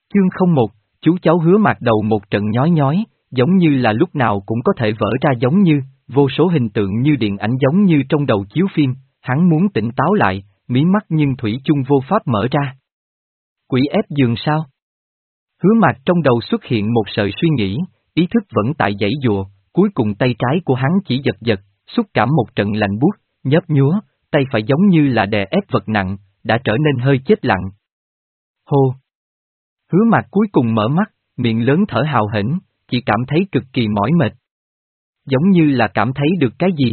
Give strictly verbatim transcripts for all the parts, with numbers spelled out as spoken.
Chương không một, chú cháu Hứa Mạc đầu một trận nhói nhói, giống như là lúc nào cũng có thể vỡ ra, giống như, vô số hình tượng như điện ảnh giống như trong đầu chiếu phim, hắn muốn tỉnh táo lại, mí mắt nhưng thủy chung vô pháp mở ra. Quỷ ép giường sao? Hứa Mạc trong đầu xuất hiện một sợi suy nghĩ, ý thức vẫn tại giãy giụa, cuối cùng tay trái của hắn chỉ giật giật, xúc cảm một trận lạnh buốt, nhấp nhúa, tay phải giống như là đè ép vật nặng, đã trở nên hơi chết lặng. Hô! Hứa Mạc cuối cùng mở mắt, miệng lớn thở hào hển, chỉ cảm thấy cực kỳ mỏi mệt. Giống như là cảm thấy được cái gì.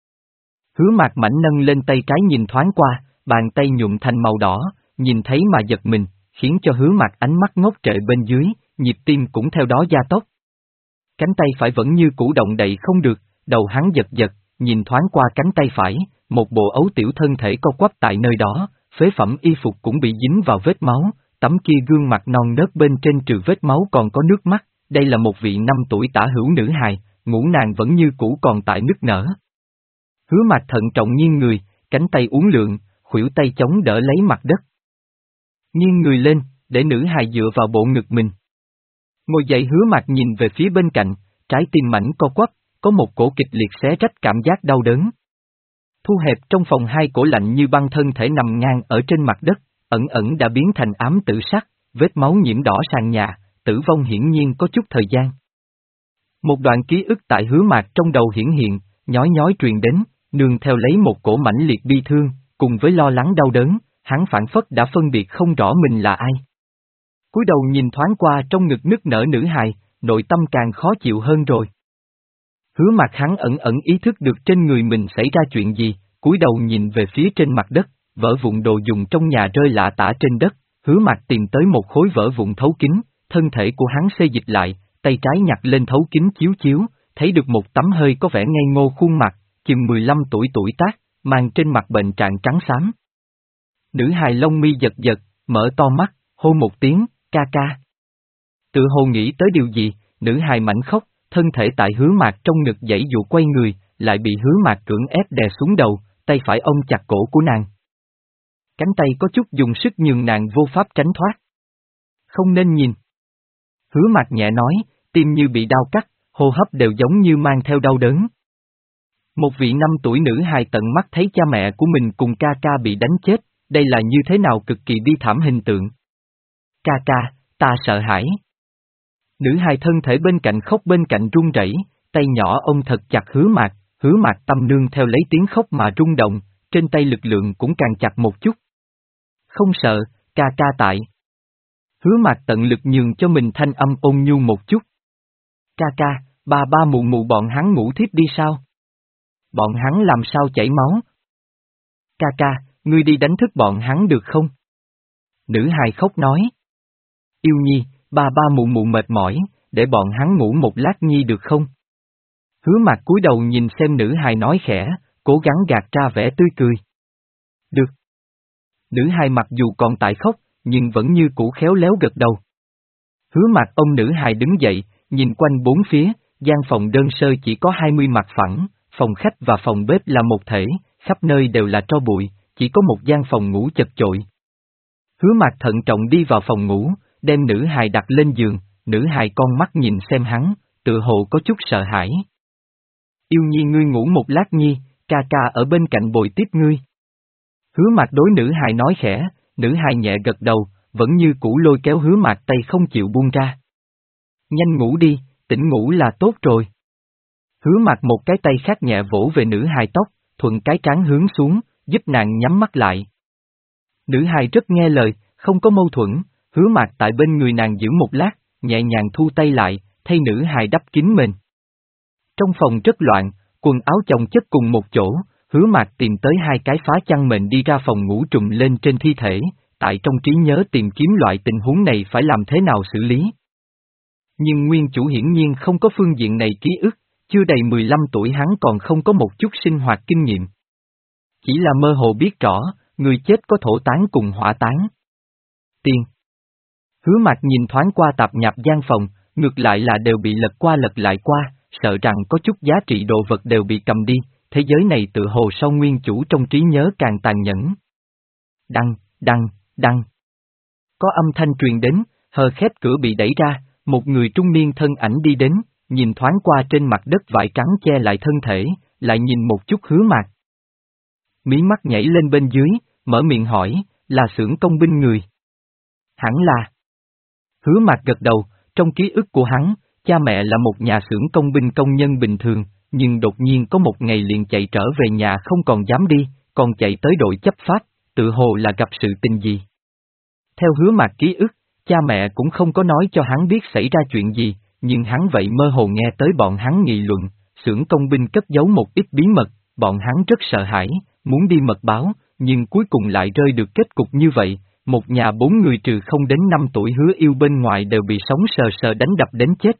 Hứa Mạc mảnh nâng lên tay trái nhìn thoáng qua, bàn tay nhuộm thành màu đỏ, nhìn thấy mà giật mình, khiến cho Hứa Mạc ánh mắt ngốc trệ bên dưới, nhịp tim cũng theo đó gia tốc. Cánh tay phải vẫn như cũ động đậy không được, đầu hắn giật giật, nhìn thoáng qua cánh tay phải, một bộ ấu tiểu thân thể co quắp tại nơi đó, phế phẩm y phục cũng bị dính vào vết máu, tấm kia gương mặt non nớt bên trên trừ vết máu còn có nước mắt, đây là một vị năm tuổi tả hữu nữ hài, ngũ nàng vẫn như cũ còn tại nức nở. Hứa Mạc thận trọng nghiêng người, cánh tay uốn lượn, khuỷu tay chống đỡ lấy mặt đất. Nghiêng người lên, để nữ hài dựa vào bộ ngực mình. Ngồi dậy Hứa Mạc nhìn về phía bên cạnh, trái tim mảnh co quắp, có một cổ kịch liệt xé rách cảm giác đau đớn. Thu hẹp trong phòng hai cổ lạnh như băng thân thể nằm ngang ở trên mặt đất, ẩn ẩn đã biến thành ám tử sắc, vết máu nhiễm đỏ sàn nhà, tử vong hiển nhiên có chút thời gian. Một đoạn ký ức tại Hứa Mạc trong đầu hiển hiện, nhói nhói truyền đến, nương theo lấy một cổ mãnh liệt bi thương, cùng với lo lắng đau đớn, hắn phảng phất đã phân biệt không rõ mình là ai. Cúi đầu nhìn thoáng qua trong ngực nức nở nữ hài, nội tâm càng khó chịu hơn rồi. Hứa Mạc hắn ẩn ẩn ý thức được trên người mình xảy ra chuyện gì, cúi đầu nhìn về phía trên mặt đất, vỡ vụn đồ dùng trong nhà rơi lả tả trên đất, Hứa Mạc tìm tới một khối vỡ vụn thấu kính, thân thể của hắn xê dịch lại, tay trái nhặt lên thấu kính chiếu chiếu, thấy được một tấm hơi có vẻ ngây ngô khuôn mặt, chừng mười lăm tuổi tuổi tác, mang trên mặt bệnh trạng trắng xám. Nữ hài lông mi giật giật, mở to mắt, hô một tiếng, ca ca. Tự hồ nghĩ tới điều gì, nữ hài mảnh khóc, thân thể tại Hứa Mạc trong ngực giãy dụ quay người, lại bị Hứa Mạc cưỡng ép đè xuống đầu, tay phải ôm chặt cổ của nàng. Cánh tay có chút dùng sức nhường nàng vô pháp tránh thoát. Không nên nhìn. Hứa Mạc nhẹ nói, tim như bị đau cắt, hô hấp đều giống như mang theo đau đớn. Một vị năm tuổi nữ hài tận mắt thấy cha mẹ của mình cùng ca ca bị đánh chết, đây là như thế nào cực kỳ bi thảm hình tượng. Ca ca, ta sợ hãi. Nữ hài thân thể bên cạnh khóc bên cạnh run rẩy, tay nhỏ ôm thật chặt Hứa Mạc, Hứa Mạc tâm nương theo lấy tiếng khóc mà rung động, trên tay lực lượng cũng càng chặt một chút. Không sợ, ca ca tại. Hứa Mạc tận lực nhường cho mình thanh âm ôn nhu một chút. Ca ca, ba ba mụ mụ bọn hắn ngủ thiếp đi sao? Bọn hắn làm sao chảy máu? Ca ca, ngươi đi đánh thức bọn hắn được không? Nữ hài khóc nói. Yêu nhi, ba ba mụ mụ mệt mỏi, để bọn hắn ngủ một lát nhi được không? Hứa Mạc cúi đầu nhìn xem nữ hài nói khẽ, cố gắng gạt ra vẻ tươi cười. Được. Nữ hài mặc dù còn tại khóc, nhưng vẫn như cũ khéo léo gật đầu. Hứa Mạc ông nữ hài đứng dậy, nhìn quanh bốn phía, gian phòng đơn sơ chỉ có hai mươi mặt phẳng, phòng khách và phòng bếp là một thể, khắp nơi đều là tro bụi, chỉ có một gian phòng ngủ chật chội. Hứa Mạc thận trọng đi vào phòng ngủ, đem nữ hài đặt lên giường, nữ hài con mắt nhìn xem hắn, tự hồ có chút sợ hãi. Yêu nhi ngươi ngủ một lát nhi, ca ca ở bên cạnh bồi tiếp ngươi. Hứa Mạc đối nữ hài nói khẽ, nữ hài nhẹ gật đầu, vẫn như cũ lôi kéo Hứa Mạc tay không chịu buông ra. Nhanh ngủ đi, tỉnh ngủ là tốt rồi. Hứa Mạc một cái tay khác nhẹ vỗ về nữ hài tóc, thuận cái trán hướng xuống, giúp nàng nhắm mắt lại. Nữ hài rất nghe lời, không có mâu thuẫn, Hứa Mạc tại bên người nàng giữ một lát, nhẹ nhàng thu tay lại, thay nữ hài đắp kín mền. Trong phòng rất loạn, quần áo chồng chất cùng một chỗ, Hứa Mạc tìm tới hai cái phá chăn mền đi ra phòng ngủ trùm lên trên thi thể, tại trong trí nhớ tìm kiếm loại tình huống này phải làm thế nào xử lý. Nhưng nguyên chủ hiển nhiên không có phương diện này ký ức, chưa đầy mười lăm tuổi hắn còn không có một chút sinh hoạt kinh nghiệm. Chỉ là mơ hồ biết rõ, người chết có thổ tán cùng hỏa tán. Tiền. Hứa Mạc nhìn thoáng qua tạp nhạp gian phòng, ngược lại là đều bị lật qua lật lại qua, sợ rằng có chút giá trị đồ vật đều bị cầm đi, thế giới này tự hồ sau nguyên chủ trong trí nhớ càng tàn nhẫn. Đăng, đăng, đăng. Có âm thanh truyền đến, Hờ khép cửa bị đẩy ra, một người trung niên thân ảnh đi đến, nhìn thoáng qua trên mặt đất vải trắng che lại thân thể, lại nhìn một chút Hứa Mạc. Mí mắt nhảy lên bên dưới, mở miệng hỏi, là xưởng công binh người. Hẳn là. Hứa Mạc gật đầu, trong ký ức của hắn, cha mẹ là một nhà xưởng công binh công nhân bình thường, nhưng đột nhiên có một ngày liền chạy trở về nhà không còn dám đi, còn chạy tới đội chấp pháp, tự hồ là gặp sự tình gì. Theo Hứa Mạc ký ức, cha mẹ cũng không có nói cho hắn biết xảy ra chuyện gì, nhưng hắn vậy mơ hồ nghe tới bọn hắn nghị luận, xưởng công binh cất giấu một ít bí mật, bọn hắn rất sợ hãi, muốn đi mật báo, nhưng cuối cùng lại rơi được kết cục như vậy, một nhà bốn người trừ không đến năm tuổi Hứa Yêu bên ngoài đều bị sống sờ sờ đánh đập đến chết.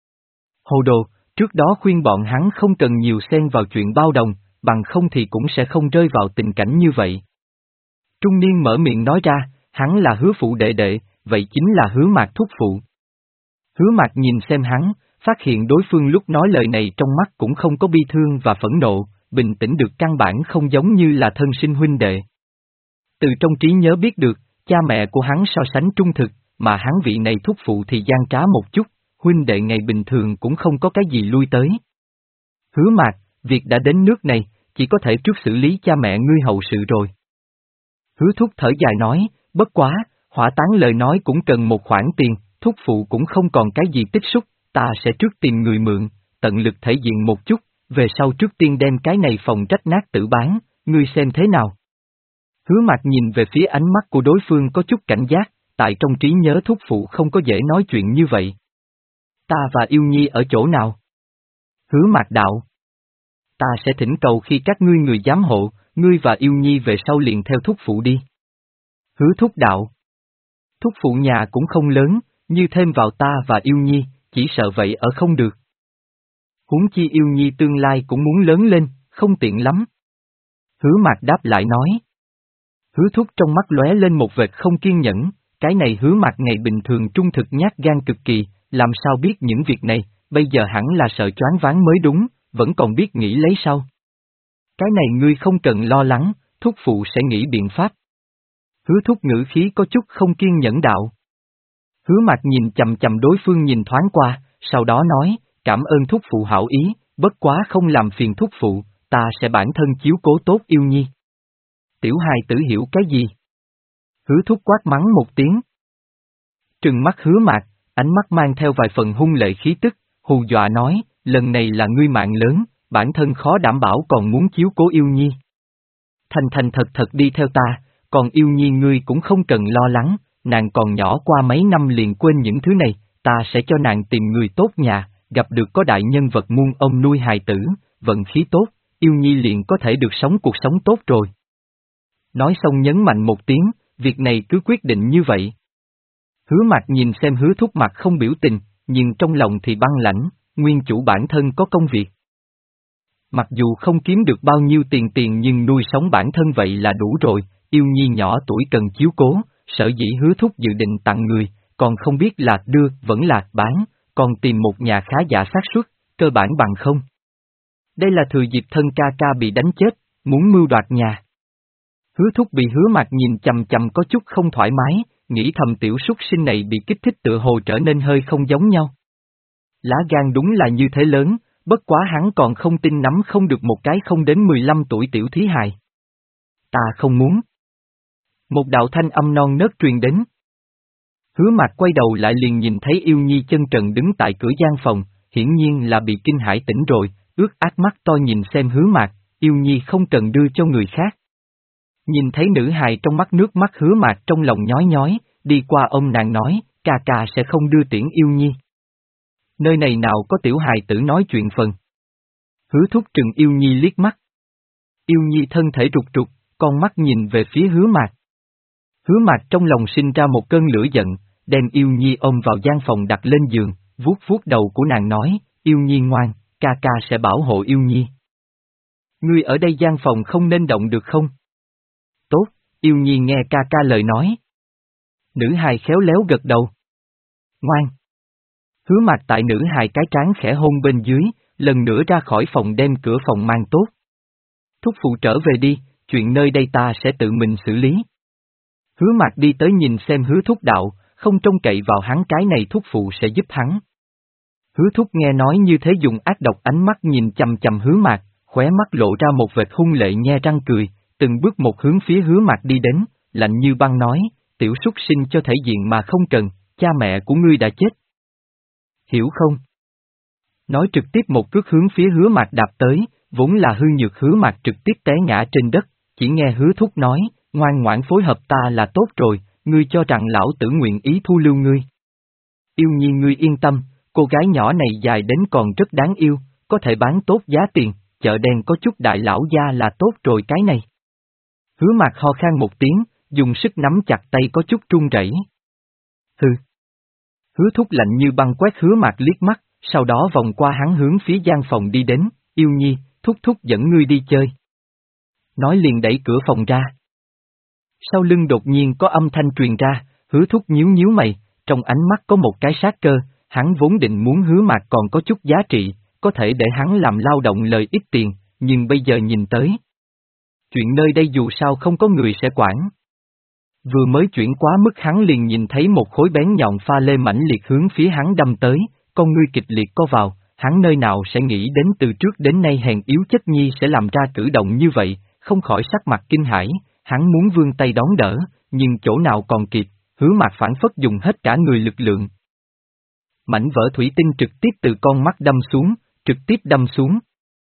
Hồ đồ, trước đó khuyên bọn hắn không cần nhiều xen vào chuyện bao đồng, bằng không thì cũng sẽ không rơi vào tình cảnh như vậy. Trung niên mở miệng nói ra, hắn là Hứa phụ đệ đệ, vậy chính là Hứa Mạc thúc phụ. Hứa Mạc nhìn xem hắn, phát hiện đối phương lúc nói lời này trong mắt cũng không có bi thương và phẫn nộ, bình tĩnh được căn bản không giống như là thân sinh huynh đệ. Từ trong trí nhớ biết được, cha mẹ của hắn so sánh trung thực, mà hắn vị này thúc phụ thì gian trá một chút, huynh đệ ngày bình thường cũng không có cái gì lui tới. Hứa Mạc, việc đã đến nước này, chỉ có thể trước xử lý cha mẹ ngươi hậu sự rồi. Hứa thúc thở dài nói, bất quá, hỏa táng lời nói cũng cần một khoản tiền, thúc phụ cũng không còn cái gì tích xúc, ta sẽ trước tìm người mượn, tận lực thể diện một chút, về sau trước tiên đem cái này phòng rách nát tự bán, ngươi xem thế nào. Hứa Mạc nhìn về phía ánh mắt của đối phương có chút cảnh giác, tại trong trí nhớ thúc phụ không có dễ nói chuyện như vậy. Ta và Yêu Nhi ở chỗ nào? Hứa Mạc đạo. Ta sẽ thỉnh cầu khi các ngươi người giám hộ, ngươi và Yêu Nhi về sau liền theo thúc phụ đi. Hứa thúc đạo. Thúc phụ nhà cũng không lớn, như thêm vào ta và Yêu Nhi, chỉ sợ vậy ở không được. Huống chi Yêu Nhi tương lai cũng muốn lớn lên, không tiện lắm. Hứa Mạc đáp lại nói. Hứa thúc trong mắt lóe lên một vệt không kiên nhẫn, cái này Hứa Mạc ngày bình thường trung thực nhát gan cực kỳ, làm sao biết những việc này, bây giờ hẳn là sợ choáng váng mới đúng, vẫn còn biết nghĩ lấy sau. Cái này ngươi không cần lo lắng, thúc phụ sẽ nghĩ biện pháp. Hứa thúc ngữ khí có chút không kiên nhẫn đạo. Hứa Mạc nhìn chầm chầm đối phương nhìn thoáng qua, sau đó nói, cảm ơn thúc phụ hảo ý, bất quá không làm phiền thúc phụ, ta sẽ bản thân chiếu cố tốt Yêu Nhi. Tiểu hài tử hiểu cái gì? Hứa thúc quát mắng một tiếng. Trừng mắt Hứa Mạc, ánh mắt mang theo vài phần hung lệ khí tức, hù dọa nói, lần này là ngươi mạng lớn, bản thân khó đảm bảo còn muốn chiếu cố Yêu Nhi. Thành thành thật thật đi theo ta, còn Yêu Nhi ngươi cũng không cần lo lắng, nàng còn nhỏ qua mấy năm liền quên những thứ này, ta sẽ cho nàng tìm người tốt nhà, gặp được có đại nhân vật muôn ông nuôi hài tử, vận khí tốt, Yêu Nhi liền có thể được sống cuộc sống tốt rồi. Nói xong nhấn mạnh một tiếng, việc này cứ quyết định như vậy. Hứa Mạc nhìn xem Hứa thúc mặt không biểu tình, nhưng trong lòng thì băng lãnh, nguyên chủ bản thân có công việc. Mặc dù không kiếm được bao nhiêu tiền tiền nhưng nuôi sống bản thân vậy là đủ rồi, Yêu Nhi nhỏ tuổi cần chiếu cố, sở dĩ Hứa thúc dự định tặng người, còn không biết là đưa vẫn là bán, còn tìm một nhà khá giả xác suất, cơ bản bằng không. Đây là thừa dịp thân ca ca bị đánh chết, muốn mưu đoạt nhà. Hứa thúc bị Hứa Mạc nhìn chầm chầm có chút không thoải mái, nghĩ thầm tiểu súc sinh này bị kích thích tựa hồ trở nên hơi không giống nhau. Lá gan đúng là như thế lớn, bất quá hắn còn không tin nắm không được một cái không đến mười lăm tuổi tiểu thí hài. Ta không muốn. Một đạo thanh âm non nớt truyền đến. Hứa Mạc quay đầu lại liền nhìn thấy Yêu Nhi chân trần đứng tại cửa gian phòng, hiển nhiên là bị kinh hãi tỉnh rồi, ướt át mắt to nhìn xem Hứa Mạc, Yêu Nhi không cần đưa cho người khác. Nhìn thấy nữ hài trong mắt nước mắt Hứa Mạc trong lòng nhói nhói, đi qua ông nàng nói, ca ca sẽ không đưa tiễn Yêu Nhi. Nơi này nào có tiểu hài tử nói chuyện phần. Hứa thúc trừng Yêu Nhi liếc mắt. Yêu Nhi thân thể rụt rụt, con mắt nhìn về phía Hứa Mạc. Hứa Mạc trong lòng sinh ra một cơn lửa giận, đem Yêu Nhi ôm vào gian phòng đặt lên giường, vuốt vuốt đầu của nàng nói, Yêu Nhi ngoan, ca ca sẽ bảo hộ Yêu Nhi. Ngươi ở đây gian phòng không nên động được không? Tốt, Yêu Nhi nghe ca ca lời nói. Nữ hài khéo léo gật đầu. Ngoan. Hứa Mạc tại nữ hài cái trán khẽ hôn bên dưới, lần nữa ra khỏi phòng đem cửa phòng mang tốt. Thúc phụ trở về đi, chuyện nơi đây ta sẽ tự mình xử lý. Hứa Mạc đi tới nhìn xem Hứa thúc đạo, không trông cậy vào hắn cái này thuốc phụ sẽ giúp hắn. Hứa thúc nghe nói như thế dùng ác độc ánh mắt nhìn chằm chằm Hứa Mạc, khóe mắt lộ ra một vệt hung lệ nhe răng cười, từng bước một hướng phía Hứa Mạc đi đến, lạnh như băng nói, tiểu súc sinh cho thể diện mà không cần, cha mẹ của ngươi đã chết. Hiểu không? Nói trực tiếp một cước hướng phía Hứa Mạc đạp tới, vốn là hư nhược Hứa Mạc trực tiếp té ngã trên đất, chỉ nghe Hứa thúc nói, ngoan ngoãn phối hợp ta là tốt rồi, ngươi cho rằng lão tử nguyện ý thu lưu ngươi. Yêu nhi ngươi yên tâm, cô gái nhỏ này dài đến còn rất đáng yêu, có thể bán tốt giá tiền, chợ đen có chút đại lão gia là tốt rồi cái này. Hứa Mạc ho khan một tiếng, dùng sức nắm chặt tay có chút run rẩy. Hừ. Hứa thúc lạnh như băng quét Hứa Mạc liếc mắt, sau đó vòng qua hắn hướng phía gian phòng đi đến, yêu nhi, thúc thúc dẫn ngươi đi chơi. Nói liền đẩy cửa phòng ra. Sau lưng đột nhiên có âm thanh truyền ra, Hứa thúc nhíu nhíu mày, trong ánh mắt có một cái sát cơ, hắn vốn định muốn Hứa Mạc còn có chút giá trị, có thể để hắn làm lao động lời ít tiền, nhưng bây giờ nhìn tới. Chuyện nơi đây dù sao không có người sẽ quản. Vừa mới chuyển quá mức hắn liền nhìn thấy một khối bén nhọn pha lê mãnh liệt hướng phía hắn đâm tới, con ngươi kịch liệt co vào, hắn nơi nào sẽ nghĩ đến từ trước đến nay hèn yếu chất nhi sẽ làm ra cử động như vậy, không khỏi sắc mặt kinh hãi, hắn muốn vươn tay đón đỡ, nhưng chỗ nào còn kịp, Hứa Mạc phản phất dùng hết cả người lực lượng. Mảnh vỡ thủy tinh trực tiếp từ con mắt đâm xuống, trực tiếp đâm xuống.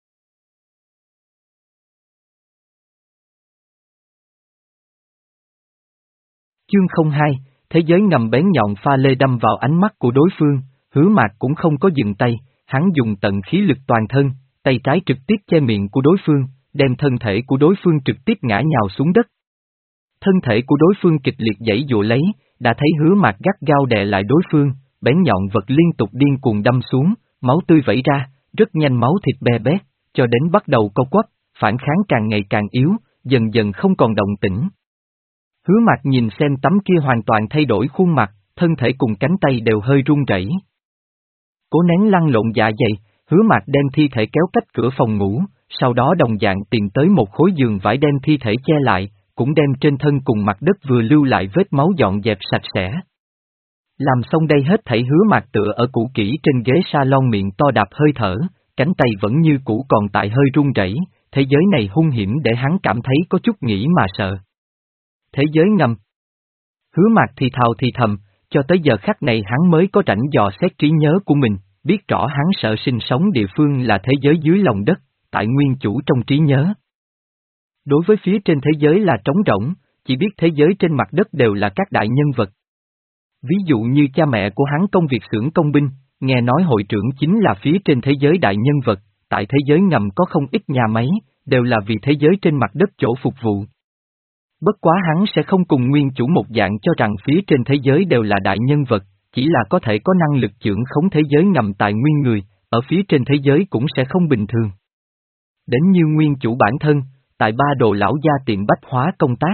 Chương không hai, thế giới ngầm bén nhọn pha lê đâm vào ánh mắt của đối phương, Hứa Mạc cũng không có dừng tay, hắn dùng tận khí lực toàn thân, tay trái trực tiếp che miệng của đối phương, đem thân thể của đối phương trực tiếp ngã nhào xuống đất. Thân thể của đối phương kịch liệt giãy giụa lấy, đã thấy Hứa Mạc gắt gao đè lại đối phương, bén nhọn vật liên tục điên cuồng đâm xuống, máu tươi vẩy ra, rất nhanh máu thịt be bét, cho đến bắt đầu co quắp, phản kháng càng ngày càng yếu, dần dần không còn động tĩnh. Hứa Mạc nhìn xem tấm kia hoàn toàn thay đổi khuôn mặt, thân thể cùng cánh tay đều hơi run rẩy. Cố nén lăn lộn dạ dày, Hứa Mạc đem thi thể kéo cách cửa phòng ngủ, sau đó đồng dạng tìm tới một khối giường vải đem thi thể che lại, cũng đem trên thân cùng mặt đất vừa lưu lại vết máu dọn dẹp sạch sẽ. Làm xong đây hết thảy Hứa Mạc tựa ở cũ kỹ trên ghế salon miệng to đạp hơi thở, cánh tay vẫn như cũ còn tại hơi run rẩy, thế giới này hung hiểm để hắn cảm thấy có chút nghĩ mà sợ. Thế giới ngầm. Hứa Mạc thì thào thì thầm, cho tới giờ khắc này hắn mới có rảnh dò xét trí nhớ của mình, biết rõ hắn sợ sinh sống địa phương là thế giới dưới lòng đất, tại nguyên chủ trong trí nhớ. Đối với phía trên thế giới là trống rỗng, chỉ biết thế giới trên mặt đất đều là các đại nhân vật. Ví dụ như cha mẹ của hắn công việc xưởng công binh, nghe nói hội trưởng chính là phía trên thế giới đại nhân vật, tại thế giới ngầm có không ít nhà máy, đều là vì thế giới trên mặt đất chỗ phục vụ. Bất quá hắn sẽ không cùng nguyên chủ một dạng cho rằng phía trên thế giới đều là đại nhân vật, chỉ là có thể có năng lực chưởng khống thế giới ngầm tài nguyên người, ở phía trên thế giới cũng sẽ không bình thường. Đến như nguyên chủ bản thân, tại ba đồ lão gia tiệm bách hóa công tác.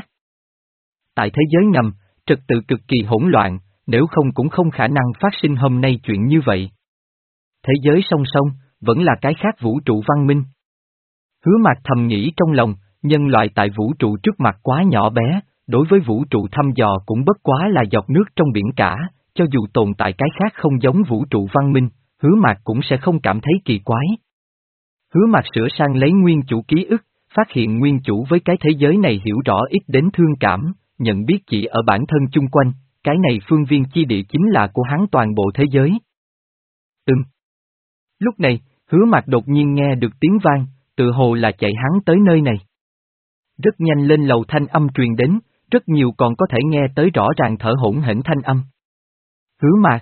Tại thế giới ngầm, trật tự cực kỳ hỗn loạn, nếu không cũng không khả năng phát sinh hôm nay chuyện như vậy. Thế giới song song, vẫn là cái khác vũ trụ văn minh. Hứa Mạc thầm nghĩ trong lòng, nhân loại tại vũ trụ trước mặt quá nhỏ bé, đối với vũ trụ thăm dò cũng bất quá là giọt nước trong biển cả, cho dù tồn tại cái khác không giống vũ trụ văn minh, Hứa Mạc cũng sẽ không cảm thấy kỳ quái. Hứa Mạc sửa sang lấy nguyên chủ ký ức, phát hiện nguyên chủ với cái thế giới này hiểu rõ ít đến thương cảm, nhận biết chỉ ở bản thân chung quanh, cái này phương viên chi địa chính là của hắn toàn bộ thế giới. Ừm. Lúc này, Hứa Mạc đột nhiên nghe được tiếng vang, tự hồ là chạy hắn tới nơi này. Rất nhanh lên lầu thanh âm truyền đến, rất nhiều còn có thể nghe tới rõ ràng thở hổn hển thanh âm. Hứa Mạc.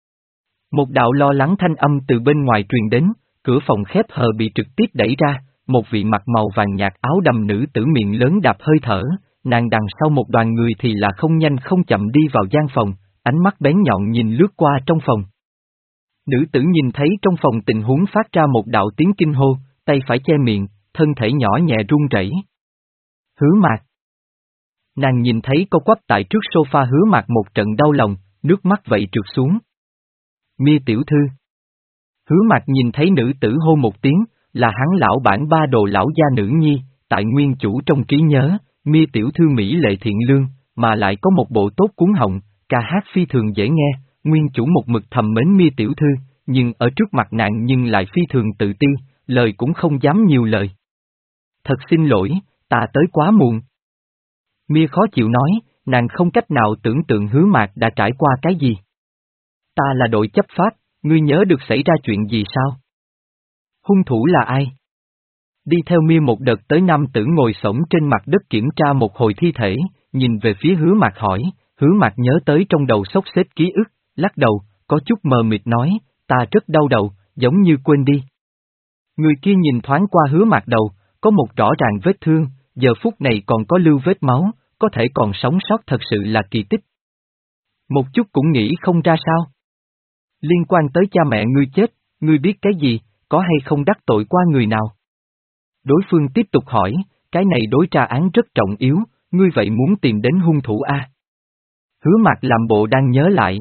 Một đạo lo lắng thanh âm từ bên ngoài truyền đến, cửa phòng khép hờ bị trực tiếp đẩy ra, một vị mặt màu vàng nhạt áo đầm nữ tử miệng lớn đạp hơi thở, nàng đằng sau một đoàn người thì là không nhanh không chậm đi vào gian phòng, ánh mắt bén nhọn nhìn lướt qua trong phòng. Nữ tử nhìn thấy trong phòng tình huống phát ra một đạo tiếng kinh hô, tay phải che miệng, thân thể nhỏ nhẹ run rẩy. Hứa Mạc. Nàng nhìn thấy co quắp tại trước sofa Hứa Mạc một trận đau lòng, nước mắt vậy trượt xuống. Mia tiểu thư. Hứa Mạc nhìn thấy nữ tử hô một tiếng, là hắn lão bản ba đồ lão gia nữ nhi, tại nguyên chủ trong trí nhớ, Mia tiểu thư mỹ lệ thiện lương, mà lại có một bộ tốt cuốn họng, ca hát phi thường dễ nghe, nguyên chủ một mực thầm mến Mia tiểu thư, nhưng ở trước mặt nàng nhưng lại phi thường tự ti, lời cũng không dám nhiều lời. Thật xin lỗi, ta tới quá muộn. Mia khó chịu nói, nàng không cách nào tưởng tượng Hứa Mạc đã trải qua cái gì. Ta là đội chấp pháp, ngươi nhớ được xảy ra chuyện gì sao? Hung thủ là ai? Đi theo Mia một đợt tới nam tử ngồi xổm trên mặt đất kiểm tra một hồi thi thể, nhìn về phía Hứa Mạc hỏi, Hứa Mạc nhớ tới trong đầu xốc xếp ký ức, lắc đầu, có chút mờ mịt nói, ta rất đau đầu, giống như quên đi. Người kia nhìn thoáng qua Hứa Mạc đầu, có một rõ ràng vết thương, giờ phút này còn có lưu vết máu, có thể còn sống sót thật sự là kỳ tích. Một chút cũng nghĩ không ra sao. Liên quan tới cha mẹ ngươi chết, ngươi biết cái gì, có hay không đắc tội qua người nào? Đối phương tiếp tục hỏi, cái này đối tra án rất trọng yếu, ngươi vậy muốn tìm đến hung thủ a? Hứa Mạc làm bộ đang nhớ lại.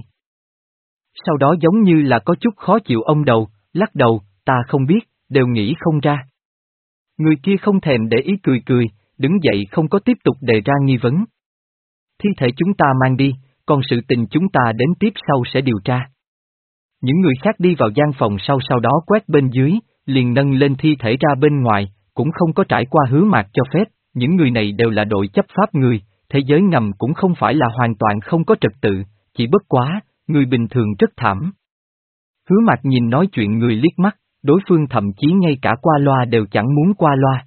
Sau đó giống như là có chút khó chịu ông đầu, lắc đầu, ta không biết, đều nghĩ không ra. Người kia không thèm để ý cười cười, đứng dậy không có tiếp tục đề ra nghi vấn. Thi thể chúng ta mang đi, còn sự tình chúng ta đến tiếp sau sẽ điều tra. Những người khác đi vào gian phòng sau sau đó quét bên dưới, liền nâng lên thi thể ra bên ngoài, cũng không có trải qua Hứa Mạc cho phép, những người này đều là đội chấp pháp người, thế giới ngầm cũng không phải là hoàn toàn không có trật tự, chỉ bất quá, người bình thường rất thảm. Hứa Mạc nhìn nói chuyện người liếc mắt, đối phương thậm chí ngay cả qua loa đều chẳng muốn qua loa.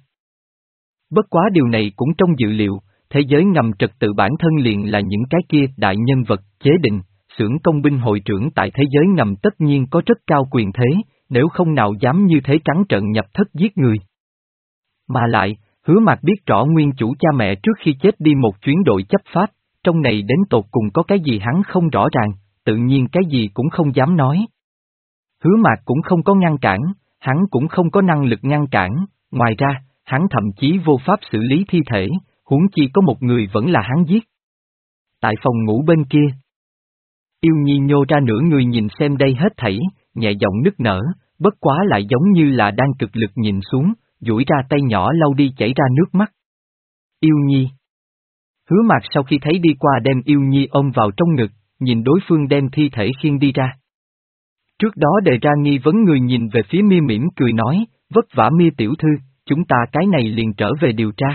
Bất quá điều này cũng trong dự liệu, thế giới ngầm trật tự bản thân liền là những cái kia đại nhân vật, chế định, xưởng công binh hội trưởng tại thế giới ngầm tất nhiên có rất cao quyền thế, nếu không nào dám như thế trắng trợn nhập thất giết người. Mà lại, Hứa Mạc biết rõ nguyên chủ cha mẹ trước khi chết đi một chuyến đội chấp pháp, trong này đến tột cùng có cái gì hắn không rõ ràng, tự nhiên cái gì cũng không dám nói. Hứa Mạc cũng không có ngăn cản, hắn cũng không có năng lực ngăn cản, ngoài ra, hắn thậm chí vô pháp xử lý thi thể, huống chi có một người vẫn là hắn giết. Tại phòng ngủ bên kia, Yêu Nhi nhô ra nửa người nhìn xem đây hết thảy, nhẹ giọng nức nở, bất quá lại giống như là đang cực lực nhìn xuống, duỗi ra tay nhỏ lau đi chảy ra nước mắt. Yêu Nhi. Hứa Mạc sau khi thấy đi qua đem Yêu Nhi ôm vào trong ngực, nhìn đối phương đem thi thể khiêng đi ra. Trước đó đề ra nghi vấn người nhìn về phía Mia mỉm cười nói, vất vả Mia tiểu thư, chúng ta cái này liền trở về điều tra.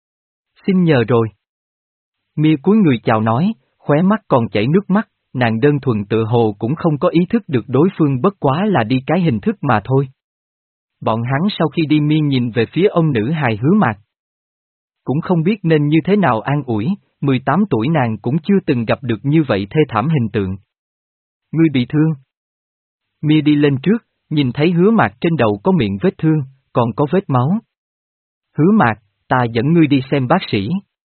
Xin nhờ rồi. Mia cúi người chào nói, khóe mắt còn chảy nước mắt, nàng đơn thuần tự hồ cũng không có ý thức được đối phương bất quá là đi cái hình thức mà thôi. Bọn hắn sau khi đi Mia nhìn về phía ông nữ hài Hứa Mạc. Cũng không biết nên như thế nào an ủi, mười tám tuổi nàng cũng chưa từng gặp được như vậy thê thảm hình tượng. Ngươi bị thương. Mia đi lên trước, nhìn thấy Hứa Mạc trên đầu có miệng vết thương, còn có vết máu. Hứa Mạc, ta dẫn ngươi đi xem bác sĩ.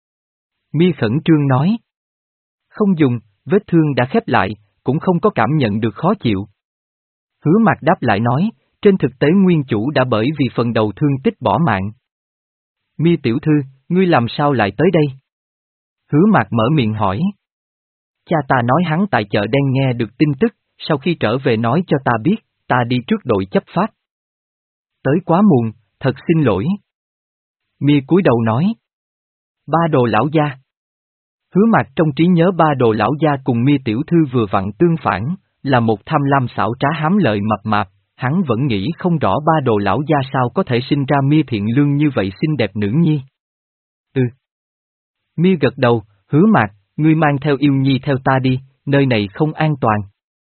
Mia khẩn trương nói. Không dùng, vết thương đã khép lại, cũng không có cảm nhận được khó chịu. Hứa Mạc đáp lại nói, trên thực tế nguyên chủ đã bởi vì phần đầu thương tích bỏ mạng. Mia tiểu thư, ngươi làm sao lại tới đây? Hứa Mạc mở miệng hỏi. Cha ta nói hắn tại chợ đen nghe được tin tức, sau khi trở về nói cho ta biết, ta đi trước đội chấp pháp. Tới quá muộn, thật xin lỗi. Mia cúi đầu nói. Ba đồ lão gia. Hứa Mạc trong trí nhớ ba đồ lão gia cùng Mia tiểu thư vừa vặn tương phản, là một tham lam xảo trá hám lợi mập mạp, hắn vẫn nghĩ không rõ ba đồ lão gia sao có thể sinh ra Mia thiện lương như vậy xinh đẹp nữ nhi. Ừ. Mia gật đầu, Hứa Mạc, ngươi mang theo Yêu Nhi theo ta đi, nơi này không an toàn.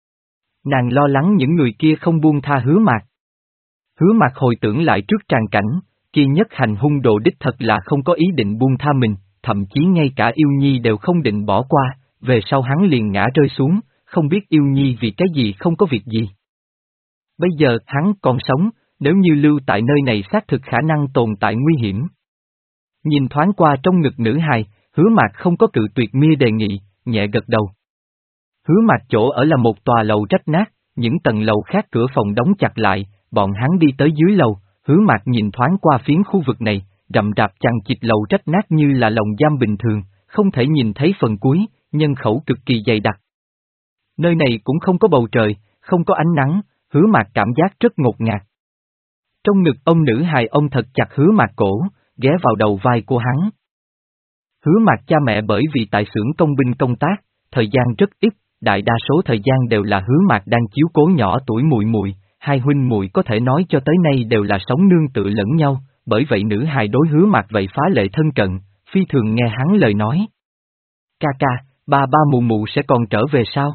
Nàng lo lắng những người kia không buông tha Hứa Mạc. Hứa Mạc hồi tưởng lại trước tràng cảnh, kia nhất hành hung đồ đích thật là không có ý định buông tha mình, thậm chí ngay cả Yêu Nhi đều không định bỏ qua, về sau hắn liền ngã rơi xuống, không biết Yêu Nhi vì cái gì không có việc gì. Bây giờ hắn còn sống, nếu như lưu tại nơi này xác thực khả năng tồn tại nguy hiểm. Nhìn thoáng qua trong ngực nữ hài, Hứa Mạc không có cự tuyệt Mia đề nghị, nhẹ gật đầu. Hứa Mạc chỗ ở là một tòa lầu rách nát, những tầng lầu khác cửa phòng đóng chặt lại, bọn hắn đi tới dưới lầu, Hứa Mạc nhìn thoáng qua phiến khu vực này, rậm rạp chằng chịt lầu rách nát như là lồng giam bình thường, không thể nhìn thấy phần cuối, nhân khẩu cực kỳ dày đặc. Nơi này cũng không có bầu trời, không có ánh nắng, Hứa Mạc cảm giác rất ngột ngạt. Trong ngực ông nữ hài ông thật chặt Hứa Mạc cổ, ghé vào đầu vai của hắn. Hứa Mạc cha mẹ bởi vì tại xưởng công binh công tác, thời gian rất ít, đại đa số thời gian đều là Hứa Mạc đang chiếu cố nhỏ tuổi muội muội, hai huynh muội có thể nói cho tới nay đều là sống nương tựa lẫn nhau, bởi vậy nữ hài đối Hứa Mạc vậy phá lệ thân cận, phi thường nghe hắn lời nói. Ca ca, ba ba mụ mụ sẽ còn trở về sao?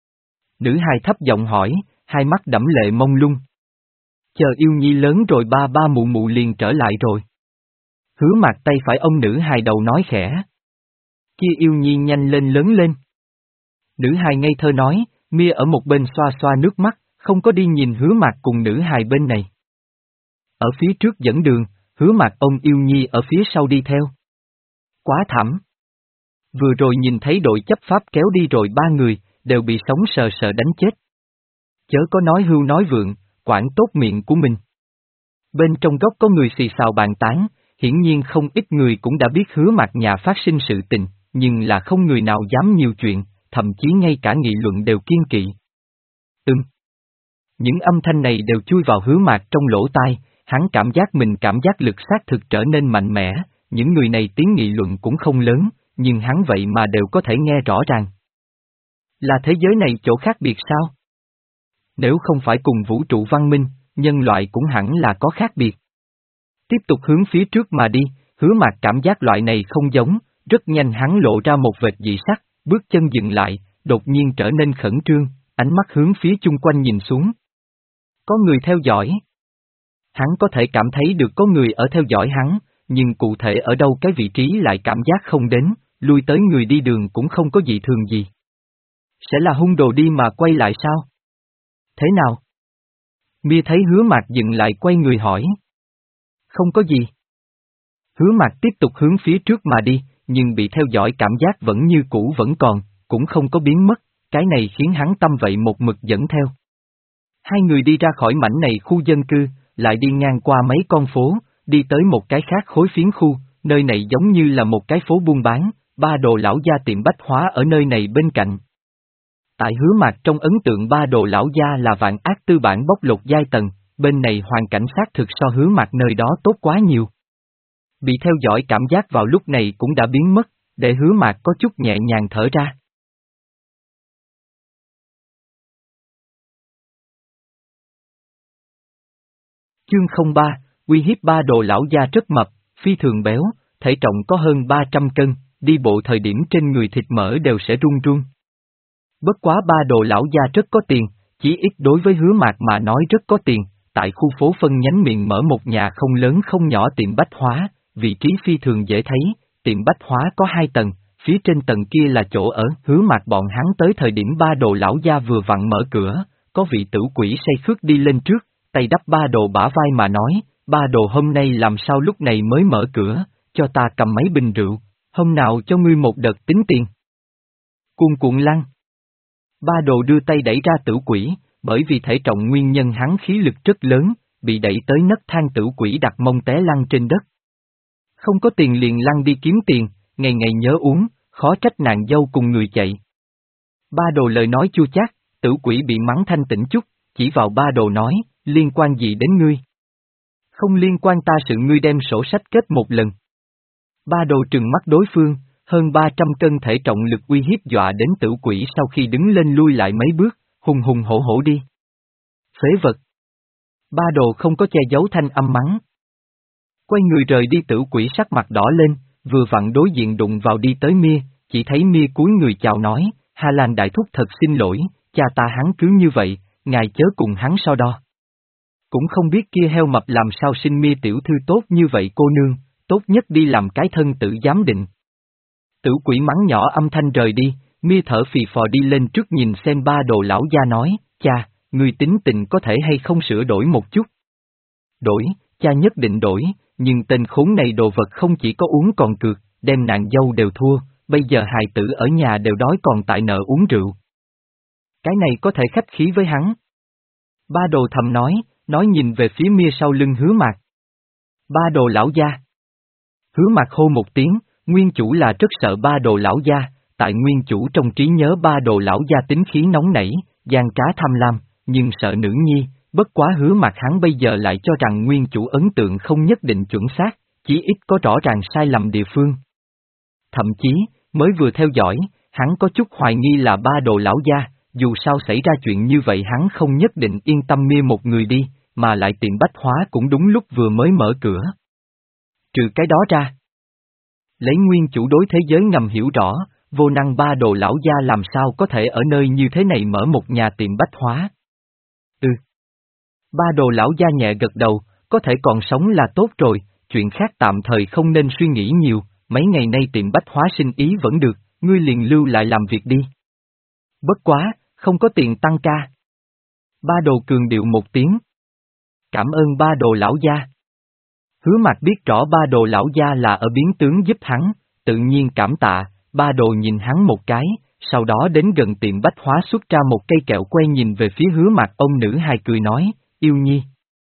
Nữ hài thấp giọng hỏi, hai mắt đẫm lệ mông lung. Chờ yêu nhi lớn rồi ba ba mụ mụ liền trở lại rồi. Hứa Mạc tay phải ông nữ hài đầu nói khẽ. Kia yêu nhi nhanh lên lớn lên. Nữ hài ngây thơ nói, Mia ở một bên xoa xoa nước mắt, không có đi nhìn Hứa Mạc cùng nữ hài bên này. Ở phía trước dẫn đường, Hứa Mạc ông yêu nhi ở phía sau đi theo. Quá thảm. Vừa rồi nhìn thấy đội chấp pháp kéo đi rồi ba người, đều bị sống sờ sờ đánh chết. Chớ có nói hưu nói vượng, quản tốt miệng của mình. Bên trong góc có người xì xào bàn tán, hiển nhiên không ít người cũng đã biết Hứa Mạc nhà phát sinh sự tình, nhưng là không người nào dám nhiều chuyện, thậm chí ngay cả nghị luận đều kiên kỵ. Ừm. Những âm thanh này đều chui vào Hứa Mạc trong lỗ tai, hắn cảm giác mình cảm giác lực xác thực trở nên mạnh mẽ, những người này tiếng nghị luận cũng không lớn, nhưng hắn vậy mà đều có thể nghe rõ ràng. Là thế giới này chỗ khác biệt sao? Nếu không phải cùng vũ trụ văn minh, nhân loại cũng hẳn là có khác biệt. Tiếp tục hướng phía trước mà đi, Hứa Mạc cảm giác loại này không giống, rất nhanh hắn lộ ra một vệt dị sắc, bước chân dừng lại, đột nhiên trở nên khẩn trương, ánh mắt hướng phía chung quanh nhìn xuống. Có người theo dõi. Hắn có thể cảm thấy được có người ở theo dõi hắn, nhưng cụ thể ở đâu cái vị trí lại cảm giác không đến, lui tới người đi đường cũng không có dị thường gì. Sẽ là hung đồ đi mà quay lại sao? Thế nào? Mia thấy Hứa Mạc dừng lại quay người hỏi. Không có gì. Hứa Mạc tiếp tục hướng phía trước mà đi, nhưng bị theo dõi cảm giác vẫn như cũ vẫn còn, cũng không có biến mất, cái này khiến hắn tâm vậy một mực dẫn theo. Hai người đi ra khỏi mảnh này khu dân cư, lại đi ngang qua mấy con phố, đi tới một cái khác khối phiến khu, nơi này giống như là một cái phố buôn bán, ba đồ lão gia tiệm bách hóa ở nơi này bên cạnh. Tại Hứa Mạc trong ấn tượng ba đồ lão gia là vạn ác tư bản bóc lột giai tầng, bên này hoàn cảnh xác thực so Hứa Mạc nơi đó tốt quá nhiều. Bị theo dõi cảm giác vào lúc này cũng đã biến mất, để Hứa Mạc có chút nhẹ nhàng thở ra. Chương không ba, uy hiếp ba đồ lão gia rất mập, phi thường béo, thể trọng có hơn ba trăm cân, đi bộ thời điểm trên người thịt mỡ đều sẽ run run. Bất quá ba đồ lão gia rất có tiền, chỉ ít đối với Hứa Mạc mà nói rất có tiền, tại khu phố phân nhánh miệng mở một nhà không lớn không nhỏ tiệm bách hóa, vị trí phi thường dễ thấy, tiệm bách hóa có hai tầng, phía trên tầng kia là chỗ ở, Hứa Mạc bọn hắn tới thời điểm ba đồ lão gia vừa vặn mở cửa, có vị tử quỷ say khướt đi lên trước, tay đắp ba đồ bả vai mà nói, ba đồ hôm nay làm sao lúc này mới mở cửa, cho ta cầm mấy bình rượu, hôm nào cho ngươi một đợt tính tiền. Cuồng cuộn lăng. Ba đồ đưa tay đẩy ra tử quỷ, bởi vì thể trọng nguyên nhân hắn khí lực rất lớn, bị đẩy tới nấc thang tử quỷ đặt mông té lăn trên đất. Không có tiền liền lăn đi kiếm tiền, ngày ngày nhớ uống, khó trách nàng dâu cùng người chạy. Ba đồ lời nói chua chát, tử quỷ bị mắng thanh tĩnh chút, chỉ vào ba đồ nói, liên quan gì đến ngươi? Không liên quan ta sự ngươi đem sổ sách kết một lần. Ba đồ trừng mắt đối phương, hơn ba trăm cân thể trọng lực uy hiếp dọa đến tử quỷ sau khi đứng lên lui lại mấy bước, hùng hùng hổ hổ đi. Phế vật. Ba đồ không có che giấu thanh âm mắng. Quay người rời đi tử quỷ sắc mặt đỏ lên, vừa vặn đối diện đụng vào đi tới Mia, chỉ thấy Mia cúi người chào nói, Hà Lan đại thúc thật xin lỗi, cha ta hắn cứ như vậy, ngài chớ cùng hắn so đo. Cũng không biết kia heo mập làm sao sinh Mia tiểu thư tốt như vậy cô nương, tốt nhất đi làm cái thân tự giám định. Tử quỷ mắng nhỏ âm thanh rời đi, Mia thở phì phò đi lên trước nhìn xem ba đồ lão gia nói, cha, người tính tình có thể hay không sửa đổi một chút. Đổi, cha nhất định đổi, nhưng tên khốn này đồ vật không chỉ có uống còn cược, đem nàng dâu đều thua, bây giờ hài tử ở nhà đều đói còn tại nợ uống rượu. Cái này có thể khách khí với hắn. Ba đồ thầm nói, nói nhìn về phía Mia sau lưng Hứa Mạc. Ba đồ lão gia. Hứa Mạc hô một tiếng, nguyên chủ là rất sợ ba đồ lão gia, tại nguyên chủ trong trí nhớ ba đồ lão gia tính khí nóng nảy, gian trá tham lam, nhưng sợ nữ nhi, bất quá Hứa Mạc hắn bây giờ lại cho rằng nguyên chủ ấn tượng không nhất định chuẩn xác, chỉ ít có rõ ràng sai lầm địa phương. Thậm chí, mới vừa theo dõi, hắn có chút hoài nghi là ba đồ lão gia, dù sao xảy ra chuyện như vậy hắn không nhất định yên tâm Mia một người đi, mà lại tiệm bách hóa cũng đúng lúc vừa mới mở cửa. Trừ cái đó ra, lấy nguyên chủ đối thế giới ngầm hiểu rõ, vô năng ba đồ lão gia làm sao có thể ở nơi như thế này mở một nhà tiệm bách hóa. Ừ. Ba đồ lão gia nhẹ gật đầu, có thể còn sống là tốt rồi, chuyện khác tạm thời không nên suy nghĩ nhiều, mấy ngày nay tiệm bách hóa sinh ý vẫn được, ngươi liền lưu lại làm việc đi. Bất quá, không có tiền tăng ca. Ba đồ cường điệu một tiếng. Cảm ơn ba đồ lão gia. Hứa Mạc biết rõ ba đồ lão gia là ở biến tướng giúp hắn, tự nhiên cảm tạ, ba đồ nhìn hắn một cái, sau đó đến gần tiệm bách hóa xuất ra một cây kẹo que nhìn về phía Hứa Mạc, ông nữ hài cười nói, yêu nhi.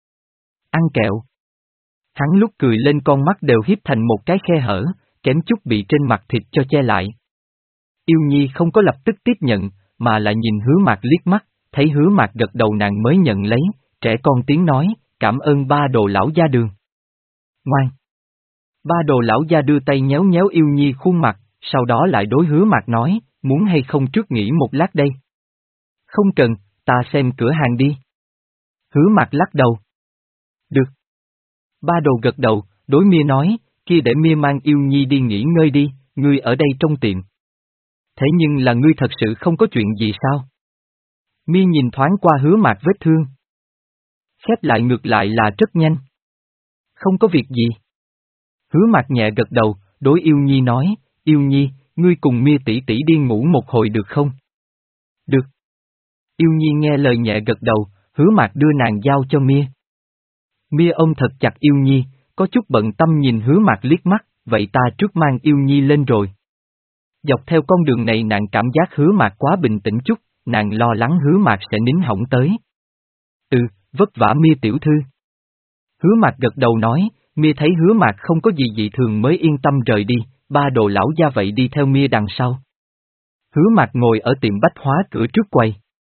Ăn kẹo. Hắn lúc cười lên con mắt đều hiếp thành một cái khe hở, kém chút bị trên mặt thịt cho che lại. Yêu nhi không có lập tức tiếp nhận, mà lại nhìn Hứa Mạc liếc mắt, thấy Hứa Mạc gật đầu nàng mới nhận lấy, trẻ con tiếng nói, cảm ơn ba đồ lão gia đường. Ngoan. Ba đồ lão gia đưa tay nhéo nhéo yêu nhi khuôn mặt, sau đó lại đối Hứa Mạc nói, muốn hay không trước nghỉ một lát đây. Không cần, ta xem cửa hàng đi. Hứa Mạc lắc đầu. Được. Ba đồ gật đầu, đối Mia nói, kia để Mia mang yêu nhi đi nghỉ ngơi đi, ngươi ở đây trong tiệm. Thế nhưng là ngươi thật sự không có chuyện gì sao? Mia nhìn thoáng qua Hứa Mạc vết thương. Khép lại ngược lại là rất nhanh. Không có việc gì. Hứa Mạc nhẹ gật đầu, đối Yêu Nhi nói, Yêu Nhi, ngươi cùng Mia tỷ tỷ đi ngủ một hồi được không? Được. Yêu Nhi nghe lời nhẹ gật đầu, Hứa Mạc đưa nàng giao cho Mia. Mia ôm thật chặt Yêu Nhi, có chút bận tâm nhìn Hứa Mạc liếc mắt, vậy ta trước mang Yêu Nhi lên rồi. Dọc theo con đường này nàng cảm giác Hứa Mạc quá bình tĩnh chút, nàng lo lắng Hứa Mạc sẽ nín hỏng tới. Ừ, vất vả Mia tiểu thư. Hứa Mạc gật đầu nói, Mia thấy Hứa Mạc không có gì dị thường mới yên tâm rời đi, ba đồ lão gia vậy đi theo Mia đằng sau. Hứa Mạc ngồi ở tiệm bách hóa cửa trước quầy.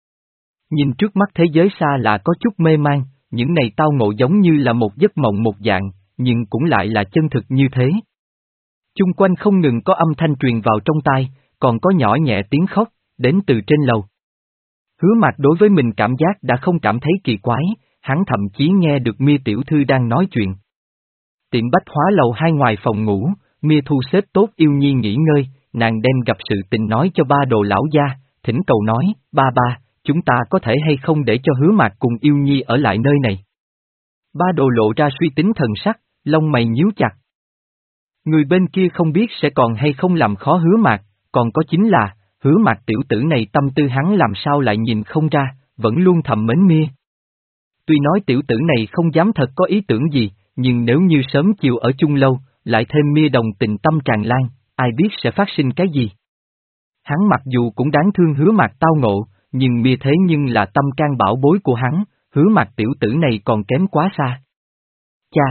Nhìn trước mắt thế giới xa là có chút mê man, những này tao ngộ giống như là một giấc mộng một dạng, nhưng cũng lại là chân thực như thế. Chung quanh không ngừng có âm thanh truyền vào trong tai, còn có nhỏ nhẹ tiếng khóc, đến từ trên lầu. Hứa Mạc đối với mình cảm giác đã không cảm thấy kỳ quái, hắn thậm chí nghe được Mia tiểu thư đang nói chuyện. Tiệm bách hóa lầu hai ngoài phòng ngủ, Mia thu xếp tốt Yêu Nhi nghỉ ngơi, nàng đem gặp sự tình nói cho ba đồ lão gia, thỉnh cầu nói, ba ba, chúng ta có thể hay không để cho Hứa Mạc cùng Yêu Nhi ở lại nơi này. Ba đồ lộ ra suy tính thần sắc, lông mày nhíu chặt. Người bên kia không biết sẽ còn hay không làm khó Hứa Mạc, còn có chính là, Hứa Mạc tiểu tử này tâm tư hắn làm sao lại nhìn không ra, vẫn luôn thầm mến Mia. Tuy nói tiểu tử này không dám thật có ý tưởng gì, nhưng nếu như sớm chiều ở chung lâu, lại thêm Mia đồng tình tâm tràn lan, ai biết sẽ phát sinh cái gì. Hắn mặc dù cũng đáng thương Hứa Mạc tao ngộ, nhưng Mia thế nhưng là tâm can bảo bối của hắn, Hứa Mạc tiểu tử này còn kém quá xa. Cha!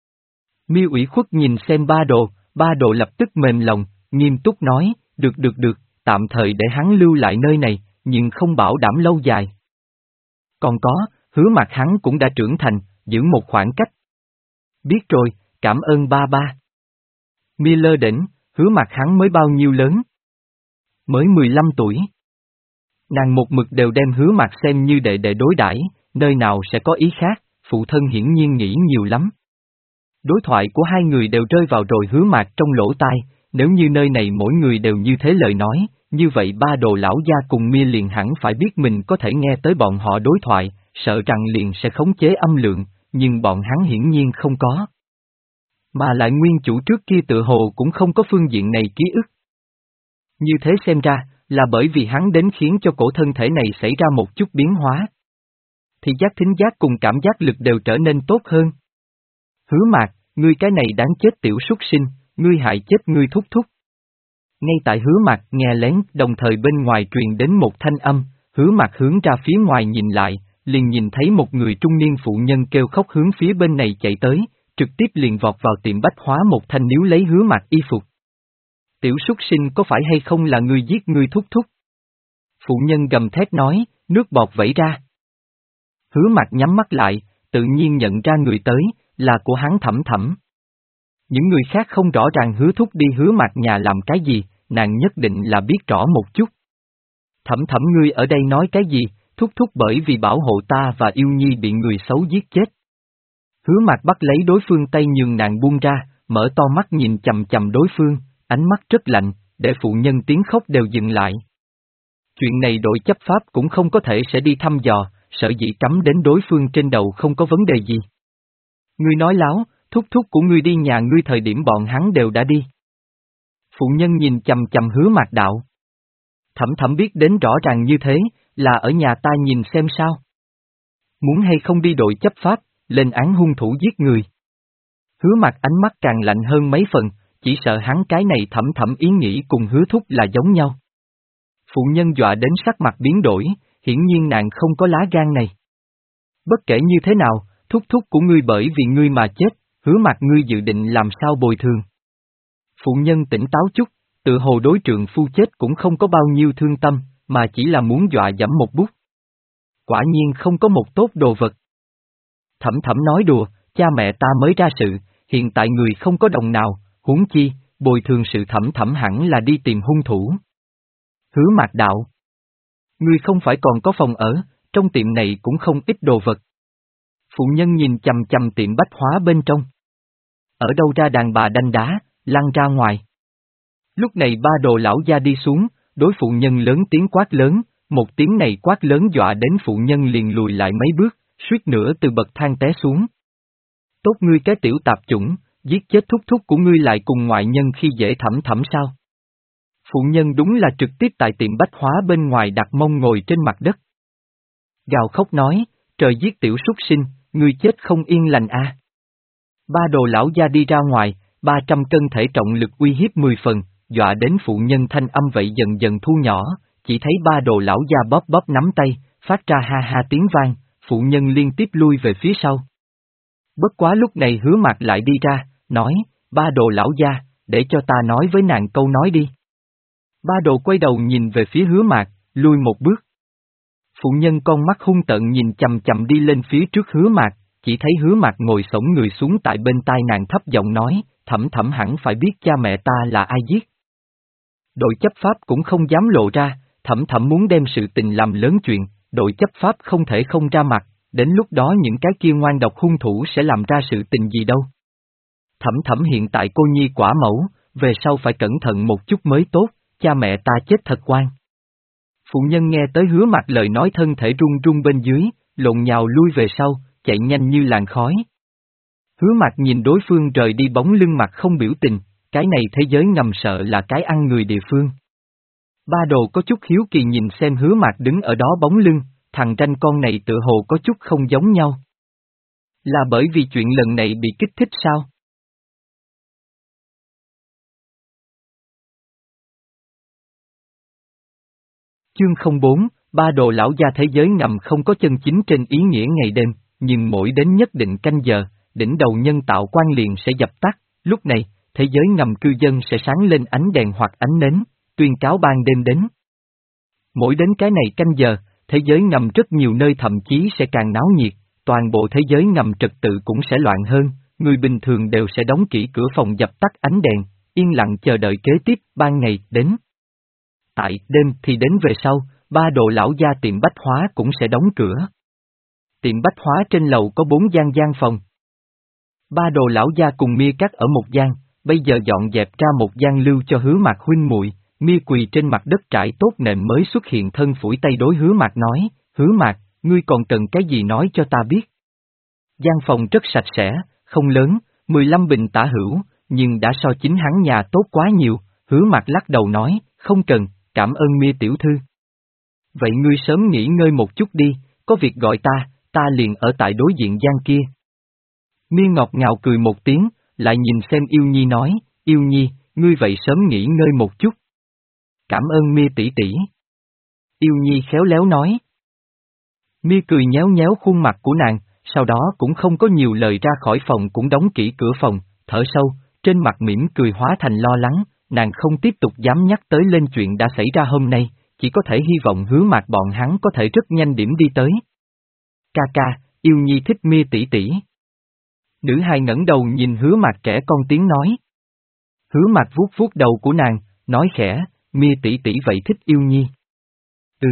Mia ủy khuất nhìn xem ba đồ, ba đồ lập tức mềm lòng, nghiêm túc nói, được được được, tạm thời để hắn lưu lại nơi này, nhưng không bảo đảm lâu dài. Còn có, Hứa Mạc hắn cũng đã trưởng thành, giữ một khoảng cách. Biết rồi, cảm ơn ba ba. Mia lơ đễnh, Hứa Mạc hắn mới bao nhiêu lớn? Mới mười lăm tuổi. Nàng một mực đều đem Hứa Mạc xem như đệ đệ đối đãi, nơi nào sẽ có ý khác, phụ thân hiển nhiên nghĩ nhiều lắm. Đối thoại của hai người đều rơi vào rồi Hứa Mạc trong lỗ tai, nếu như nơi này mỗi người đều như thế lời nói, như vậy ba đồ lão gia cùng Mia liền hẳn phải biết mình có thể nghe tới bọn họ đối thoại, sợ rằng liền sẽ khống chế âm lượng, nhưng bọn hắn hiển nhiên không có. Mà lại nguyên chủ trước kia tự hồ cũng không có phương diện này ký ức. Như thế xem ra, là bởi vì hắn đến khiến cho cổ thân thể này xảy ra một chút biến hóa. Thì giác thính giác cùng cảm giác lực đều trở nên tốt hơn. Hứa Mạc, ngươi cái này đáng chết tiểu súc sinh, ngươi hại chết ngươi thúc thúc. Ngay tại Hứa Mạc nghe lén, đồng thời bên ngoài truyền đến một thanh âm, Hứa Mạc hướng ra phía ngoài nhìn lại, liền nhìn thấy một người trung niên phụ nhân kêu khóc hướng phía bên này chạy tới, trực tiếp liền vọt vào tiệm bách hóa một thanh níu lấy Hứa Mạc y phục. Tiểu súc sinh có phải hay không là ngươi giết ngươi thúc thúc? Phụ nhân gầm thét nói, nước bọt vẩy ra. Hứa Mạc nhắm mắt lại, tự nhiên nhận ra người tới, là của hắn Thẩm Thẩm. Những người khác không rõ ràng Hứa thúc đi Hứa Mạc nhà làm cái gì, nàng nhất định là biết rõ một chút. Thẩm thẩm ngươi ở đây nói cái gì, thúc thúc bởi vì bảo hộ ta và yêu nhi bị người xấu giết chết. Hứa Mạc bắt lấy đối phương tay nhường nàng buông ra, mở to mắt nhìn chầm chầm đối phương, ánh mắt rất lạnh, để phụ nhân tiếng khóc đều dừng lại. Chuyện này đội chấp pháp cũng không có thể sẽ đi thăm dò, sợ dĩ cắm đến đối phương trên đầu không có vấn đề gì. Ngươi nói láo, thúc thúc của ngươi đi nhà ngươi thời điểm bọn hắn đều đã đi. Phụ nhân nhìn chầm chầm Hứa Mạc đạo. Thẩm thẩm biết đến rõ ràng như thế, là ở nhà ta nhìn xem sao. Muốn hay không đi đội chấp pháp, lên án hung thủ giết người. Hứa Mạc ánh mắt càng lạnh hơn mấy phần, chỉ sợ hắn cái này thẩm thẩm ý nghĩ cùng Hứa thúc là giống nhau. Phụ nhân dọa đến sắc mặt biến đổi, hiển nhiên nàng không có lá gan này. Bất kể như thế nào, thúc thúc của ngươi bởi vì ngươi mà chết, Hứa Mạc ngươi dự định làm sao bồi thường. Phụ nhân tỉnh táo chút, tự hồ đối trượng phu chết cũng không có bao nhiêu thương tâm, mà chỉ là muốn dọa dẫm một bút. Quả nhiên không có một tốt đồ vật. Thẩm thẩm nói đùa, cha mẹ ta mới ra sự, hiện tại người không có đồng nào, huống chi, bồi thường sự thẩm thẩm hẳn là đi tìm hung thủ. Hứa Mạc đạo. Ngươi không phải còn có phòng ở, trong tiệm này cũng không ít đồ vật. Phụ nhân nhìn chầm chầm tiệm bách hóa bên trong. Ở đâu ra đàn bà đanh đá, lăn ra ngoài. Lúc này ba đồ lão gia đi xuống, đối phụ nhân lớn tiếng quát lớn, một tiếng này quát lớn dọa đến phụ nhân liền lùi lại mấy bước, suýt nữa từ bậc thang té xuống. Tốt ngươi cái tiểu tạp chủng, giết chết thúc thúc của ngươi lại cùng ngoại nhân khi dễ thẩm thẩm sao? Phụ nhân đúng là trực tiếp tại tiệm bách hóa bên ngoài đặt mông ngồi trên mặt đất. Gào khóc nói, trời giết tiểu súc sinh, ngươi chết không yên lành a. À. Ba đồ lão gia đi ra ngoài, ba trăm cân thể trọng lực uy hiếp mười phần, dọa đến phụ nhân thanh âm vậy dần dần thu nhỏ, chỉ thấy ba đồ lão gia bóp bóp nắm tay, phát ra ha ha tiếng vang, phụ nhân liên tiếp lui về phía sau. Bất quá lúc này Hứa Mạc lại đi ra, nói, ba đồ lão gia, để cho ta nói với nàng câu nói đi. Ba đồ quay đầu nhìn về phía Hứa Mạc, lui một bước. Phụ nhân con mắt hung tợn nhìn chầm chầm đi lên phía trước Hứa Mạc, chỉ thấy Hứa Mạc ngồi xổm người xuống tại bên tai nàng thấp giọng nói, thẩm thẩm hẳn phải biết cha mẹ ta là ai giết. Đội chấp pháp cũng không dám lộ ra, thẩm thẩm muốn đem sự tình làm lớn chuyện, đội chấp pháp không thể không ra mặt, đến lúc đó những cái kia ngoan độc hung thủ sẽ làm ra sự tình gì đâu. Thẩm thẩm hiện tại cô nhi quả mẫu, về sau phải cẩn thận một chút mới tốt, cha mẹ ta chết thật oan. Phụ nhân nghe tới Hứa Mạc lời nói thân thể run run bên dưới, lộn nhào lui về sau, chạy nhanh như làn khói. Hứa Mạc nhìn đối phương rời đi bóng lưng mặt không biểu tình, cái này thế giới ngầm sợ là cái ăn người địa phương. Ba đồ có chút hiếu kỳ nhìn xem Hứa Mạc đứng ở đó bóng lưng, thằng ranh con này tự hồ có chút không giống nhau. Là bởi vì chuyện lần này bị kích thích sao? Chương không bốn, ba đồ lão gia thế giới ngầm không có chân chính trên ý nghĩa ngày đêm, nhưng mỗi đến nhất định canh giờ, đỉnh đầu nhân tạo quan liền sẽ dập tắt, lúc này, thế giới ngầm cư dân sẽ sáng lên ánh đèn hoặc ánh nến, tuyên cáo ban đêm đến. Mỗi đến cái này canh giờ, thế giới ngầm rất nhiều nơi thậm chí sẽ càng náo nhiệt, toàn bộ thế giới ngầm trật tự cũng sẽ loạn hơn, người bình thường đều sẽ đóng kỹ cửa phòng dập tắt ánh đèn, yên lặng chờ đợi kế tiếp ban ngày đến. Tại đêm thì đến về sau, ba đồ lão gia tiệm bách hóa cũng sẽ đóng cửa. Tiệm bách hóa trên lầu có bốn gian gian phòng. Ba đồ lão gia cùng Mia cắt ở một gian, bây giờ dọn dẹp ra một gian lưu cho Hứa Mạc huynh muội. Mia quỳ trên mặt đất trải tốt nệm mới xuất hiện thân phủi tay đối Hứa Mạc nói, Hứa Mạc, ngươi còn cần cái gì nói cho ta biết. Gian phòng rất sạch sẽ, không lớn, mười lăm bình tả hữu, nhưng đã so chính hắn nhà tốt quá nhiều, Hứa Mạc lắc đầu nói, không cần, cảm ơn Mia tiểu thư. Vậy ngươi sớm nghỉ ngơi một chút đi, có việc gọi ta, ta liền ở tại đối diện gian kia. Mia ngọt ngào cười một tiếng, lại nhìn xem Yêu Nhi nói, Yêu Nhi, ngươi vậy sớm nghỉ ngơi một chút. Cảm ơn Mia tỷ tỷ. Yêu Nhi khéo léo nói. Mia cười nhéo nhéo khuôn mặt của nàng, sau đó cũng không có nhiều lời ra khỏi phòng cũng đóng kỹ cửa phòng, thở sâu, trên mặt mỉm cười hóa thành lo lắng, nàng không tiếp tục dám nhắc tới lên chuyện đã xảy ra hôm nay, chỉ có thể hy vọng Hứa Mạc bọn hắn có thể rất nhanh điểm đi tới. Ca ca, Yêu Nhi thích Mia tỷ tỷ. Nữ hài ngẩng đầu nhìn Hứa Mạc trẻ con tiếng nói. Hứa Mạc vuốt vuốt đầu của nàng, nói khẽ, Mia tỷ tỷ vậy thích Yêu Nhi. Ừ.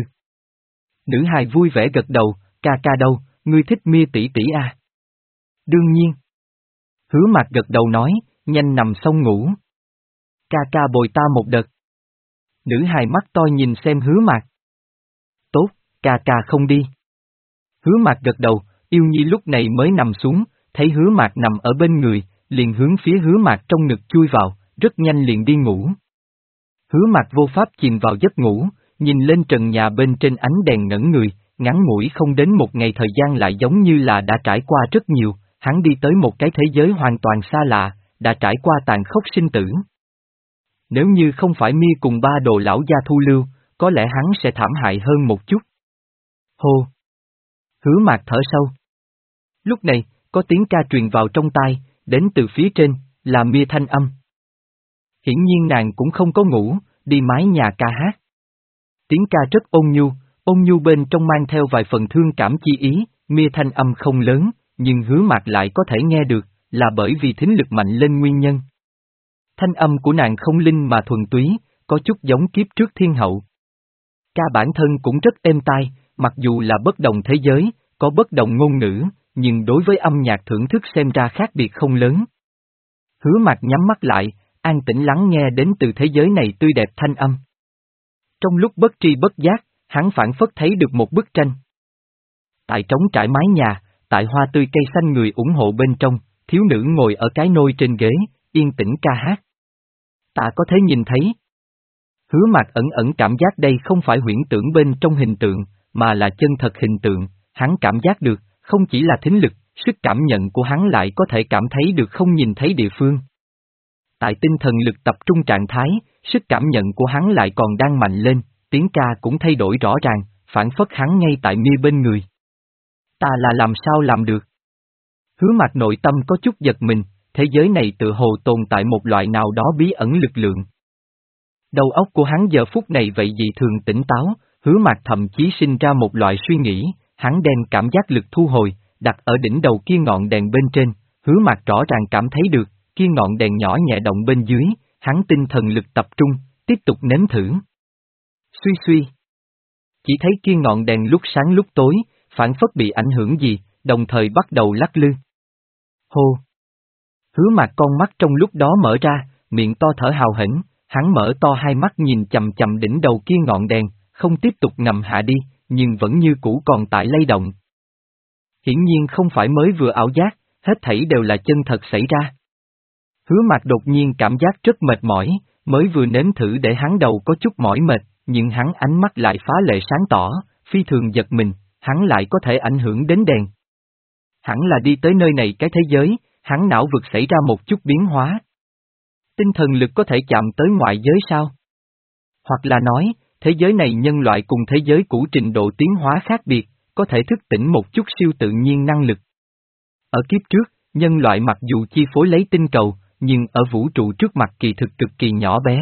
Nữ hài vui vẻ gật đầu, ca ca đâu, ngươi thích Mia tỷ tỷ à? Đương nhiên. Hứa Mạc gật đầu nói, nhanh nằm xong ngủ. Ca ca bồi ta một đợt. Nữ hài mắt to nhìn xem Hứa Mạc. Tốt, ca ca không đi. Hứa Mạc gật đầu, Yêu Nhi lúc này mới nằm xuống, thấy Hứa Mạc nằm ở bên người, liền hướng phía Hứa Mạc trong ngực chui vào, rất nhanh liền đi ngủ. Hứa Mạc vô pháp chìm vào giấc ngủ, nhìn lên trần nhà bên trên ánh đèn ngẩn người, ngắn ngủi không đến một ngày thời gian lại giống như là đã trải qua rất nhiều, hắn đi tới một cái thế giới hoàn toàn xa lạ, đã trải qua tàn khốc sinh tử. Nếu như không phải Mia cùng ba đồ lão gia thu lưu, có lẽ hắn sẽ thảm hại hơn một chút. Hô! Hứa Mạc thở sâu. Lúc này, có tiếng ca truyền vào trong tai, đến từ phía trên, là Mia thanh âm. Hiển nhiên nàng cũng không có ngủ, đi mái nhà ca hát. Tiếng ca rất ôn nhu, ôn nhu bên trong mang theo vài phần thương cảm chi ý, Mia thanh âm không lớn, nhưng Hứa Mạc lại có thể nghe được, là bởi vì thính lực mạnh lên nguyên nhân. Thanh âm của nàng không linh mà thuần túy, có chút giống kiếp trước thiên hậu. Ca bản thân cũng rất êm tai, mặc dù là bất đồng thế giới, có bất đồng ngôn ngữ, nhưng đối với âm nhạc thưởng thức xem ra khác biệt không lớn. Hứa Mạc nhắm mắt lại, an tĩnh lắng nghe đến từ thế giới này tươi đẹp thanh âm. Trong lúc bất tri bất giác, hắn phảng phất thấy được một bức tranh. Tại trống trải mái nhà, tại hoa tươi cây xanh người ủng hộ bên trong, thiếu nữ ngồi ở cái nôi trên ghế, yên tĩnh ca hát. Ta có thể nhìn thấy. Hứa Mạc ẩn ẩn cảm giác đây không phải huyễn tưởng bên trong hình tượng, mà là chân thật hình tượng, hắn cảm giác được, không chỉ là thính lực, sức cảm nhận của hắn lại có thể cảm thấy được không nhìn thấy địa phương. Tại tinh thần lực tập trung trạng thái, sức cảm nhận của hắn lại còn đang mạnh lên, tiếng ca cũng thay đổi rõ ràng, phản phất hắn ngay tại Mia bên người. Ta là làm sao làm được? Hứa Mạc nội tâm có chút giật mình, thế giới này tự hồ tồn tại một loại nào đó bí ẩn lực lượng. Đầu óc của hắn giờ phút này vậy dị thường tỉnh táo, Hứa Mạc thậm chí sinh ra một loại suy nghĩ, hắn đem cảm giác lực thu hồi, đặt ở đỉnh đầu kia ngọn đèn bên trên, Hứa Mạc rõ ràng cảm thấy được, kia ngọn đèn nhỏ nhẹ động bên dưới, hắn tinh thần lực tập trung, tiếp tục nếm thử. Suy suy. Chỉ thấy kia ngọn đèn lúc sáng lúc tối, phản phất bị ảnh hưởng gì, đồng thời bắt đầu lắc lư. Hô! Hứa Mạc con mắt trong lúc đó mở ra, miệng to thở hào hĩnh, hắn mở to hai mắt nhìn chầm chầm đỉnh đầu kia ngọn đèn, không tiếp tục nằm hạ đi, nhưng vẫn như cũ còn tại lay động. Hiển nhiên không phải mới vừa ảo giác, hết thảy đều là chân thật xảy ra. Hứa Mạc đột nhiên cảm giác rất mệt mỏi, mới vừa nếm thử để hắn đầu có chút mỏi mệt, nhưng hắn ánh mắt lại phá lệ sáng tỏ, phi thường giật mình, hắn lại có thể ảnh hưởng đến đèn. Hẳn là đi tới nơi này cái thế giới, hắn não vực xảy ra một chút biến hóa. Tinh thần lực có thể chạm tới ngoại giới sao? Hoặc là nói, thế giới này nhân loại cùng thế giới cũ trình độ tiến hóa khác biệt, có thể thức tỉnh một chút siêu tự nhiên năng lực. Ở kiếp trước, nhân loại mặc dù chi phối lấy tinh cầu, nhưng ở vũ trụ trước mặt kỳ thực cực kỳ nhỏ bé.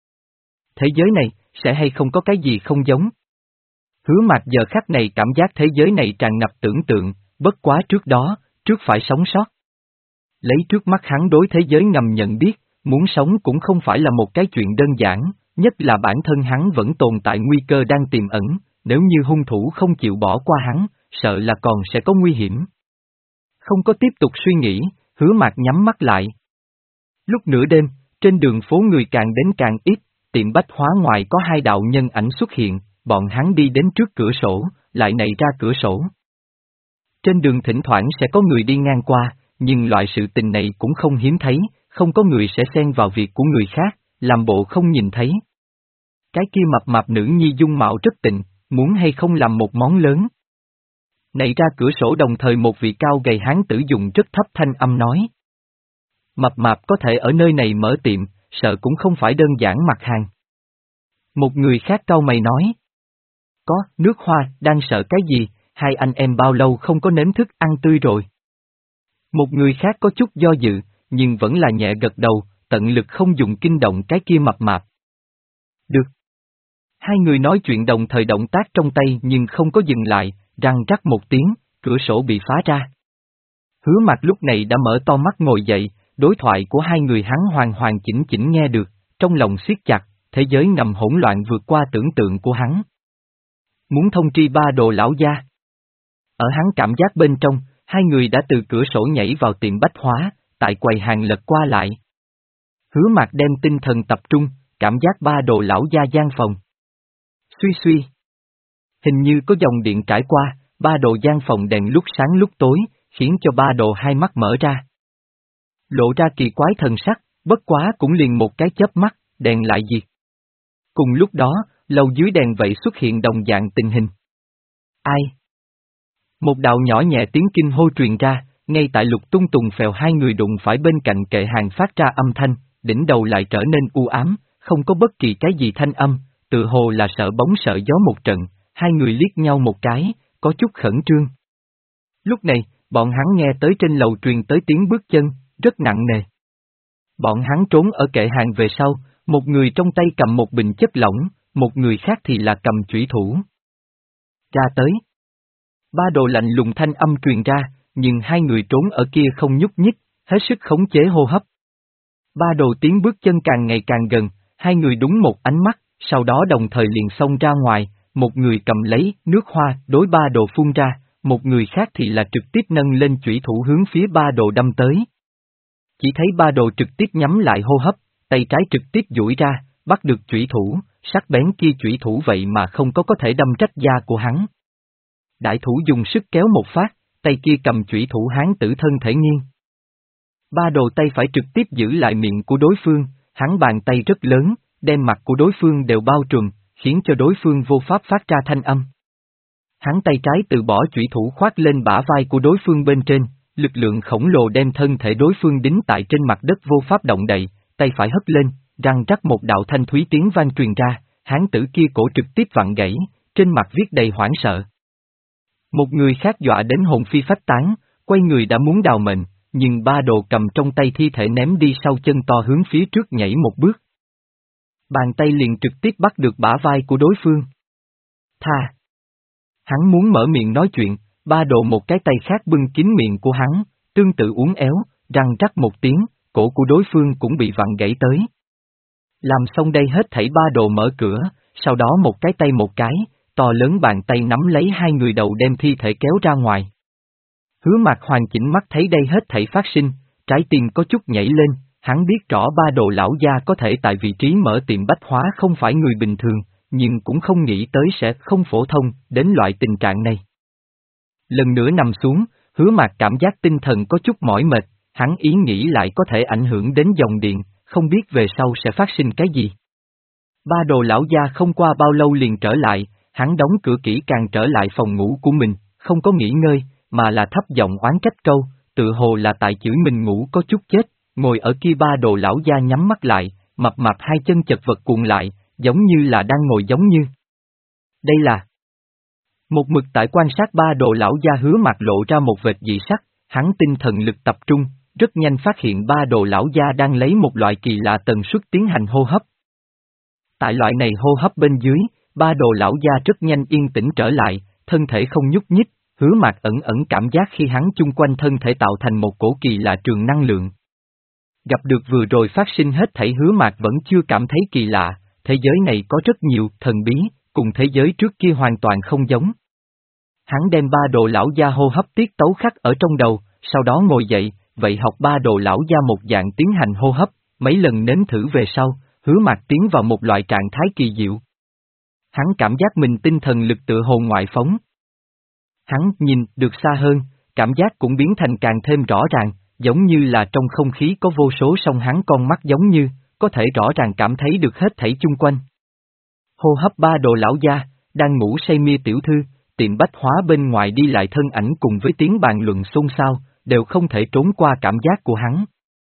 Thế giới này, sẽ hay không có cái gì không giống? Hứa Mạc giờ khắc này cảm giác thế giới này tràn ngập tưởng tượng, bất quá trước đó, trước phải sống sót. Lấy trước mắt hắn đối thế giới ngầm nhận biết, muốn sống cũng không phải là một cái chuyện đơn giản, nhất là bản thân hắn vẫn tồn tại nguy cơ đang tiềm ẩn, nếu như hung thủ không chịu bỏ qua hắn, sợ là còn sẽ có nguy hiểm. Không có tiếp tục suy nghĩ, Hứa Mạc nhắm mắt lại. Lúc nửa đêm, trên đường phố người càng đến càng ít, tiệm bách hóa ngoài có hai đạo nhân ảnh xuất hiện, bọn hắn đi đến trước cửa sổ, lại nảy ra cửa sổ. Trên đường thỉnh thoảng sẽ có người đi ngang qua, nhưng loại sự tình này cũng không hiếm thấy, không có người sẽ xen vào việc của người khác, làm bộ không nhìn thấy. Cái kia mập mạp nữ nhi dung mạo rất tịnh, muốn hay không làm một món lớn. Nảy ra cửa sổ đồng thời một vị cao gầy hán tử dùng rất thấp thanh âm nói. Mập mạp có thể ở nơi này mở tiệm, sợ cũng không phải đơn giản mặt hàng. Một người khác cau mày nói. Có, nước hoa, đang sợ cái gì, hai anh em bao lâu không có nếm thức ăn tươi rồi. Một người khác có chút do dự, nhưng vẫn là nhẹ gật đầu, tận lực không dùng kinh động cái kia mập mạp. Được. Hai người nói chuyện đồng thời động tác trong tay nhưng không có dừng lại, răng rắc một tiếng, cửa sổ bị phá ra. Hứa Mạc lúc này đã mở to mắt ngồi dậy, đối thoại của hai người hắn hoàn hoàn chỉnh chỉnh nghe được, trong lòng siết chặt, thế giới ngầm hỗn loạn vượt qua tưởng tượng của hắn. Muốn thông tri ba đồ lão gia. Ở hắn cảm giác bên trong, hai người đã từ cửa sổ nhảy vào tiệm bách hóa, tại quầy hàng lật qua lại. Hứa Mạc đem tinh thần tập trung, cảm giác ba đồ lão gia gian phòng. Suy suy. Hình như có dòng điện trải qua, ba đồ gian phòng đèn lúc sáng lúc tối, khiến cho ba đồ hai mắt mở ra. Lộ ra kỳ quái thần sắc, bất quá cũng liền một cái chớp mắt, đèn lại diệt. Cùng lúc đó, lầu dưới đèn vậy xuất hiện đồng dạng tình hình. Ai? Một đạo nhỏ nhẹ tiếng kinh hô truyền ra, ngay tại Lục Tung Tùng Phèo hai người đụng phải bên cạnh kệ hàng phát ra âm thanh, đỉnh đầu lại trở nên u ám, không có bất kỳ cái gì thanh âm, tự hồ là sợ bóng sợ gió một trận, hai người liếc nhau một cái, có chút khẩn trương. Lúc này, bọn hắn nghe tới trên lầu truyền tới tiếng bước chân, rất nặng nề. Bọn hắn trốn ở kệ hàng về sau, một người trong tay cầm một bình chất lỏng, một người khác thì là cầm chủy thủ. Ra tới. Ba đồ lạnh lùng thanh âm truyền ra, nhưng hai người trốn ở kia không nhúc nhích, hết sức khống chế hô hấp. Ba đồ tiếng bước chân càng ngày càng gần, hai người đúng một ánh mắt, sau đó đồng thời liền xông ra ngoài, một người cầm lấy nước hoa đối ba đồ phun ra, một người khác thì là trực tiếp nâng lên chủy thủ hướng phía ba đồ đâm tới. Chỉ thấy ba đồ trực tiếp nhắm lại hô hấp, tay trái trực tiếp duỗi ra, bắt được chủy thủ, sắc bén kia chủy thủ vậy mà không có có thể đâm rách da của hắn. Đại thủ dùng sức kéo một phát, tay kia cầm chủy thủ hán tử thân thể nghiêng. Ba đồ tay phải trực tiếp giữ lại miệng của đối phương, hắn bàn tay rất lớn, đem mặt của đối phương đều bao trùm, khiến cho đối phương vô pháp phát ra thanh âm. Hắn tay trái từ bỏ chủy thủ khoác lên bả vai của đối phương bên trên, lực lượng khổng lồ đem thân thể đối phương đính tại trên mặt đất vô pháp động đậy, tay phải hất lên, răng rắc một đạo thanh thúy tiếng vang truyền ra, hán tử kia cổ trực tiếp vặn gãy, trên mặt viết đầy hoảng sợ. Một người khác dọa đến hồn phi phách tán, quay người đã muốn đào mệnh, nhưng ba đồ cầm trong tay thi thể ném đi sau chân to hướng phía trước nhảy một bước. Bàn tay liền trực tiếp bắt được bả vai của đối phương. Tha! Hắn muốn mở miệng nói chuyện, ba đồ một cái tay khác bưng kín miệng của hắn, tương tự uốn éo, răng rắc một tiếng, cổ của đối phương cũng bị vặn gãy tới. Làm xong đây hết thảy ba đồ mở cửa, sau đó một cái tay một cái, to lớn bàn tay nắm lấy hai người đầu đem thi thể kéo ra ngoài. Hứa Mạc hoàn chỉnh mắt thấy đây hết thảy phát sinh, trái tim có chút nhảy lên, hắn biết rõ ba đồ lão gia có thể tại vị trí mở tiệm bách hóa không phải người bình thường, nhưng cũng không nghĩ tới sẽ không phổ thông, đến loại tình trạng này. Lần nữa nằm xuống, Hứa Mạc cảm giác tinh thần có chút mỏi mệt, hắn ý nghĩ lại có thể ảnh hưởng đến dòng điện, không biết về sau sẽ phát sinh cái gì. Ba đồ lão gia không qua bao lâu liền trở lại, hắn đóng cửa kỹ càng trở lại phòng ngủ của mình, không có nghỉ ngơi, mà là thấp giọng oán trách câu, tự hồ là tại chửi mình ngủ có chút chết, ngồi ở kia ba đồ lão gia nhắm mắt lại, mập mạp hai chân chật vật cuộn lại, giống như là đang ngồi giống như. Đây là một mực tại quan sát ba đồ lão gia Hứa Mạc lộ ra một vệt dị sắc, hắn tinh thần lực tập trung, rất nhanh phát hiện ba đồ lão gia đang lấy một loại kỳ lạ tần suất tiến hành hô hấp. Tại loại này hô hấp bên dưới, ba đồ lão gia rất nhanh yên tĩnh trở lại, thân thể không nhúc nhích, Hứa Mạc ẩn ẩn cảm giác khi hắn chung quanh thân thể tạo thành một cổ kỳ lạ trường năng lượng. Gặp được vừa rồi phát sinh hết thảy Hứa Mạc vẫn chưa cảm thấy kỳ lạ, thế giới này có rất nhiều thần bí, cùng thế giới trước kia hoàn toàn không giống. Hắn đem ba đồ lão gia hô hấp tiết tấu khắc ở trong đầu, sau đó ngồi dậy, vậy học ba đồ lão gia một dạng tiến hành hô hấp, mấy lần nếm thử về sau, Hứa Mạc tiến vào một loại trạng thái kỳ diệu. Hắn cảm giác mình tinh thần lực tự hồ ngoại phóng. Hắn nhìn được xa hơn, cảm giác cũng biến thành càng thêm rõ ràng, giống như là trong không khí có vô số song hắn con mắt giống như, có thể rõ ràng cảm thấy được hết thảy chung quanh. Hô hấp ba đồ lão gia, đang ngủ say mê tiểu thư, tiệm bách hóa bên ngoài đi lại thân ảnh cùng với tiếng bàn luận xôn xao, đều không thể trốn qua cảm giác của hắn.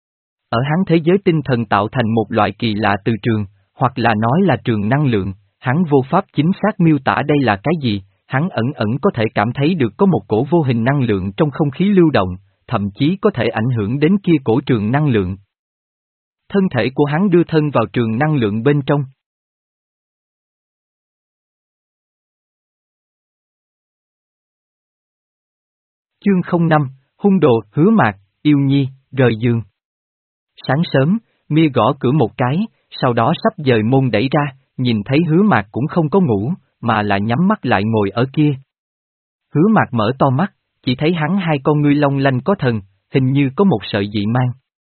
Ở hắn thế giới tinh thần tạo thành một loại kỳ lạ từ trường, hoặc là nói là trường năng lượng, hắn vô pháp chính xác miêu tả đây là cái gì, hắn ẩn ẩn có thể cảm thấy được có một cổ vô hình năng lượng trong không khí lưu động, thậm chí có thể ảnh hưởng đến kia cổ trường năng lượng. Thân thể của hắn đưa thân vào trường năng lượng bên trong. Chương không năm, hung đồ, Hứa Mạc, yêu nhi, rời giường. Sáng sớm, Mia gõ cửa một cái, sau đó sắp dời môn đẩy ra, nhìn thấy Hứa Mạc cũng không có ngủ, mà là nhắm mắt lại ngồi ở kia. Hứa Mạc mở to mắt, chỉ thấy hắn hai con ngươi long lanh có thần, hình như có một sợi dị mang.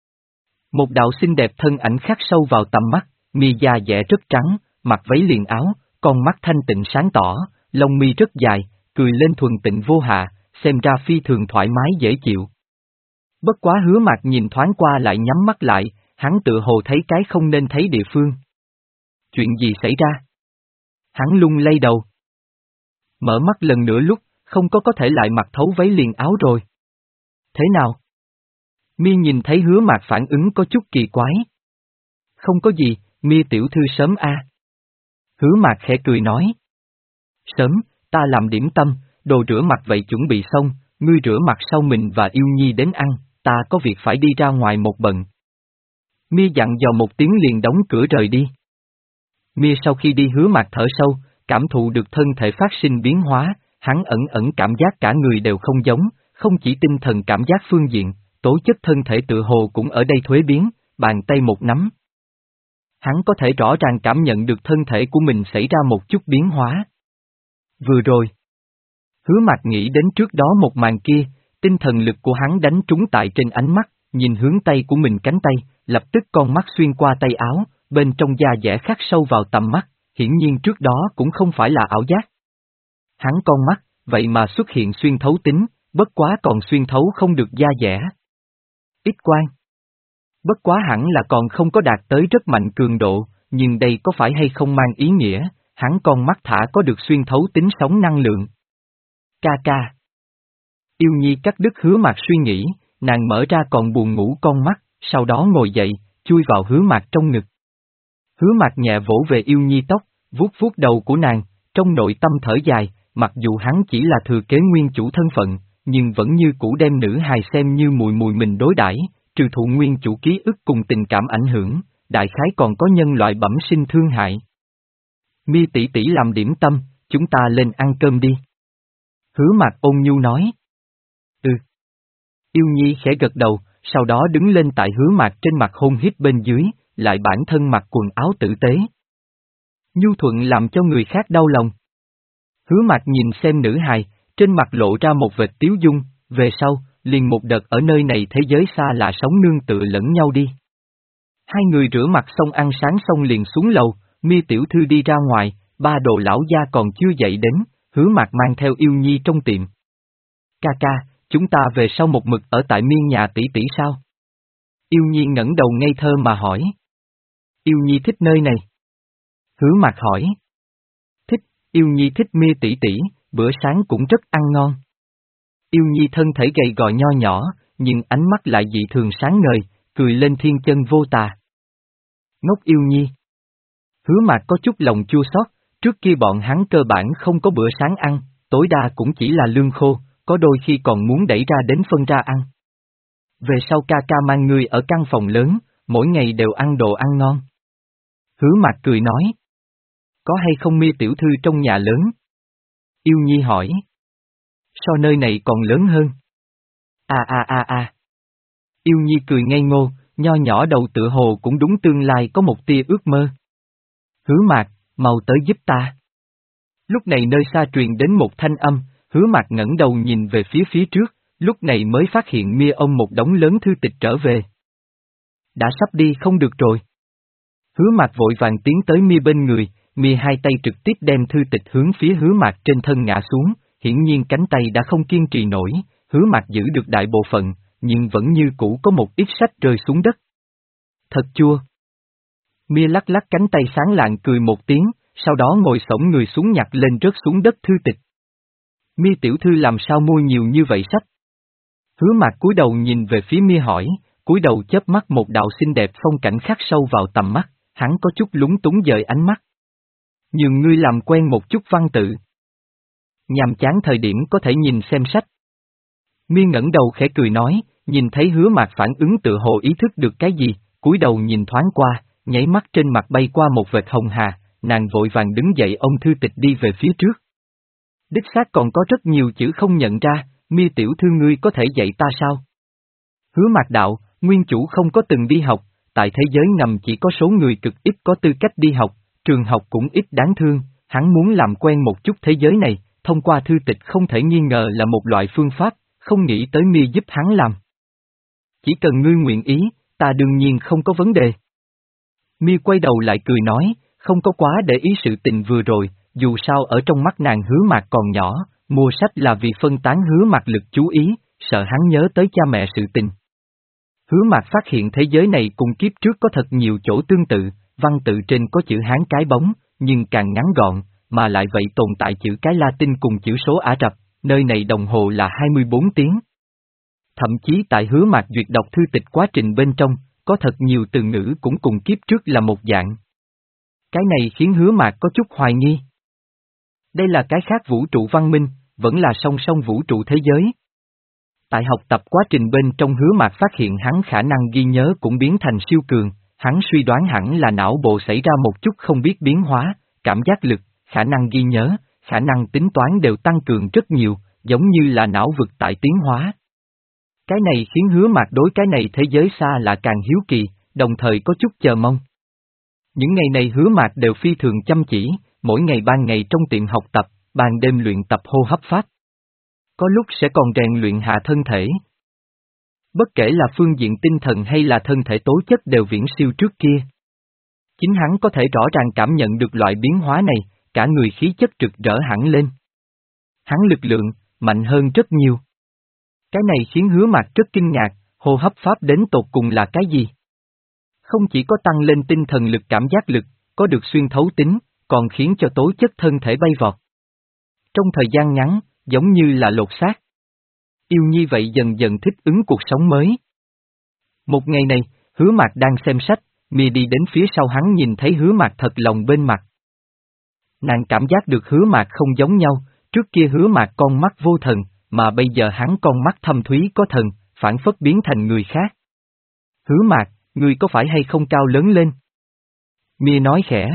Một đạo xinh đẹp thân ảnh khắc sâu vào tầm mắt, mi da dẻ rất trắng, mặc váy liền áo, con mắt thanh tịnh sáng tỏ, lông mi rất dài, cười lên thuần tịnh vô hạ, xem ra phi thường thoải mái dễ chịu. Bất quá Hứa Mạc nhìn thoáng qua lại nhắm mắt lại, hắn tự hồ thấy cái không nên thấy địa phương. Chuyện gì xảy ra? Hắn lung lay đầu. Mở mắt lần nữa lúc, không có có thể lại mặc thấu váy liền áo rồi. Thế nào? Mi nhìn thấy Hứa Mạc phản ứng có chút kỳ quái. Không có gì, Mi tiểu thư sớm a. Hứa Mạc khẽ cười nói. Sớm, ta làm điểm tâm, đồ rửa mặt vậy chuẩn bị xong, ngươi rửa mặt sau mình và Yêu Nhi đến ăn, ta có việc phải đi ra ngoài một bận. Mi dặn dò một tiếng liền đóng cửa rời đi. Mi sau khi đi Hứa Mạc thở sâu, cảm thụ được thân thể phát sinh biến hóa, hắn ẩn ẩn cảm giác cả người đều không giống, không chỉ tinh thần cảm giác phương diện, tố chất thân thể tự hồ cũng ở đây thuế biến, bàn tay một nắm. Hắn có thể rõ ràng cảm nhận được thân thể của mình xảy ra một chút biến hóa. Vừa rồi, Hứa Mạc nghĩ đến trước đó một màn kia, tinh thần lực của hắn đánh trúng tại trên ánh mắt, nhìn hướng tay của mình cánh tay, lập tức con mắt xuyên qua tay áo, bên trong da dẻ khắc sâu vào tầm mắt, hiển nhiên trước đó cũng không phải là ảo giác. Hắn con mắt, vậy mà xuất hiện xuyên thấu tính, bất quá còn xuyên thấu không được da dẻ. Ít quan. Bất quá hẳn là còn không có đạt tới rất mạnh cường độ, nhưng đây có phải hay không mang ý nghĩa, hắn con mắt thả có được xuyên thấu tính sóng năng lượng. Ca ca. Yêu Nhi cắt đứt Hứa Mạc suy nghĩ, nàng mở ra còn buồn ngủ con mắt, sau đó ngồi dậy, chui vào Hứa Mạc trong ngực. Hứa Mạc nhẹ vỗ về Yêu Nhi tóc, vuốt vuốt đầu của nàng, trong nội tâm thở dài, mặc dù hắn chỉ là thừa kế nguyên chủ thân phận, nhưng vẫn như cũ đem nữ hài xem như mùi mùi mình đối đãi, trừ thụ nguyên chủ ký ức cùng tình cảm ảnh hưởng, đại khái còn có nhân loại bẩm sinh thương hại. Mi tỷ tỷ làm điểm tâm, chúng ta lên ăn cơm đi. Hứa Mạc ôn nhu nói. Ừ. Yêu Nhi khẽ gật đầu, sau đó đứng lên tại Hứa Mạc trên mặt hôn hít bên dưới, lại bản thân mặc quần áo tử tế. Nhu thuận làm cho người khác đau lòng. Hứa Mạc nhìn xem nữ hài, trên mặt lộ ra một vệt tiếu dung, về sau, liền một đợt ở nơi này thế giới xa lạ sống nương tựa lẫn nhau đi. Hai người rửa mặt xong ăn sáng xong liền xuống lầu, Mi tiểu thư đi ra ngoài, ba đồ lão gia còn chưa dậy đến, Hứa Mạc mang theo Yêu Nhi trong tiệm. Ca ca, chúng ta về sau một mực ở tại Miên nhà tỷ tỷ sao? Yêu Nhi ngẩng đầu ngây thơ mà hỏi. Yêu Nhi thích nơi này. Hứa Mạc hỏi. Thích, Yêu Nhi thích Mi tỷ tỷ, bữa sáng cũng rất ăn ngon. Yêu Nhi thân thể gầy gò nho nhỏ, nhưng ánh mắt lại dị thường sáng ngời, cười lên thiên chân vô tà. Ngốc Yêu Nhi. Hứa Mạc có chút lòng chua xót, trước kia bọn hắn cơ bản không có bữa sáng ăn, tối đa cũng chỉ là lương khô, có đôi khi còn muốn đẩy ra đến phân ra ăn. Về sau ca ca mang ngươi ở căn phòng lớn, mỗi ngày đều ăn đồ ăn ngon. Hứa Mạc cười nói. Có hay không Mi tiểu thư trong nhà lớn? Yêu Nhi hỏi. So nơi này còn lớn hơn. À à à à. Yêu Nhi cười ngây ngô, nho nhỏ đầu tựa hồ cũng đúng tương lai có một tia ước mơ. Hứa Mạc, mau tới giúp ta. Lúc này nơi xa truyền đến một thanh âm, Hứa Mạc ngẩng đầu nhìn về phía phía trước, lúc này mới phát hiện Mia ông một đống lớn thư tịch trở về. Đã sắp đi không được rồi. Hứa Mạc vội vàng tiến tới Mia bên người, Mia hai tay trực tiếp đem thư tịch hướng phía Hứa Mạc trên thân ngã xuống, hiển nhiên cánh tay đã không kiên trì nổi, Hứa Mạc giữ được đại bộ phận, nhưng vẫn như cũ có một ít sách rơi xuống đất. Thật chua. Mia lắc lắc cánh tay sáng lạng cười một tiếng, sau đó ngồi xổm người xuống nhặt lên rớt xuống đất thư tịch. Mia tiểu thư làm sao mua nhiều như vậy sách? Hứa Mạc cúi đầu nhìn về phía Mia hỏi, cúi đầu chớp mắt một đạo xinh đẹp phong cảnh khắc sâu vào tầm mắt, hắn có chút lúng túng dời ánh mắt. Nhường ngươi làm quen một chút văn tự. Nhàm chán thời điểm có thể nhìn xem sách. Mia ngẩng đầu khẽ cười nói, nhìn thấy Hứa Mạc phản ứng tự hồ ý thức được cái gì, cúi đầu nhìn thoáng qua, nháy mắt trên mặt bay qua một vệt hồng hà, nàng vội vàng đứng dậy ôm thư tịch đi về phía trước. Đích xác còn có rất nhiều chữ không nhận ra, Mia tiểu thư ngươi có thể dạy ta sao? Hứa Mạc đạo, nguyên chủ không có từng đi học, tại thế giới ngầm chỉ có số người cực ít có tư cách đi học, trường học cũng ít đáng thương, hắn muốn làm quen một chút thế giới này, thông qua thư tịch không thể nghi ngờ là một loại phương pháp, không nghĩ tới Mia giúp hắn làm. Chỉ cần ngươi nguyện ý, ta đương nhiên không có vấn đề. Mia quay đầu lại cười nói, không có quá để ý sự tình vừa rồi, dù sao ở trong mắt nàng Hứa Mạc còn nhỏ, mua sách là vì phân tán Hứa Mạc lực chú ý, sợ hắn nhớ tới cha mẹ sự tình. Hứa Mạc phát hiện thế giới này cùng kiếp trước có thật nhiều chỗ tương tự, văn tự trên có chữ Hán cái bóng, nhưng càng ngắn gọn, mà lại vậy tồn tại chữ cái Latin cùng chữ số Ả Rập, nơi này đồng hồ là hai mươi bốn tiếng. Thậm chí tại Hứa Mạc duyệt đọc thư tịch quá trình bên trong, có thật nhiều từ ngữ cũng cùng kiếp trước là một dạng. Cái này khiến Hứa Mạc có chút hoài nghi. Đây là cái khác vũ trụ văn minh, vẫn là song song vũ trụ thế giới. Tại học tập quá trình bên trong Hứa Mạc phát hiện hắn khả năng ghi nhớ cũng biến thành siêu cường, hắn suy đoán hẳn là não bộ xảy ra một chút không biết biến hóa, cảm giác lực, khả năng ghi nhớ, khả năng tính toán đều tăng cường rất nhiều, giống như là não vực tại tiến hóa. Cái này khiến Hứa Mạc đối cái này thế giới xa là càng hiếu kỳ, đồng thời có chút chờ mong. Những ngày này Hứa Mạc đều phi thường chăm chỉ, mỗi ngày ban ngày trong tiệm học tập, ban đêm luyện tập hô hấp pháp. Có lúc sẽ còn rèn luyện hạ thân thể. Bất kể là phương diện tinh thần hay là thân thể tố chất đều viễn siêu trước kia. Chính hắn có thể rõ ràng cảm nhận được loại biến hóa này, cả người khí chất rực rỡ hẳn lên. Hắn lực lượng, mạnh hơn rất nhiều. Cái này khiến Hứa Mạc rất kinh ngạc, hô hấp pháp đến tột cùng là cái gì? Không chỉ có tăng lên tinh thần lực cảm giác lực, có được xuyên thấu tính, còn khiến cho tố chất thân thể bay vọt. Trong thời gian ngắn, giống như là lột xác. Yêu Nhi vậy dần dần thích ứng cuộc sống mới. Một ngày này, Hứa Mạc đang xem sách, Mia đi đến phía sau hắn nhìn thấy Hứa Mạc thật lòng bên mặt. Nàng cảm giác được Hứa Mạc không giống nhau, trước kia Hứa Mạc con mắt vô thần, mà bây giờ hắn con mắt thâm thúy có thần, phản phất biến thành người khác. Hứa Mạc, ngươi có phải hay không cao lớn lên? Mia nói khẽ.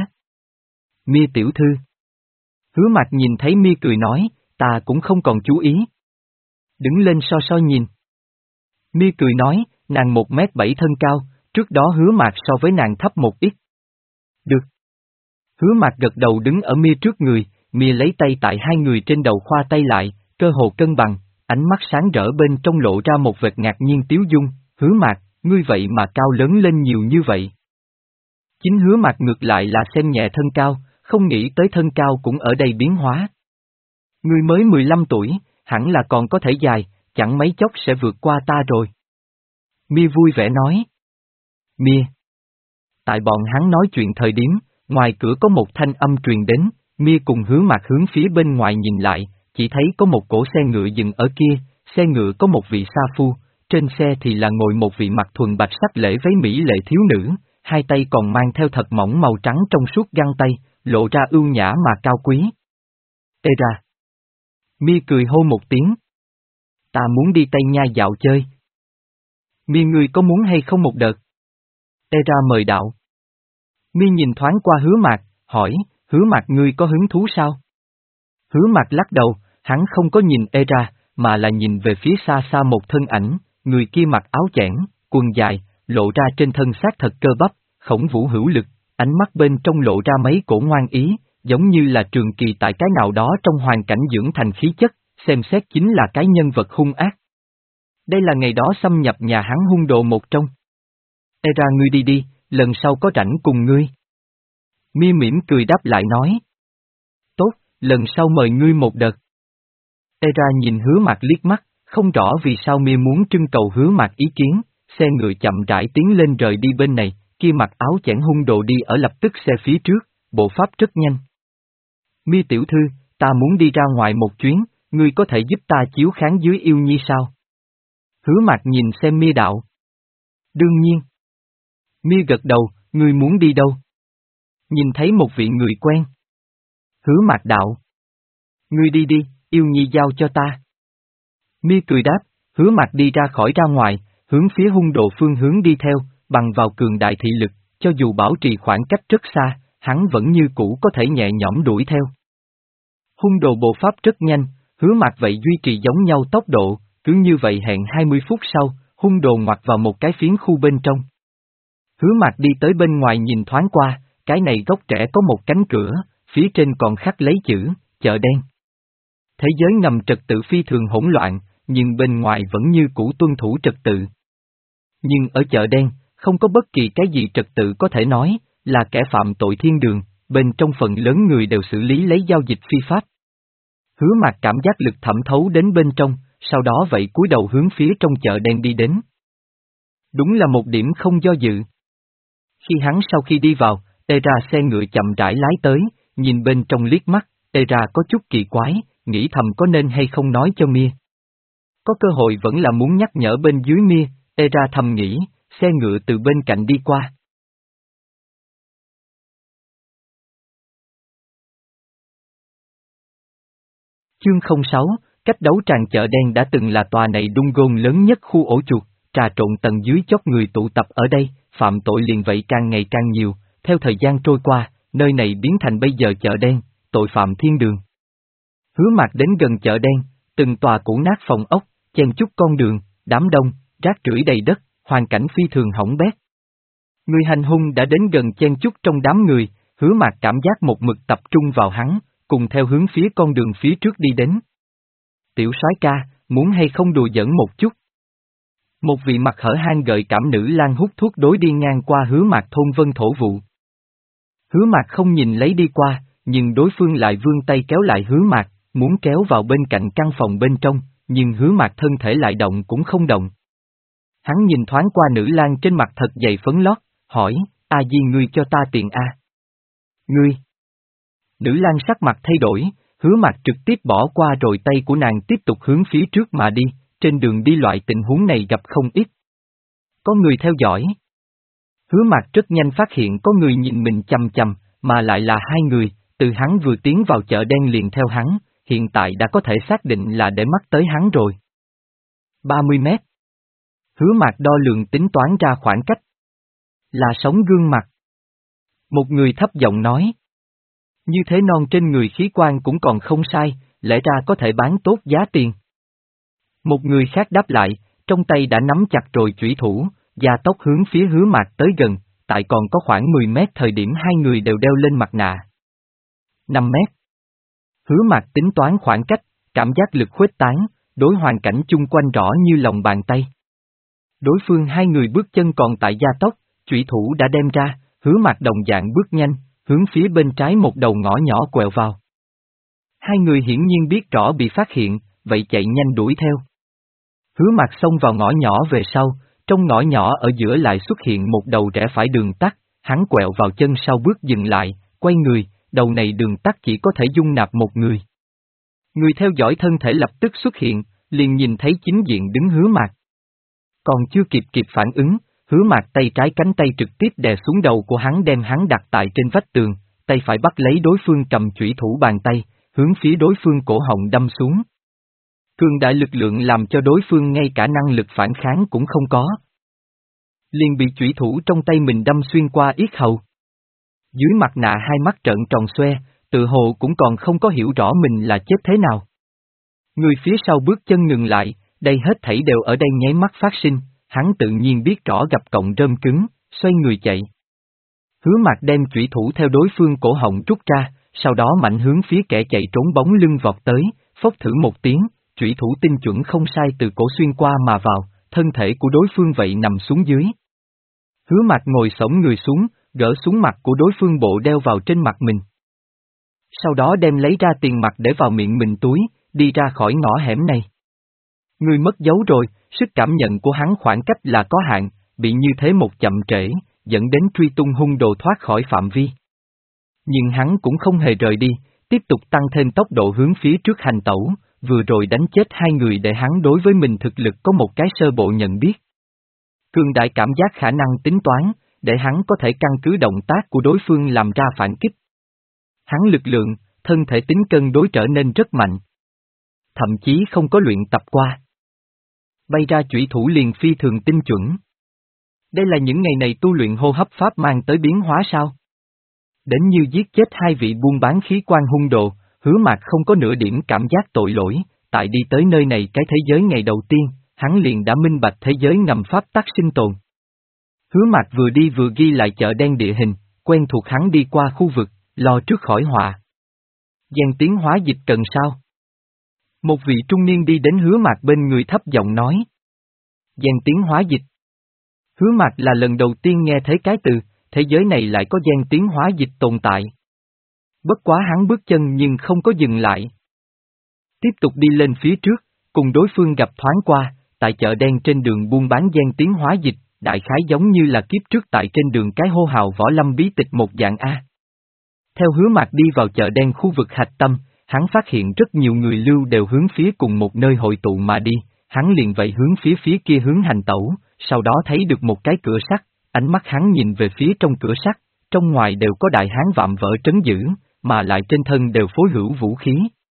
Mia tiểu thư. Hứa Mạc nhìn thấy Mia cười nói, ta cũng không còn chú ý. Đứng lên so so nhìn. Mia cười nói, nàng một mét bảy thân cao, trước đó Hứa Mạc so với nàng thấp một ít. Được. Hứa Mạc gật đầu đứng ở Mia trước người, Mia lấy tay tại hai người trên đầu khoa tay lại, cơ hồ cân bằng, ánh mắt sáng rỡ bên trong lộ ra một vệt ngạc nhiên tiếu dung, Hứa Mạc, ngươi vậy mà cao lớn lên nhiều như vậy. Chính Hứa Mạc ngược lại là xem nhẹ thân cao, không nghĩ tới thân cao cũng ở đây biến hóa. Ngươi mới mười lăm tuổi, hẳn là còn có thể dài, chẳng mấy chốc sẽ vượt qua ta rồi. Mia vui vẻ nói. Mia. Tại bọn hắn nói chuyện thời điểm, ngoài cửa có một thanh âm truyền đến, Mia cùng Hứa Mạc hướng phía bên ngoài nhìn lại, chỉ thấy có một cỗ xe ngựa dừng ở kia, xe ngựa có một vị sa phu, trên xe thì là ngồi một vị mặc thuần bạch sắc lễ váy mỹ lệ thiếu nữ, hai tay còn mang theo thật mỏng màu trắng trong suốt găng tay, lộ ra ưu nhã mà cao quý. Ê ra! Mia cười hô một tiếng. Ta muốn đi Tây Nha dạo chơi. Mia ngươi có muốn hay không một đợt? Ê ra mời đạo. Mia nhìn thoáng qua Hứa Mạc, hỏi, Hứa Mạc ngươi có hứng thú sao? Hứa Mạc lắc đầu, hắn không có nhìn Ê ra, mà là nhìn về phía xa xa một thân ảnh, người kia mặc áo chẽn, quần dài, lộ ra trên thân xác thật cơ bắp, khổng vũ hữu lực, ánh mắt bên trong lộ ra mấy cổ ngoan ý, giống như là Trường Kỳ tại cái nào đó trong hoàn cảnh dưỡng thành khí chất, xem xét chính là cái nhân vật hung ác. Đây là ngày đó xâm nhập nhà hắn hung đồ một trong. Ê ra ngươi đi đi, lần sau có rảnh cùng ngươi. Mia mỉm cười đáp lại nói. Tốt, lần sau mời ngươi một đợt. Ê ra nhìn Hứa Mạc liếc mắt, không rõ vì sao Mia muốn trưng cầu Hứa Mạc ý kiến, xe ngựa chậm rãi tiến lên rời đi bên này, kia mặc áo chẽn hung đồ đi ở lập tức xe phía trước, bộ pháp rất nhanh. Mia tiểu thư, ta muốn đi ra ngoài một chuyến, ngươi có thể giúp ta chiếu kháng dưới Yêu Nhi sao? Hứa Mạc nhìn xem Mia đạo. Đương nhiên. Mia gật đầu, ngươi muốn đi đâu? Nhìn thấy một vị người quen. Hứa Mạc đạo. Ngươi đi đi, Yêu Nhi giao cho ta. Mia cười đáp, Hứa Mạc đi ra khỏi ra ngoài, hướng phía hung đồ phương hướng đi theo, bằng vào cường đại thị lực, cho dù bảo trì khoảng cách rất xa, hắn vẫn như cũ có thể nhẹ nhõm đuổi theo. Hung đồ bộ pháp rất nhanh, Hứa Mạc vậy duy trì giống nhau tốc độ, cứ như vậy hẹn hai mươi phút sau, hung đồ ngoặt vào một cái phiến khu bên trong. Hứa Mạc đi tới bên ngoài nhìn thoáng qua, cái này góc trẻ có một cánh cửa, phía trên còn khắc lấy chữ, chợ đen. Thế giới ngầm trật tự phi thường hỗn loạn, nhưng bên ngoài vẫn như cũ tuân thủ trật tự. Nhưng ở chợ đen, không có bất kỳ cái gì trật tự có thể nói, là kẻ phạm tội thiên đường, bên trong phần lớn người đều xử lý lấy giao dịch phi pháp. Hứa Mạc cảm giác lực thẩm thấu đến bên trong, sau đó vậy cúi đầu hướng phía trong chợ đen đi đến. Đúng là một điểm không do dự. Khi hắn sau khi đi vào, tê ra xe ngựa chậm rãi lái tới, nhìn bên trong liếc mắt, tê ra có chút kỳ quái, nghĩ thầm có nên hay không nói cho Mia. Có cơ hội vẫn là muốn nhắc nhở bên dưới Mia, tê ra thầm nghĩ, xe ngựa từ bên cạnh đi qua. Chương không sáu, cách đấu tràng chợ đen đã từng là tòa này đung gôn lớn nhất khu ổ chuột, trà trộn tầng dưới chót người tụ tập ở đây, phạm tội liền vậy càng ngày càng nhiều, theo thời gian trôi qua, nơi này biến thành bây giờ chợ đen, tội phạm thiên đường. Hứa Mạc đến gần chợ đen, từng tòa cũ nát phòng ốc, chen chúc con đường, đám đông, rác rưởi đầy đất, hoàn cảnh phi thường hỏng bét. Người hành hung đã đến gần chen chúc trong đám người, Hứa Mạc cảm giác một mực tập trung vào hắn, cùng theo hướng phía con đường phía trước đi đến. Tiểu soái ca, muốn hay không đùa giỡn một chút? Một vị mặt hở hang gợi cảm nữ lang hút thuốc đối đi ngang qua Hứa Mạc thôn vân thổ vụ. Hứa Mạc không nhìn lấy đi qua, nhưng đối phương lại vươn tay kéo lại Hứa Mạc, muốn kéo vào bên cạnh căn phòng bên trong, nhưng Hứa Mạc thân thể lại động cũng không động. Hắn nhìn thoáng qua nữ lang trên mặt thật dày phấn lót, hỏi, A Di ngươi cho ta tiền a? Ngươi! Nữ lang sắc mặt thay đổi, Hứa Mạc trực tiếp bỏ qua rồi tay của nàng tiếp tục hướng phía trước mà đi, trên đường đi loại tình huống này gặp không ít. Có người theo dõi. Hứa Mạc rất nhanh phát hiện có người nhìn mình chằm chằm, mà lại là hai người, từ hắn vừa tiến vào chợ đen liền theo hắn, hiện tại đã có thể xác định là để mắt tới hắn rồi. ba mươi mét. Hứa Mạc đo lường tính toán ra khoảng cách. Là sống gương mặt. Một người thấp giọng nói. Như thế non trên người khí quan cũng còn không sai, lẽ ra có thể bán tốt giá tiền. Một người khác đáp lại, trong tay đã nắm chặt rồi chủy thủ, gia tốc hướng phía Hứa Mạc tới gần, tại còn có khoảng mười mét thời điểm hai người đều đeo lên mặt nạ. năm mét. Hứa Mạc tính toán khoảng cách, cảm giác lực khuếch tán, đối hoàn cảnh chung quanh rõ như lòng bàn tay. Đối phương hai người bước chân còn tại gia tốc, chủy thủ đã đem ra, Hứa Mạc đồng dạng bước nhanh, hướng phía bên trái một đầu ngõ nhỏ quẹo vào. Hai người hiển nhiên biết rõ bị phát hiện, vậy chạy nhanh đuổi theo. Hứa Mạc xông vào ngõ nhỏ về sau, trong ngõ nhỏ ở giữa lại xuất hiện một đầu rẽ phải đường tắt, hắn quẹo vào chân sau bước dừng lại, quay người, đầu này đường tắt chỉ có thể dung nạp một người. Người theo dõi thân thể lập tức xuất hiện, liền nhìn thấy chính diện đứng Hứa Mạc. Còn chưa kịp kịp phản ứng, Hứa Mạc tay trái cánh tay trực tiếp đè xuống đầu của hắn đem hắn đặt tại trên vách tường, tay phải bắt lấy đối phương cầm chủy thủ bàn tay, hướng phía đối phương cổ họng đâm xuống. Cường đại lực lượng làm cho đối phương ngay cả năng lực phản kháng cũng không có. Liền bị chủy thủ trong tay mình đâm xuyên qua yết hầu. Dưới mặt nạ hai mắt trợn tròn xoe, tự hồ cũng còn không có hiểu rõ mình là chết thế nào. Người phía sau bước chân ngừng lại, đây hết thảy đều ở đây nháy mắt phát sinh, hắn tự nhiên biết rõ gặp cọng rơm cứng, xoay người chạy. Hứa Mạc đem chủy thủ theo đối phương cổ họng rút ra, sau đó mạnh hướng phía kẻ chạy trốn bóng lưng vọt tới, phốc thử một tiếng, chủy thủ tinh chuẩn không sai từ cổ xuyên qua mà vào, thân thể của đối phương vậy nằm xuống dưới. Hứa Mạc ngồi xổm người xuống, gỡ xuống mặt của đối phương bộ đeo vào trên mặt mình. Sau đó đem lấy ra tiền mặt để vào miệng mình túi, đi ra khỏi ngõ hẻm này. Người mất dấu rồi, sức cảm nhận của hắn khoảng cách là có hạn, bị như thế một chậm trễ, dẫn đến truy tung hung đồ thoát khỏi phạm vi. Nhưng hắn cũng không hề rời đi, tiếp tục tăng thêm tốc độ hướng phía trước hành tẩu, vừa rồi đánh chết hai người để hắn đối với mình thực lực có một cái sơ bộ nhận biết. Cường đại cảm giác khả năng tính toán, để hắn có thể căn cứ động tác của đối phương làm ra phản kích. Hắn lực lượng, thân thể tính cân đối trở nên rất mạnh. Thậm chí không có luyện tập qua. Bay ra chủy thủ liền phi thường tinh chuẩn. Đây là những ngày này tu luyện hô hấp pháp mang tới biến hóa sao? Đến như giết chết hai vị buôn bán khí quan hung đồ, Hứa Mạc không có nửa điểm cảm giác tội lỗi, tại đi tới nơi này cái thế giới ngày đầu tiên, hắn liền đã minh bạch thế giới ngầm pháp tắc sinh tồn. Hứa Mạc vừa đi vừa ghi lại chợ đen địa hình, quen thuộc hắn đi qua khu vực, lo trước khỏi họa. Giang Tiến hóa dịch cần sao? Một vị trung niên đi đến Hứa Mạc bên người thấp giọng nói. Giang Tiến hóa dịch. Hứa Mạc là lần đầu tiên nghe thấy cái từ, thế giới này lại có Giang Tiến hóa dịch tồn tại. Bất quá hắn bước chân nhưng không có dừng lại. Tiếp tục đi lên phía trước, cùng đối phương gặp thoáng qua, tại chợ đen trên đường buôn bán Giang Tiến hóa dịch, đại khái giống như là kiếp trước tại trên đường cái hô hào võ lâm bí tịch một dạng A. Theo Hứa Mạc đi vào chợ đen khu vực hạch tâm, hắn phát hiện rất nhiều người lưu đều hướng phía cùng một nơi hội tụ mà đi, hắn liền vậy hướng phía phía kia hướng hành tẩu, sau đó thấy được một cái cửa sắt, ánh mắt hắn nhìn về phía trong cửa sắt, trong ngoài đều có đại hán vạm vỡ trấn giữ, mà lại trên thân đều phối hữu vũ khí.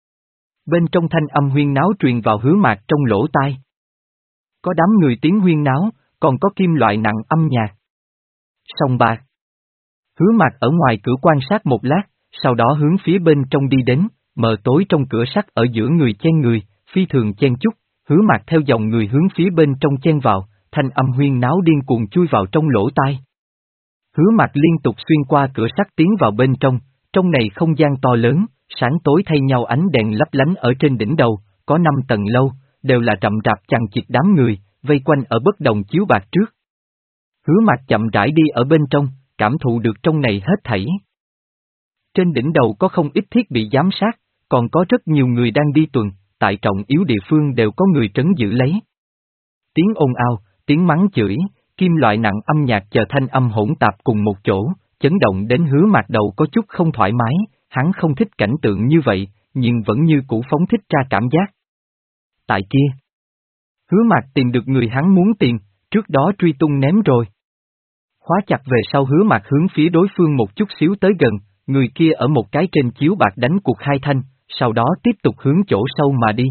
Bên trong thanh âm huyên náo truyền vào Hứa Mạc trong lỗ tai. Có đám người tiếng huyên náo, còn có kim loại nặng âm nhạc. Song bạc. Hứa Mạc ở ngoài cửa quan sát một lát, sau đó hướng phía bên trong đi đến, mờ tối trong cửa sắt ở giữa người chen người, phi thường chen chúc, Hứa Mạc theo dòng người hướng phía bên trong chen vào, thanh âm huyên náo điên cuồng chui vào trong lỗ tai. Hứa Mạc liên tục xuyên qua cửa sắt tiến vào bên trong, trong này không gian to lớn, sáng tối thay nhau ánh đèn lấp lánh ở trên đỉnh đầu, có năm tầng lâu, đều là rậm rạp chằng chịt đám người, vây quanh ở bất đồng chiếu bạc trước. Hứa Mạc chậm rãi đi ở bên trong, cảm thụ được trong này hết thảy. Trên đỉnh đầu có không ít thiết bị giám sát, còn có rất nhiều người đang đi tuần, tại trọng yếu địa phương đều có người trấn giữ lấy. Tiếng ồn ào, tiếng mắng chửi, kim loại nặng âm nhạc chờ thanh âm hỗn tạp cùng một chỗ, chấn động đến Hứa Mạc đầu có chút không thoải mái, hắn không thích cảnh tượng như vậy, nhưng vẫn như cũ phóng thích ra cảm giác. Tại kia, Hứa Mạc tìm được người hắn muốn tìm, trước đó truy tung ném rồi. Khóa chặt về sau Hứa Mạc hướng phía đối phương một chút xíu tới gần, người kia ở một cái trên chiếu bạc đánh cuộc hai thanh, sau đó tiếp tục hướng chỗ sâu mà đi.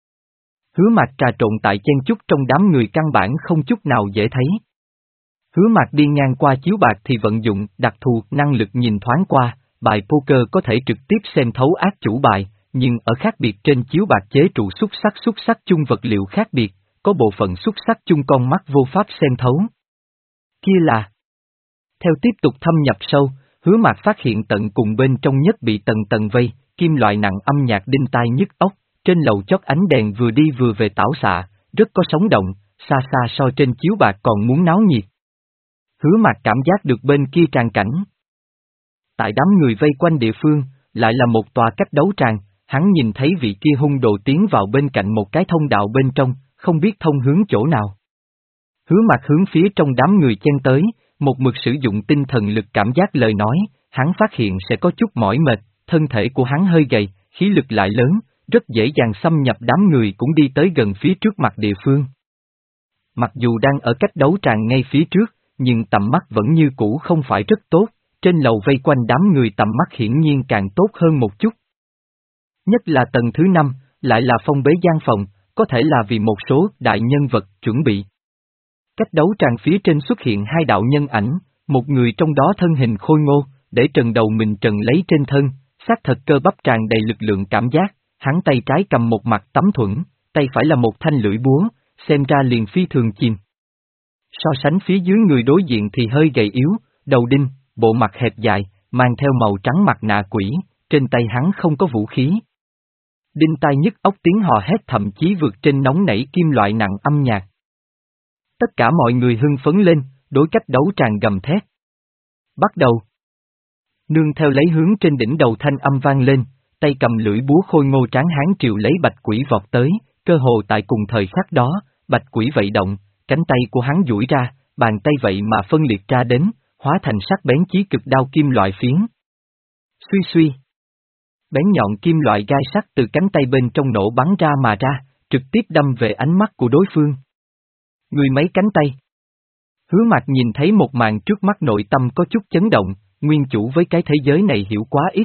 Hứa Mạc trà trộn tại chen chúc trong đám người căn bản không chút nào dễ thấy. Hứa Mạc đi ngang qua chiếu bạc thì vận dụng đặc thù năng lực nhìn thoáng qua, bài poker có thể trực tiếp xem thấu ác chủ bài, nhưng ở khác biệt trên chiếu bạc chế trụ xúc sắc xúc sắc chung vật liệu khác biệt, có bộ phận xúc sắc chung con mắt vô pháp xem thấu. Kia là. Theo tiếp tục thâm nhập sâu, Hứa Mạc phát hiện tận cùng bên trong nhất bị tầng tầng vây, kim loại nặng âm nhạc đinh tai nhức óc, trên lầu chót ánh đèn vừa đi vừa về tảo xạ, rất có sống động, xa xa so trên chiếu bạc còn muốn náo nhiệt. Hứa Mạc cảm giác được bên kia tràn cảnh. Tại đám người vây quanh địa phương, lại là một tòa cách đấu tràng, hắn nhìn thấy vị kia hung đồ tiến vào bên cạnh một cái thông đạo bên trong, không biết thông hướng chỗ nào. Hứa Mạc hướng phía trong đám người chen tới, một mực sử dụng tinh thần lực cảm giác lời nói, hắn phát hiện sẽ có chút mỏi mệt, thân thể của hắn hơi gầy, khí lực lại lớn, rất dễ dàng xâm nhập đám người cũng đi tới gần phía trước mặt địa phương. Mặc dù đang ở cách đấu tràng ngay phía trước, nhưng tầm mắt vẫn như cũ không phải rất tốt, trên lầu vây quanh đám người tầm mắt hiển nhiên càng tốt hơn một chút. Nhất là tầng thứ năm, lại là phong bế gian phòng, có thể là vì một số đại nhân vật chuẩn bị. Cách đấu tràng phía trên xuất hiện hai đạo nhân ảnh, một người trong đó thân hình khôi ngô, để trần đầu mình trần lấy trên thân, xác thật cơ bắp tràn đầy lực lượng cảm giác, hắn tay trái cầm một mặt tấm thuẫn, tay phải là một thanh lưỡi búa, xem ra liền phi thường chìm. So sánh phía dưới người đối diện thì hơi gầy yếu, đầu đinh, bộ mặt hẹp dài, mang theo màu trắng mặt nạ quỷ, trên tay hắn không có vũ khí. Đinh tai nhức óc tiếng hò hét thậm chí vượt trên nóng nảy kim loại nặng âm nhạc. Tất cả mọi người hưng phấn lên, đối cách đấu tràng gầm thét. Bắt đầu. Nương theo lấy hướng trên đỉnh đầu thanh âm vang lên, tay cầm lưỡi búa khôi ngô tráng hán triều lấy bạch quỷ vọt tới, cơ hồ tại cùng thời khắc đó, bạch quỷ vậy động, cánh tay của hắn duỗi ra, bàn tay vậy mà phân liệt ra đến, hóa thành sắc bén chí cực đao kim loại phiến. Suy suy. Bén nhọn kim loại gai sắt từ cánh tay bên trong nổ bắn ra mà ra, trực tiếp đâm về ánh mắt của đối phương. Người mấy cánh tay. Hứa Mạc nhìn thấy một màn trước mắt nội tâm có chút chấn động, nguyên chủ với cái thế giới này hiểu quá ít.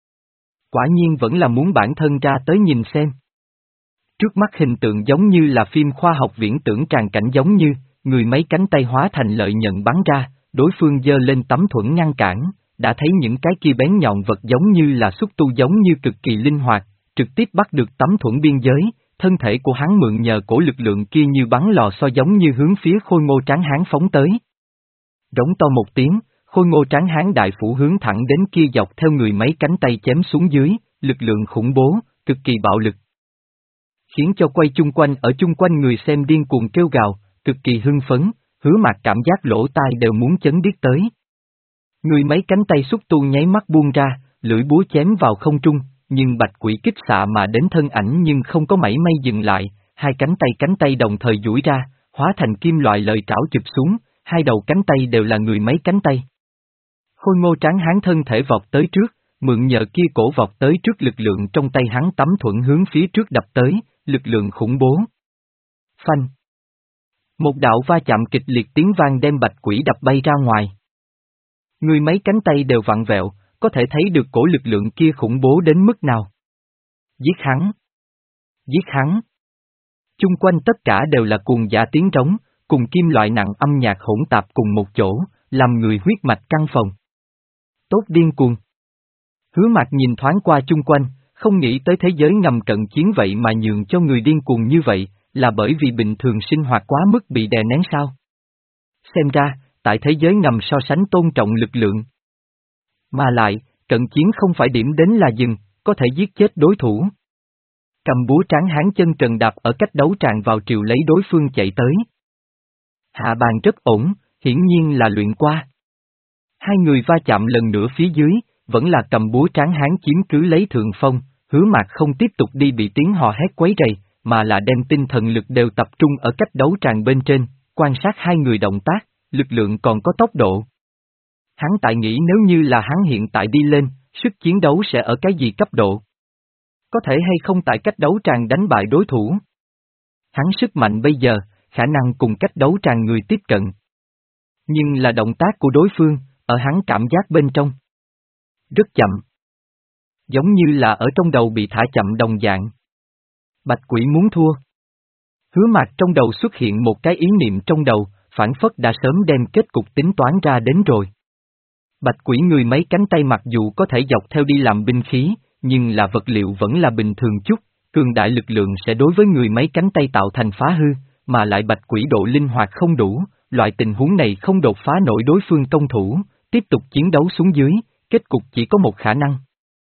Quả nhiên vẫn là muốn bản thân ra tới nhìn xem. Trước mắt hình tượng giống như là phim khoa học viễn tưởng tràn cảnh giống như, người mấy cánh tay hóa thành lợi nhận bắn ra, đối phương giơ lên tấm thuẫn ngăn cản, đã thấy những cái kia bén nhọn vật giống như là xúc tu giống như cực kỳ linh hoạt, trực tiếp bắt được tấm thuẫn biên giới, thân thể của hắn mượn nhờ cổ lực lượng kia như bắn lò xo giống như hướng phía khôi ngô tráng hán phóng tới. Rống to một tiếng, khôi ngô tráng hán đại phủ hướng thẳng đến kia dọc theo người mấy cánh tay chém xuống dưới, lực lượng khủng bố, cực kỳ bạo lực. Khiến cho quay chung quanh ở chung quanh người xem điên cuồng kêu gào, cực kỳ hưng phấn, Hứa Mạc cảm giác lỗ tai đều muốn chấn điếc tới. Người mấy cánh tay xúc tu nháy mắt buông ra, lưỡi búa chém vào không trung, nhưng bạch quỷ kích xạ mà đến thân ảnh nhưng không có mảy may dừng lại, hai cánh tay cánh tay đồng thời duỗi ra, hóa thành kim loại lợi trảo chụp xuống, hai đầu cánh tay đều là người mấy cánh tay. Khôi ngô tráng hán thân thể vọt tới trước, mượn nhờ kia cổ vọt tới trước lực lượng trong tay hắn tấm thuẫn hướng phía trước đập tới, lực lượng khủng bố. Phanh. Một đạo va chạm kịch liệt tiếng vang đem bạch quỷ đập bay ra ngoài. Người mấy cánh tay đều vặn vẹo, có thể thấy được cổ lực lượng kia khủng bố đến mức nào. Giết hắn! Giết hắn! Chung quanh tất cả đều là cuồng giả tiếng trống, cùng kim loại nặng âm nhạc hỗn tạp cùng một chỗ, làm người huyết mạch căng phòng. Tốt điên cuồng! Hứa Mạc nhìn thoáng qua chung quanh, không nghĩ tới thế giới ngầm cận chiến vậy mà nhường cho người điên cuồng như vậy, là bởi vì bình thường sinh hoạt quá mức bị đè nén sao? Xem ra, tại thế giới ngầm so sánh tôn trọng lực lượng. Mà lại, cận chiến không phải điểm đến là dừng, có thể giết chết đối thủ. Cầm búa tráng hán chân trần đạp ở cách đấu tràng vào triều lấy đối phương chạy tới. Hạ bàn rất ổn, hiển nhiên là luyện qua. Hai người va chạm lần nữa phía dưới, vẫn là cầm búa tráng hán chiếm cứ lấy thượng phong, Hứa Mạc không tiếp tục đi bị tiếng hò hét quấy rầy, mà là đem tinh thần lực đều tập trung ở cách đấu tràng bên trên, quan sát hai người động tác, lực lượng còn có tốc độ. Hắn tại nghĩ nếu như là hắn hiện tại đi lên, sức chiến đấu sẽ ở cái gì cấp độ? Có thể hay không tại cách đấu tràng đánh bại đối thủ? Hắn sức mạnh bây giờ, khả năng cùng cách đấu tràng người tiếp cận. Nhưng là động tác của đối phương, ở hắn cảm giác bên trong. Rất chậm. Giống như là ở trong đầu bị thả chậm đồng dạng. Bạch quỷ muốn thua. Hứa Mạc trong đầu xuất hiện một cái ý niệm trong đầu, phản phất đã sớm đem kết cục tính toán ra đến rồi. Bạch quỷ người mấy cánh tay mặc dù có thể dọc theo đi làm binh khí, nhưng là vật liệu vẫn là bình thường chút, cường đại lực lượng sẽ đối với người mấy cánh tay tạo thành phá hư, mà lại bạch quỷ độ linh hoạt không đủ, loại tình huống này không đột phá nổi đối phương công thủ, tiếp tục chiến đấu xuống dưới, kết cục chỉ có một khả năng.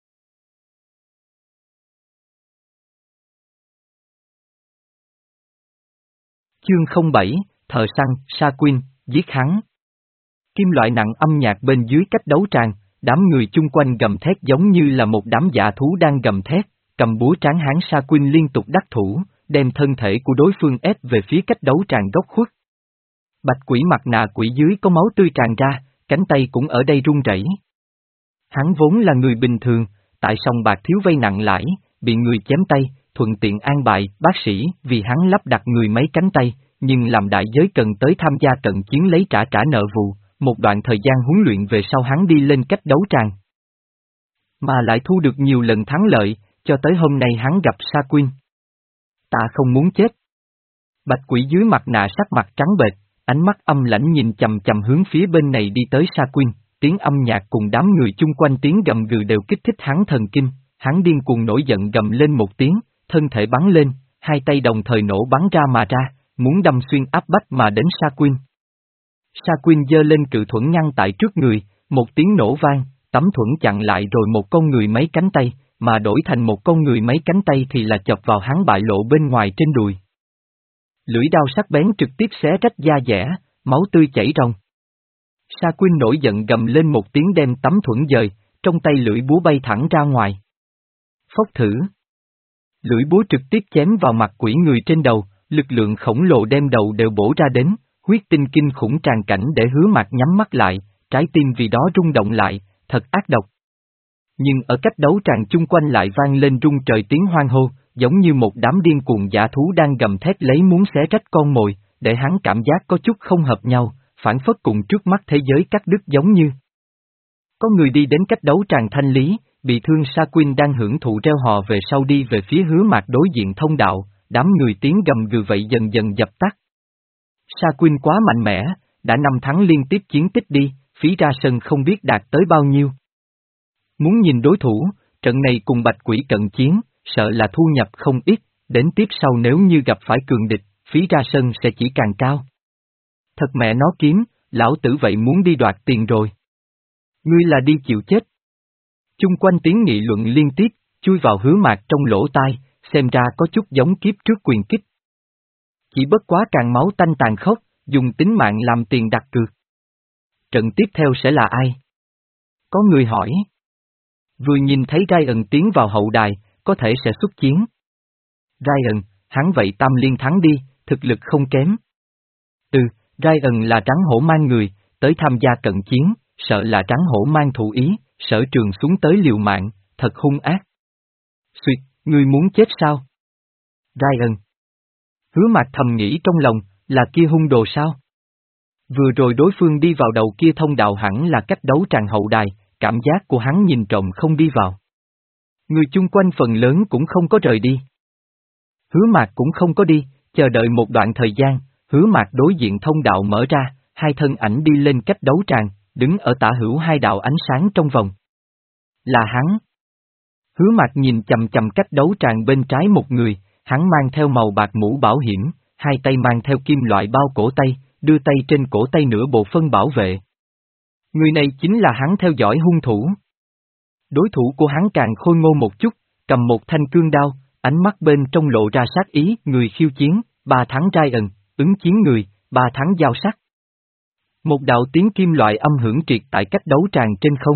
Chương không bảy, Thợ săn, Sa Quyên, giết hắn. Kim loại nặng âm nhạc bên dưới cách đấu tràng, đám người chung quanh gầm thét giống như là một đám dạ thú đang gầm thét, cầm búa tráng hán Sa Quyên liên tục đắc thủ, đem thân thể của đối phương ép về phía cách đấu tràng góc khuất. Bạch quỷ mặt nạ quỷ dưới có máu tươi tràn ra, cánh tay cũng ở đây run rẩy. Hắn vốn là người bình thường, tại sòng bạc thiếu vay nặng lãi, bị người chém tay, thuận tiện an bài bác sĩ vì hắn lắp đặt người mấy cánh tay, nhưng làm đại giới cần tới tham gia trận chiến lấy trả trả nợ vụ, một đoạn thời gian huấn luyện về sau hắn đi lên cách đấu tràng. Mà lại thu được nhiều lần thắng lợi, cho tới hôm nay hắn gặp Sa Quyên. Ta không muốn chết. Bạch quỷ dưới mặt nạ sắc mặt trắng bệch, ánh mắt âm lãnh nhìn chầm chầm hướng phía bên này đi tới Sa Quyên, tiếng âm nhạc cùng đám người chung quanh tiếng gầm gừ đều kích thích hắn thần kinh, hắn điên cuồng nổi giận gầm lên một tiếng, thân thể bắn lên, hai tay đồng thời nổ bắn ra mà ra, muốn đâm xuyên áp bách mà đến Sa Quyên. Sa Quyên giơ lên cự thuẫn ngăn tại trước người, một tiếng nổ vang, tấm thuẫn chặn lại rồi một con người mấy cánh tay, mà đổi thành một con người mấy cánh tay thì là chọc vào hắn bại lộ bên ngoài trên đùi. Lưỡi đao sắc bén trực tiếp xé rách da dẻ, máu tươi chảy ròng. Sa Quyên nổi giận gầm lên một tiếng đem tấm thuẫn dời, trong tay lưỡi búa bay thẳng ra ngoài. Phốc thử. Lưỡi búa trực tiếp chém vào mặt quỷ người trên đầu, lực lượng khổng lồ đem đầu đều bổ ra đến, huyết tinh kinh khủng tràn cảnh để Hứa Mạc nhắm mắt lại, trái tim vì đó rung động lại, thật ác độc. Nhưng ở cách đấu tràng chung quanh lại vang lên rung trời tiếng hoan hô, giống như một đám điên cuồng dã thú đang gầm thét lấy muốn xé rách con mồi, để hắn cảm giác có chút không hợp nhau, phản phất cùng trước mắt thế giới cắt đứt giống như. Có người đi đến cách đấu tràng thanh lý, bị thương Sa Quyên đang hưởng thụ reo hò về sau đi về phía Hứa Mạc đối diện thông đạo, đám người tiếng gầm gừ vậy dần dần dập tắt. Sa Quyên quá mạnh mẽ, đã năm tháng liên tiếp chiến tích đi, phí ra sân không biết đạt tới bao nhiêu. Muốn nhìn đối thủ, trận này cùng bạch quỷ cận chiến, sợ là thu nhập không ít, đến tiếp sau nếu như gặp phải cường địch, phí ra sân sẽ chỉ càng cao. Thật mẹ nó kiếm, lão tử vậy muốn đi đoạt tiền rồi. Ngươi là đi chịu chết. Chung quanh tiếng nghị luận liên tiếp, chui vào Hứa Mạc trong lỗ tai, xem ra có chút giống kiếp trước quyền kích. Chỉ bất quá càng máu tanh tàn khốc, dùng tính mạng làm tiền đặt cược. Trận tiếp theo sẽ là ai? Có người hỏi. Vừa nhìn thấy Ryan tiến vào hậu đài, có thể sẽ xuất chiến. Ryan, hắn vậy tam liên thắng đi, thực lực không kém. Ừ, Ryan là trắng hổ mang người, tới tham gia cận chiến, sợ là trắng hổ mang thủ ý, sở trường xuống tới liều mạng, thật hung ác. Xuyệt, ngươi muốn chết sao? Ryan. Hứa Mạc thầm nghĩ trong lòng, là kia hung đồ sao? Vừa rồi đối phương đi vào đầu kia thông đạo hẳn là cách đấu tràng hậu đài, cảm giác của hắn nhìn trộm không đi vào. Người chung quanh phần lớn cũng không có rời đi. Hứa Mạc cũng không có đi, chờ đợi một đoạn thời gian, Hứa Mạc đối diện thông đạo mở ra, hai thân ảnh đi lên cách đấu tràng, đứng ở tả hữu hai đạo ánh sáng trong vòng. Là hắn. Hứa Mạc nhìn chầm chầm cách đấu tràng bên trái một người, hắn mang theo màu bạc mũ bảo hiểm, hai tay mang theo kim loại bao cổ tay, đưa tay trên cổ tay nửa bộ phân bảo vệ. Người này chính là hắn theo dõi hung thủ. Đối thủ của hắn càng khôi ngô một chút, cầm một thanh cương đao, ánh mắt bên trong lộ ra sát ý, người khiêu chiến, ba tháng Ryan, ứng chiến người, ba tháng giao sắc. Một đạo tiếng kim loại âm hưởng triệt tại cách đấu tràng trên không.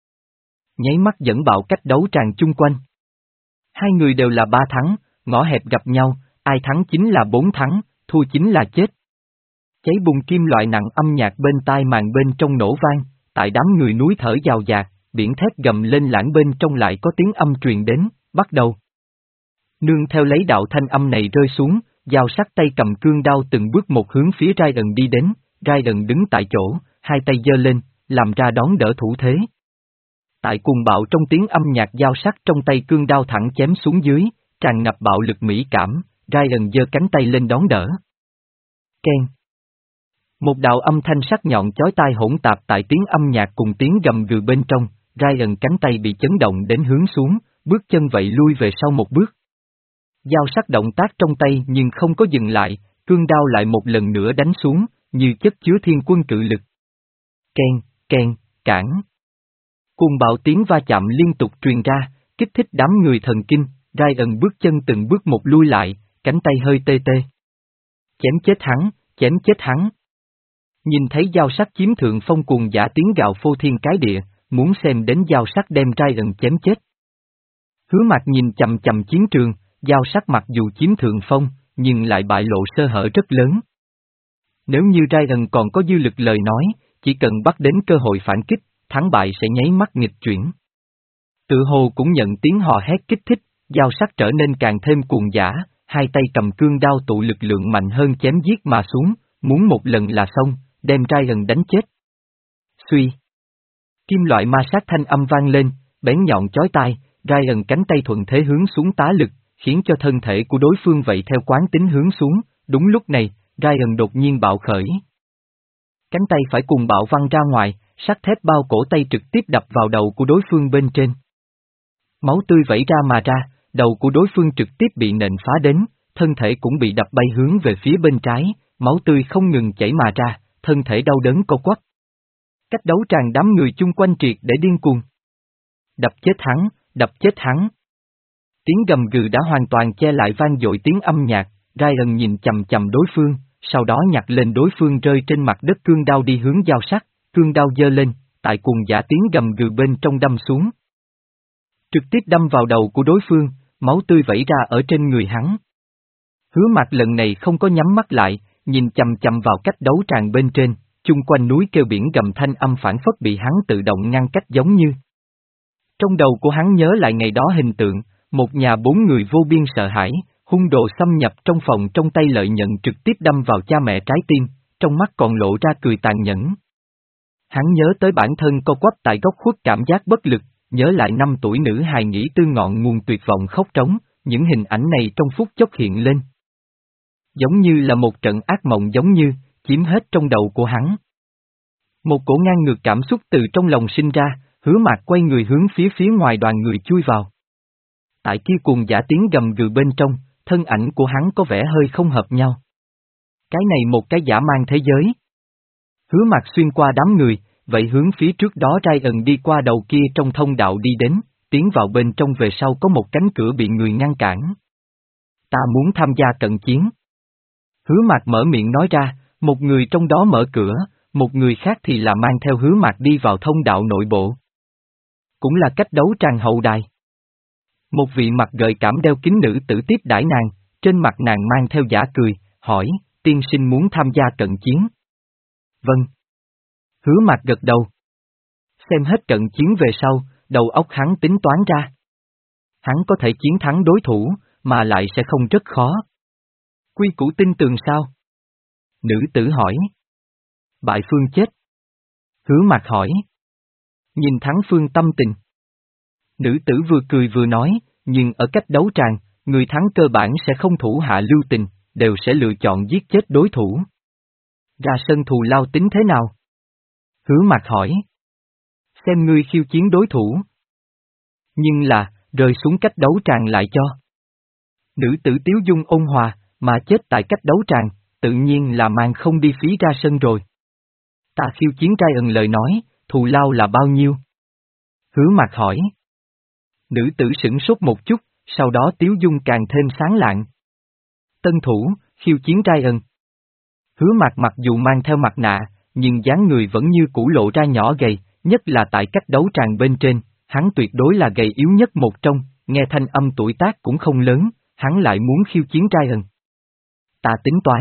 Nháy mắt dẫn bạo cách đấu tràng chung quanh. Hai người đều là ba thắng, ngõ hẹp gặp nhau, ai thắng chính là bốn thắng, thua chính là chết. Cháy bùng kim loại nặng âm nhạc bên tai màn bên trong nổ vang, tại đám người núi thở dào dạt, biển thét gầm lên lãng bên trong lại có tiếng âm truyền đến, bắt đầu. Nương theo lấy đạo thanh âm này rơi xuống, dao sắc tay cầm cương đao từng bước một hướng phía Ryan đi đến, Ryan đứng tại chỗ, hai tay giơ lên, làm ra đón đỡ thủ thế. Tại cuồng bạo trong tiếng âm nhạc dao sắc trong tay cương đao thẳng chém xuống dưới, tràn ngập bạo lực mỹ cảm, Ryan giơ cánh tay lên đón đỡ. Keng. Một đạo âm thanh sắc nhọn chói tai hỗn tạp tại tiếng âm nhạc cùng tiếng gầm gừ bên trong, Ryan cánh tay bị chấn động đến hướng xuống, bước chân vậy lui về sau một bước. Dao sắc động tác trong tay nhưng không có dừng lại, cương đao lại một lần nữa đánh xuống, như chất chứa thiên quân cự lực. Keng, keng, cản. Cuồng bạo tiếng va chạm liên tục truyền ra, kích thích đám người thần kinh, Ryan bước chân từng bước một lui lại, cánh tay hơi tê tê. Chém chết hắn, chém chết hắn. Nhìn thấy dao sắc chiếm thượng phong cuồng giả tiếng gào phô thiên cái địa, muốn xem đến dao sắc đem Ryan chém chết. Hứa Mạc nhìn chầm chầm chiến trường, dao sắc mặc dù chiếm thượng phong, nhưng lại bại lộ sơ hở rất lớn. Nếu như Ryan còn có dư lực lời nói, chỉ cần bắt đến cơ hội phản kích, thắng bại sẽ nháy mắt nghịch chuyển. Tự hồ cũng nhận tiếng hò hét kích thích, dao sắc trở nên càng thêm cuồng dã, hai tay cầm cương đao tụ lực lượng mạnh hơn chém giết mà xuống, muốn một lần là xong, đem Ryan đánh chết. Suy. Kim loại ma sát thanh âm vang lên, bén nhọn chói tai, Ryan cánh tay thuận thế hướng xuống tá lực, khiến cho thân thể của đối phương vậy theo quán tính hướng xuống, đúng lúc này, Ryan đột nhiên bạo khởi. Cánh tay phải cùng bạo văng ra ngoài, sắt thép bao cổ tay trực tiếp đập vào đầu của đối phương bên trên. Máu tươi vẩy ra mà ra, đầu của đối phương trực tiếp bị nện phá đến, thân thể cũng bị đập bay hướng về phía bên trái, máu tươi không ngừng chảy mà ra, thân thể đau đớn co quắp. Cách đấu tràn đám người chung quanh triệt để điên cuồng. Đập chết hắn, đập chết hắn. Tiếng gầm gừ đã hoàn toàn che lại vang dội tiếng âm nhạc, Ryan nhìn chầm chầm đối phương, sau đó nhặt lên đối phương rơi trên mặt đất cương đao đi hướng dao sắc, cương đao giơ lên, tại cuồng giả tiếng gầm gừ bên trong đâm xuống. Trực tiếp đâm vào đầu của đối phương, máu tươi vẩy ra ở trên người hắn. Hứa Mạc lần này không có nhắm mắt lại, nhìn chầm chầm vào cách đấu tràng bên trên, chung quanh núi kêu biển gầm thanh âm phản phất bị hắn tự động ngăn cách giống như. Trong đầu của hắn nhớ lại ngày đó hình tượng, một nhà bốn người vô biên sợ hãi, hung đồ xâm nhập trong phòng trong tay lợi nhận trực tiếp đâm vào cha mẹ trái tim, trong mắt còn lộ ra cười tàn nhẫn. Hắn nhớ tới bản thân co quắp tại góc khuất cảm giác bất lực, nhớ lại năm tuổi nữ hài nghĩ tư ngọn nguồn tuyệt vọng khóc trống, những hình ảnh này trong phút chốc hiện lên. Giống như là một trận ác mộng giống như, chiếm hết trong đầu của hắn. Một cổ ngang ngược cảm xúc từ trong lòng sinh ra, Hứa Mạc quay người hướng phía phía ngoài đoàn người chui vào. Tại kia cuồng giả tiếng gầm gừ bên trong, thân ảnh của hắn có vẻ hơi không hợp nhau. Cái này một cái giả mang thế giới. Hứa Mạc xuyên qua đám người, vậy hướng phía trước đó Ryan đi qua đầu kia trong thông đạo đi đến, tiến vào bên trong về sau có một cánh cửa bị người ngăn cản. Ta muốn tham gia cận chiến. Hứa Mạc mở miệng nói ra, một người trong đó mở cửa, một người khác thì là mang theo Hứa Mạc đi vào thông đạo nội bộ. Cũng là cách đấu tràng hậu đài. Một vị mặt gợi cảm đeo kính nữ tử tiếp đãi nàng, trên mặt nàng mang theo giả cười, hỏi, tiên sinh muốn tham gia cận chiến. Vâng. Hứa Mạc gật đầu. Xem hết cận chiến về sau, đầu óc hắn tính toán ra. Hắn có thể chiến thắng đối thủ, mà lại sẽ không rất khó. Quy củ tin tường sao? Nữ tử hỏi. Bại phương chết. Hứa Mạc hỏi. Nhìn thắng phương tâm tình. Nữ tử vừa cười vừa nói, nhưng ở cách đấu tràng, người thắng cơ bản sẽ không thủ hạ lưu tình, đều sẽ lựa chọn giết chết đối thủ. Ra sân thù lao tính thế nào? Hứa Mạc hỏi. Xem ngươi khiêu chiến đối thủ. Nhưng là, rơi xuống cách đấu tràng lại cho. Nữ tử tiếu dung ôn hòa, mà chết tại cách đấu tràng, tự nhiên là mang không đi phí ra sân rồi. Ta khiêu chiến trai ẩn lời nói, thù lao là bao nhiêu? Hứa Mạc hỏi. Nữ tử sửng sốt một chút, sau đó tiếu dung càng thêm sáng lạng. Tân thủ, khiêu chiến trai ẩn. Hứa Mạc mặc dù mang theo mặt nạ, nhưng dáng người vẫn như cũ lộ ra nhỏ gầy, nhất là tại cách đấu tràng bên trên, hắn tuyệt đối là gầy yếu nhất một trong, nghe thanh âm tuổi tác cũng không lớn, hắn lại muốn khiêu chiến trai ẩn. Ta tính toán.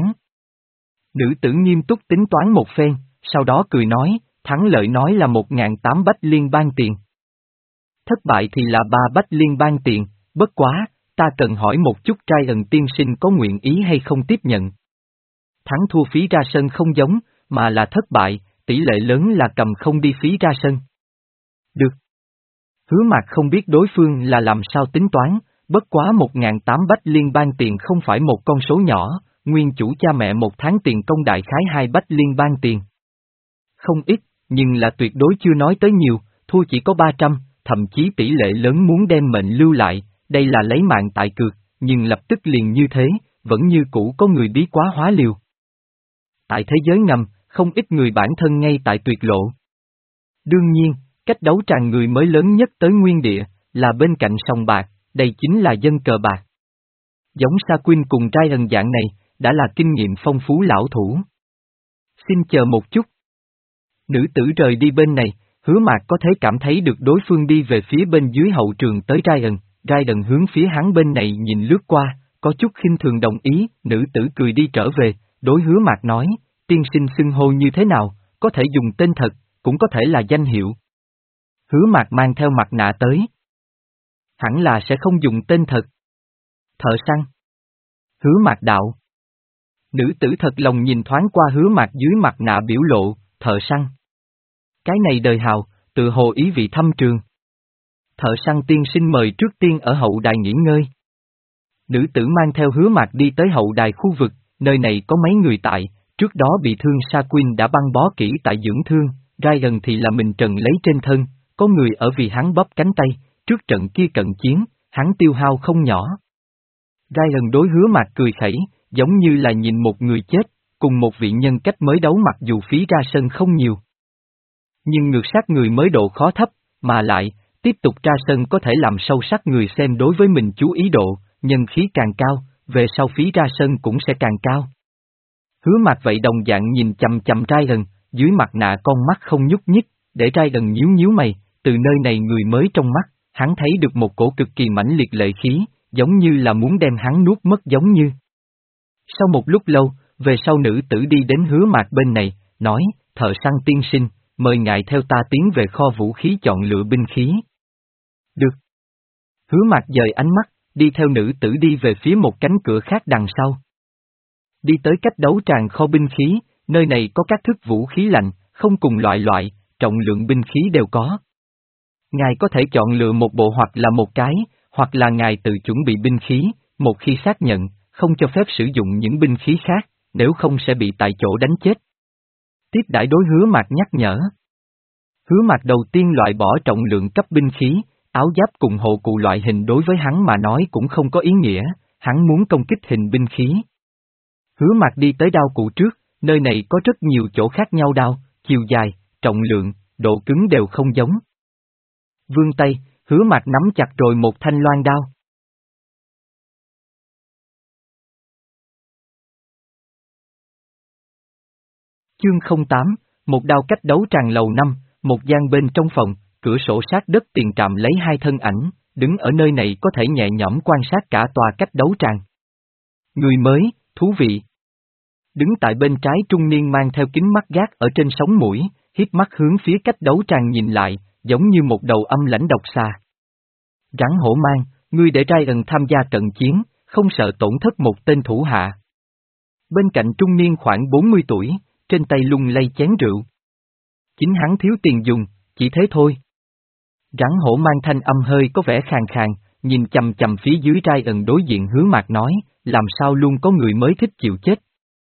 Nữ tử nghiêm túc tính toán một phen, sau đó cười nói, thắng lợi nói là một ngàn tám bách liên bang tiền. Thất bại thì là ba bách liên bang tiền, bất quá, ta cần hỏi một chút trai ẩn tiên sinh có nguyện ý hay không tiếp nhận. Thắng thua phí ra sân không giống, mà là thất bại, tỷ lệ lớn là cầm không đi phí ra sân. Được. Hứa Mạc không biết đối phương là làm sao tính toán, bất quá một ngàn tám bách liên bang tiền không phải một con số nhỏ, nguyên chủ cha mẹ một tháng tiền công đại khái hai bách liên bang tiền. Không ít, nhưng là tuyệt đối chưa nói tới nhiều, thua chỉ có ba trăm, thậm chí tỷ lệ lớn muốn đem mệnh lưu lại, đây là lấy mạng tại cược, nhưng lập tức liền như thế, vẫn như cũ có người bí quá hóa liều. Tại thế giới ngầm, không ít người bản thân ngay tại tuyệt lộ. Đương nhiên, cách đấu tràng người mới lớn nhất tới nguyên địa, là bên cạnh sòng bạc, đây chính là dân cờ bạc. Giống Sa Quynh cùng trai ẩn dạng này, đã là kinh nghiệm phong phú lão thủ. Xin chờ một chút. Nữ tử rời đi bên này, Hứa Mạc có thể cảm thấy được đối phương đi về phía bên dưới hậu trường tới Ryan, Ryan hướng phía hắn bên này nhìn lướt qua, có chút khinh thường đồng ý, nữ tử cười đi trở về, đối Hứa Mạc nói, tiên sinh xưng hô như thế nào, có thể dùng tên thật, cũng có thể là danh hiệu. Hứa Mạc mang theo mặt nạ tới. Hẳn là sẽ không dùng tên thật. Thợ săn. Hứa Mạc đạo. Nữ tử thật lòng nhìn thoáng qua Hứa Mạc dưới mặt nạ biểu lộ, thợ săn. Cái này đời hào, tự hồ ý vị thâm trường. Thợ săn tiên sinh mời trước tiên ở hậu đài nghỉ ngơi. Nữ tử mang theo Hứa Mạc đi tới hậu đài khu vực, nơi này có mấy người tại, trước đó bị thương Sa Quynh đã băng bó kỹ tại dưỡng thương, Ryan thì là mình trần lấy trên thân, có người ở vì hắn bóp cánh tay, trước trận kia cận chiến, hắn tiêu hao không nhỏ. Ryan đối Hứa Mạc cười khẩy, giống như là nhìn một người chết, cùng một vị nhân cách mới đấu mặc dù phí ra sân không nhiều. Nhưng ngược sát người mới độ khó thấp, mà lại, tiếp tục ra sân có thể làm sâu sắc người xem đối với mình chú ý độ, nhân khí càng cao, về sau phí ra sân cũng sẽ càng cao. Hứa Mạc vậy đồng dạng nhìn chằm chằm Ryan, dưới mặt nạ con mắt không nhúc nhích, để Ryan nhíu nhíu mày, từ nơi này người mới trong mắt, hắn thấy được một cổ cực kỳ mãnh liệt lệ khí, giống như là muốn đem hắn nuốt mất giống như. Sau một lúc lâu, về sau nữ tử đi đến Hứa Mạc bên này, nói, thợ săn tiên sinh, mời ngài theo ta tiến về kho vũ khí chọn lựa binh khí. Được. Hứa Mạc dời ánh mắt, đi theo nữ tử đi về phía một cánh cửa khác đằng sau. Đi tới cách đấu tràng kho binh khí, nơi này có các thức vũ khí lạnh, không cùng loại loại, trọng lượng binh khí đều có. Ngài có thể chọn lựa một bộ hoặc là một cái, hoặc là ngài tự chuẩn bị binh khí, một khi xác nhận, không cho phép sử dụng những binh khí khác, nếu không sẽ bị tại chỗ đánh chết. Tiếp đãi đối Hứa Mạc nhắc nhở. Hứa Mạc đầu tiên loại bỏ trọng lượng cấp binh khí, áo giáp cùng hộ cụ loại hình đối với hắn mà nói cũng không có ý nghĩa, hắn muốn công kích hình binh khí. Hứa Mạc đi tới đao cụ trước, Nơi này có rất nhiều chỗ khác nhau đao, chiều dài, trọng lượng, độ cứng đều không giống. Vươn tay, Hứa Mạc nắm chặt rồi một thanh loan đao. Chương không tám, một đao cách đấu tràng lầu năm, một gian bên trong phòng, cửa sổ sát đất tiền trạm lấy hai thân ảnh, đứng ở nơi này có thể nhẹ nhõm quan sát cả tòa cách đấu tràng. Người mới, thú vị. Đứng tại bên trái trung niên mang theo kính mắt gác ở trên sống mũi, hiếp mắt hướng phía cách đấu tràng nhìn lại, giống như một đầu âm lãnh độc xà. Rắn hổ mang, ngươi để Ryan tham gia cận chiến, không sợ tổn thất một tên thủ hạ. Bên cạnh trung niên khoảng bốn mươi tuổi, trên tay lung lay chén rượu. Chính hắn thiếu tiền dùng, chỉ thế thôi. Rắn hổ mang thanh âm hơi có vẻ khàn khàn, nhìn chầm chầm phía dưới Ryan đối diện Hứa Mạc nói, làm sao luôn có người mới thích chịu chết.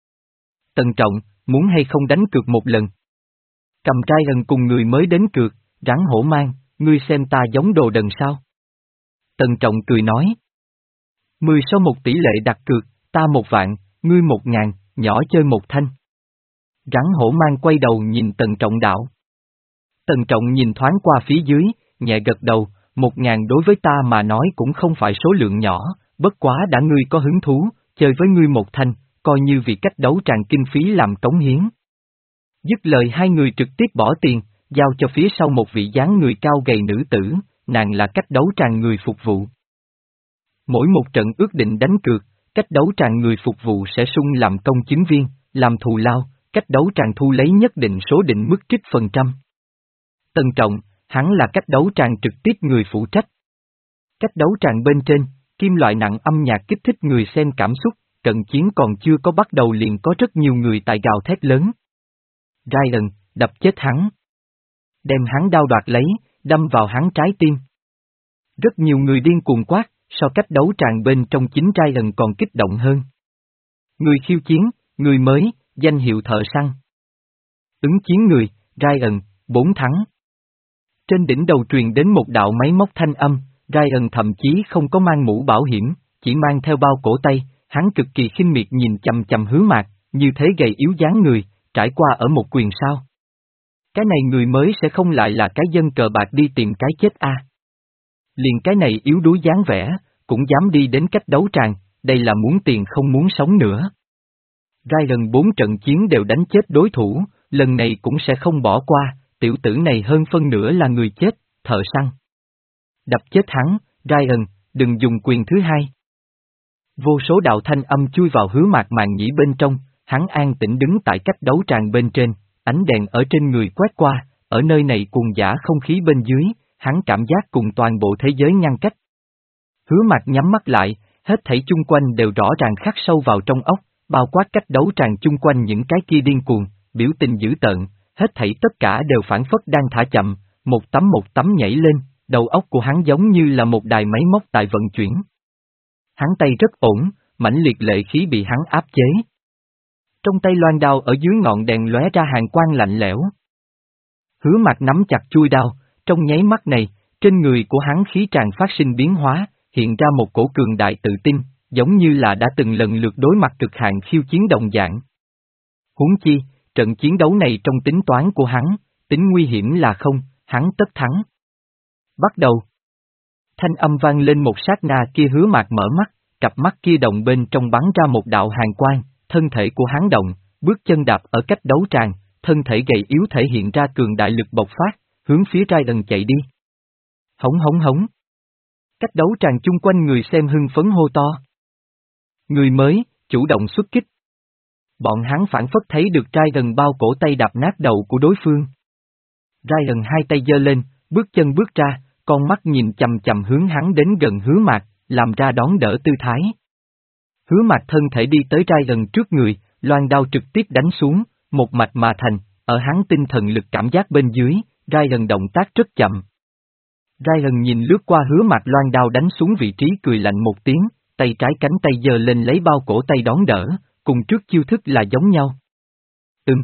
Tần Trọng, muốn hay không đánh cược một lần? Cầm Ryan cùng người mới đến cược, rắn hổ mang, ngươi xem ta giống đồ đần sao? Tần Trọng cười nói. Mười sau một tỷ lệ đặt cược, ta một vạn, ngươi một ngàn, nhỏ chơi một thanh. Rắn hổ mang quay đầu nhìn Tần Trọng đạo. Tần Trọng nhìn thoáng qua phía dưới, nhẹ gật đầu, một ngàn đối với ta mà nói cũng không phải số lượng nhỏ, bất quá đã ngươi có hứng thú, chơi với ngươi một thanh, coi như vì cách đấu tràng kinh phí làm cống hiến. Dứt lời hai người trực tiếp bỏ tiền, giao cho phía sau một vị dáng người cao gầy nữ tử, nàng là cách đấu tràng người phục vụ. Mỗi một trận ước định đánh cược, cách đấu tràng người phục vụ sẽ sung làm công chứng viên, làm thù lao, cách đấu tràng thu lấy nhất định số định mức trích phần trăm. Tần Trọng, hắn là cách đấu tràng trực tiếp người phụ trách. Cách đấu tràng bên trên, kim loại nặng âm nhạc kích thích người xem cảm xúc, trận chiến còn chưa có bắt đầu liền có rất nhiều người tại gào thét lớn. Ryan, đập chết hắn. Đem hắn đao đoạt lấy, đâm vào hắn trái tim. Rất nhiều người điên cuồng quát, so cách đấu tràng bên trong chính Ryan còn kích động hơn. Người khiêu chiến, người mới, danh hiệu thợ săn. Ứng chiến người, Ryan, bốn thắng. Trên đỉnh đầu truyền đến một đạo máy móc thanh âm, Ryan thậm chí không có mang mũ bảo hiểm, chỉ mang theo bao cổ tay, hắn cực kỳ khinh miệt nhìn chầm chầm Hứa Mạc, như thế gầy yếu dáng người, trải qua ở một quyền sao. Cái này người mới sẽ không lại là cái dân cờ bạc đi tìm cái chết a. À. Liền cái này yếu đuối dáng vẻ, cũng dám đi đến cách đấu tràng, đây là muốn tiền không muốn sống nữa. Ryan bốn trận chiến đều đánh chết đối thủ, lần này cũng sẽ không bỏ qua, tiểu tử này hơn phân nửa là người chết, thợ săn. Đập chết hắn, Ryan, đừng dùng quyền thứ hai. Vô số đạo thanh âm chui vào Hứa Mạc màng nhĩ bên trong, hắn an tĩnh đứng tại cách đấu tràng bên trên, ánh đèn ở trên người quét qua, ở nơi này cuồng dã không khí bên dưới, hắn cảm giác cùng toàn bộ thế giới ngăn cách. Hứa Mạc nhắm mắt lại, hết thảy chung quanh đều rõ ràng khắc sâu vào trong óc, bao quát cách đấu tràng chung quanh những cái kia điên cuồng, biểu tình dữ tợn, hết thảy tất cả đều phản phất đang thả chậm, một tấm một tấm nhảy lên, đầu óc của hắn giống như là một đài máy móc tại vận chuyển. Hắn tay rất ổn, mãnh liệt lệ khí bị hắn áp chế. Trong tay loan đao ở dưới ngọn đèn lóe ra hàn quang lạnh lẽo. Hứa Mạc nắm chặt chuôi đao, trong nháy mắt này, trên người của hắn khí tràn phát sinh biến hóa, hiện ra một cổ cường đại tự tin, giống như là đã từng lần lượt đối mặt cực hạn khiêu chiến đồng dạng. Huống chi, trận chiến đấu này trong tính toán của hắn, tính nguy hiểm là không, hắn tất thắng. Bắt đầu. Thanh âm vang lên một sát na kia Hứa Mạc mở mắt, cặp mắt kia đồng bên trong bắn ra một đạo hàn quang, thân thể của hắn động, bước chân đạp ở cách đấu tràng, thân thể gầy yếu thể hiện ra cường đại lực bộc phát, hướng phía Ryan chạy đi. Hống hống hống. Cách đấu tràng chung quanh người xem hưng phấn hô to. Người mới, chủ động xuất kích. Bọn hắn phản phất thấy được Ryan bao cổ tay đạp nát đầu của đối phương. Ryan hai tay giơ lên, bước chân bước ra, con mắt nhìn chầm chầm hướng hắn đến gần Hứa Mạc, làm ra đón đỡ tư thái. Hứa Mạc thân thể đi tới Ryan trước người, loan đao trực tiếp đánh xuống, một mạch mà thành, ở hắn tinh thần lực cảm giác bên dưới, Ryan động tác rất chậm. Ryan nhìn lướt qua Hứa Mạc loan đao đánh xuống vị trí cười lạnh một tiếng, tay trái cánh tay giơ lên lấy bao cổ tay đón đỡ, cùng trước chiêu thức là giống nhau. Ừm.